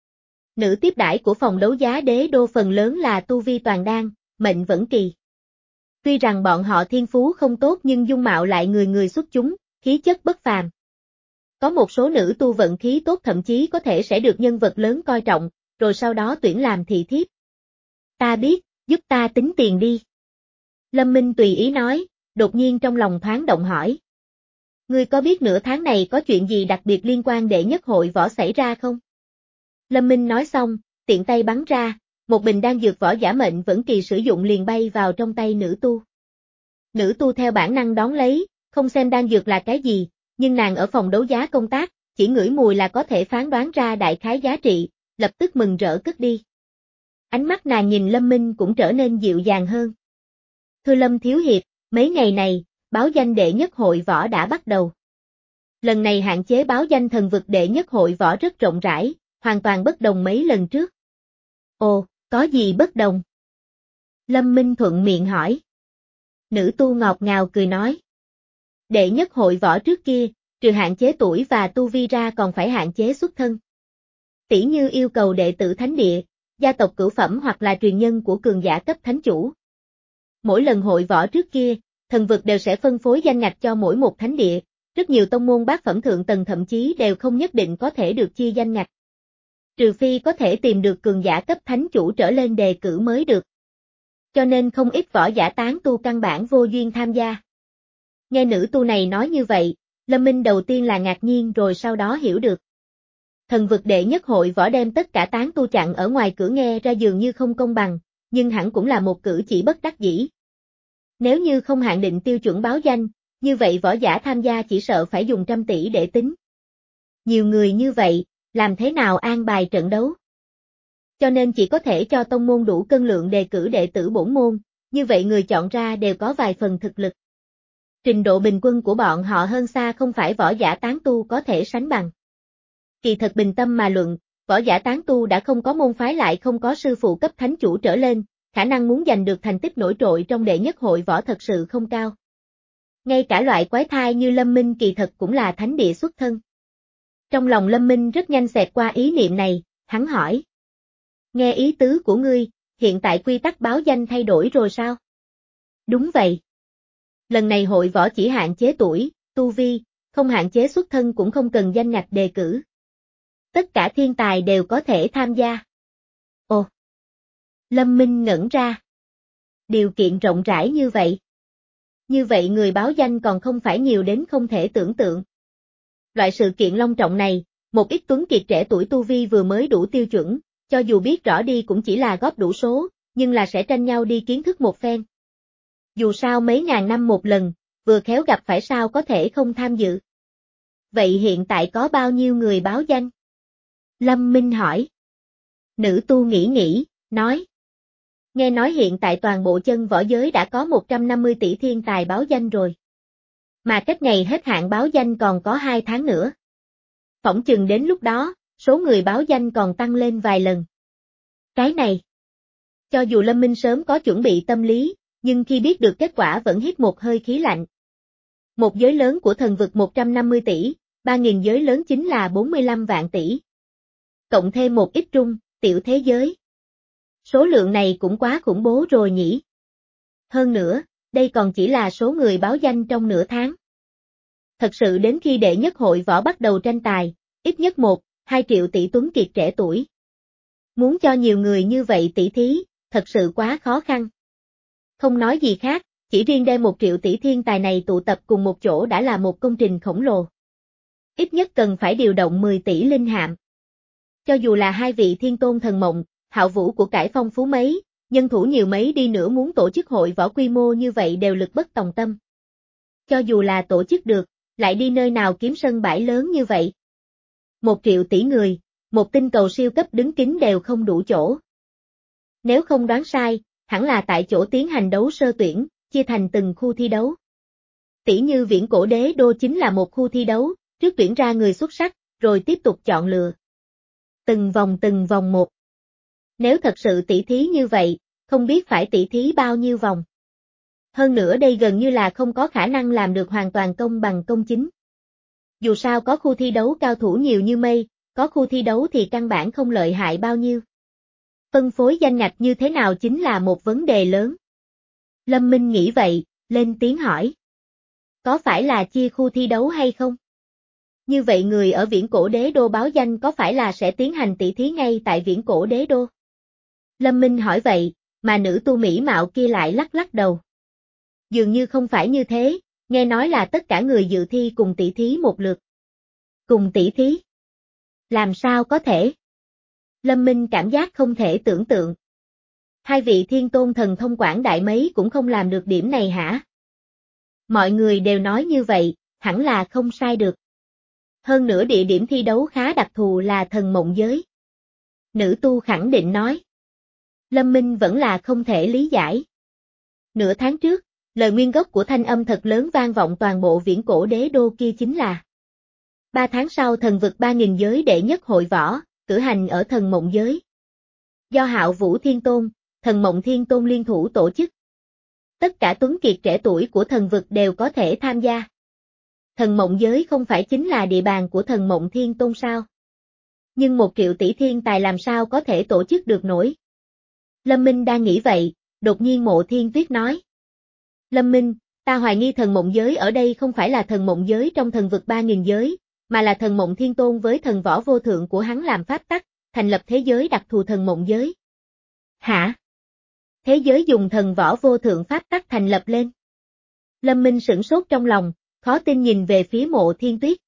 Nữ tiếp đãi của phòng đấu giá đế đô phần lớn là tu vi toàn đan, mệnh vẫn kỳ. Tuy rằng bọn họ thiên phú không tốt nhưng dung mạo lại người người xuất chúng, khí chất bất phàm. Có một số nữ tu vận khí tốt thậm chí có thể sẽ được nhân vật lớn coi trọng, rồi sau đó tuyển làm thị thiếp. Ta biết, giúp ta tính tiền đi. Lâm Minh tùy ý nói, đột nhiên trong lòng thoáng động hỏi. Ngươi có biết nửa tháng này có chuyện gì đặc biệt liên quan đệ nhất hội võ xảy ra không? Lâm Minh nói xong, tiện tay bắn ra, một bình đan dược võ giả mệnh vẫn kỳ sử dụng liền bay vào trong tay nữ tu. Nữ tu theo bản năng đón lấy, không xem đan dược là cái gì, nhưng nàng ở phòng đấu giá công tác, chỉ ngửi mùi là có thể phán đoán ra đại khái giá trị, lập tức mừng rỡ cất đi. Ánh mắt nàng nhìn Lâm Minh cũng trở nên dịu dàng hơn. Thưa Lâm Thiếu Hiệp, mấy ngày này, báo danh đệ nhất hội võ đã bắt đầu. Lần này hạn chế báo danh thần vực đệ nhất hội võ rất rộng rãi, hoàn toàn bất đồng mấy lần trước. Ồ, có gì bất đồng? Lâm Minh thuận miệng hỏi. Nữ tu ngọt ngào cười nói. Đệ nhất hội võ trước kia, trừ hạn chế tuổi và tu vi ra còn phải hạn chế xuất thân. Tỉ như yêu cầu đệ tử thánh địa, gia tộc cửu phẩm hoặc là truyền nhân của cường giả cấp thánh chủ. Mỗi lần hội võ trước kia, thần vực đều sẽ phân phối danh ngạch cho mỗi một thánh địa, rất nhiều tông môn bát phẩm thượng tầng thậm chí đều không nhất định có thể được chia danh ngạch. Trừ phi có thể tìm được cường giả cấp thánh chủ trở lên đề cử mới được. Cho nên không ít võ giả tán tu căn bản vô duyên tham gia. Nghe nữ tu này nói như vậy, Lâm Minh đầu tiên là ngạc nhiên rồi sau đó hiểu được. Thần vực đệ nhất hội võ đem tất cả tán tu chặn ở ngoài cửa nghe ra dường như không công bằng, nhưng hẳn cũng là một cử chỉ bất đắc dĩ. Nếu như không hạn định tiêu chuẩn báo danh, như vậy võ giả tham gia chỉ sợ phải dùng trăm tỷ để tính. Nhiều người như vậy, làm thế nào an bài trận đấu? Cho nên chỉ có thể cho tông môn đủ cân lượng đề cử đệ tử bổn môn, như vậy người chọn ra đều có vài phần thực lực. Trình độ bình quân của bọn họ hơn xa không phải võ giả tán tu có thể sánh bằng. Kỳ thật bình tâm mà luận, võ giả tán tu đã không có môn phái lại không có sư phụ cấp thánh chủ trở lên, khả năng muốn giành được thành tích nổi trội trong đệ nhất hội võ thật sự không cao. Ngay cả loại quái thai như Lâm Minh kỳ thật cũng là thánh địa xuất thân. Trong lòng Lâm Minh rất nhanh xẹt qua ý niệm này, hắn hỏi. Nghe ý tứ của ngươi, hiện tại quy tắc báo danh thay đổi rồi sao? Đúng vậy. Lần này hội võ chỉ hạn chế tuổi, tu vi, không hạn chế xuất thân cũng không cần danh ngạch đề cử. Tất cả thiên tài đều có thể tham gia. Ồ! Lâm Minh ngẩn ra. Điều kiện rộng rãi như vậy. Như vậy người báo danh còn không phải nhiều đến không thể tưởng tượng. Loại sự kiện long trọng này, một ít tuấn kiệt trẻ tuổi tu vi vừa mới đủ tiêu chuẩn, cho dù biết rõ đi cũng chỉ là góp đủ số, nhưng là sẽ tranh nhau đi kiến thức một phen. Dù sao mấy ngàn năm một lần, vừa khéo gặp phải sao có thể không tham dự. Vậy hiện tại có bao nhiêu người báo danh? Lâm Minh hỏi. Nữ tu nghĩ nghĩ, nói. Nghe nói hiện tại toàn bộ chân võ giới đã có một trăm năm mươi tỷ thiên tài báo danh rồi. Mà cách ngày hết hạn báo danh còn có hai tháng nữa. Phỏng chừng đến lúc đó, số người báo danh còn tăng lên vài lần. Cái này. Cho dù Lâm Minh sớm có chuẩn bị tâm lý, nhưng khi biết được kết quả vẫn hít một hơi khí lạnh. Một giới lớn của thần vực một trăm năm mươi tỷ, ba nghìn giới lớn chính là bốn mươi lăm vạn tỷ. Cộng thêm một ít trung, tiểu thế giới. Số lượng này cũng quá khủng bố rồi nhỉ. Hơn nữa, đây còn chỉ là số người báo danh trong nửa tháng. Thật sự đến khi đệ nhất hội võ bắt đầu tranh tài, ít nhất một, hai triệu tỷ tuấn kiệt trẻ tuổi. Muốn cho nhiều người như vậy tỷ thí, thật sự quá khó khăn. Không nói gì khác, Chỉ riêng đem một triệu tỷ thiên tài này tụ tập cùng một chỗ đã là một công trình khổng lồ. Ít nhất cần phải điều động mười tỷ linh hạm. Cho dù là hai vị thiên tôn thần mộng, hạo vũ của cải phong phú mấy, nhân thủ nhiều mấy đi nữa muốn tổ chức hội võ quy mô như vậy đều lực bất tòng tâm. Cho dù là tổ chức được, lại đi nơi nào kiếm sân bãi lớn như vậy. Một triệu tỷ người, một tinh cầu siêu cấp đứng kín đều không đủ chỗ. Nếu không đoán sai, hẳn là tại chỗ tiến hành đấu sơ tuyển, chia thành từng khu thi đấu. Tỷ như viễn cổ đế đô chính là một khu thi đấu, trước tuyển ra người xuất sắc, rồi tiếp tục chọn lựa. Từng vòng từng vòng một. Nếu thật sự tỷ thí như vậy, không biết phải tỷ thí bao nhiêu vòng. Hơn nữa đây gần như là không có khả năng làm được hoàn toàn công bằng công chính. Dù sao có khu thi đấu cao thủ nhiều như mây, có khu thi đấu thì căn bản không lợi hại bao nhiêu. Phân phối danh ngạch như thế nào chính là một vấn đề lớn. Lâm Minh nghĩ vậy, lên tiếng hỏi. Có phải là chia khu thi đấu hay không? Như vậy người ở viễn cổ đế đô báo danh có phải là sẽ tiến hành tỷ thí ngay tại viễn cổ đế đô? Lâm Minh hỏi vậy, mà nữ tu mỹ mạo kia lại lắc lắc đầu. Dường như không phải như thế, nghe nói là tất cả người dự thi cùng tỷ thí một lượt. Cùng tỷ thí? Làm sao có thể? Lâm Minh cảm giác không thể tưởng tượng. Hai vị thiên tôn thần thông quảng đại mấy cũng không làm được điểm này hả? Mọi người đều nói như vậy, hẳn là không sai được. Hơn nữa địa điểm thi đấu khá đặc thù là thần mộng giới. Nữ tu khẳng định nói. Lâm Minh vẫn là không thể lý giải. Nửa tháng trước, lời nguyên gốc của thanh âm thật lớn vang vọng toàn bộ viễn cổ đế đô kia chính là ba tháng sau thần vực ba nghìn giới đệ nhất hội võ, cử hành ở thần mộng giới. Do Hạo Vũ Thiên Tôn, thần mộng Thiên Tôn liên thủ tổ chức. Tất cả tuấn kiệt trẻ tuổi của thần vực đều có thể tham gia. Thần mộng giới không phải chính là địa bàn của thần mộng Thiên Tôn sao? Nhưng một triệu tỷ thiên tài làm sao có thể tổ chức được nổi? Lâm Minh đang nghĩ vậy, đột nhiên Mộ Thiên Tuyết nói. Lâm Minh, ta hoài nghi thần mộng giới ở đây không phải là thần mộng giới trong thần vực ba nghìn giới, mà là thần mộng Thiên Tôn với thần võ vô thượng của hắn làm pháp tắc, thành lập thế giới đặc thù thần mộng giới. Hả? Thế giới dùng thần võ vô thượng pháp tắc thành lập lên. Lâm Minh sửng sốt trong lòng, khó tin nhìn về phía Mộ Thiên Tuyết.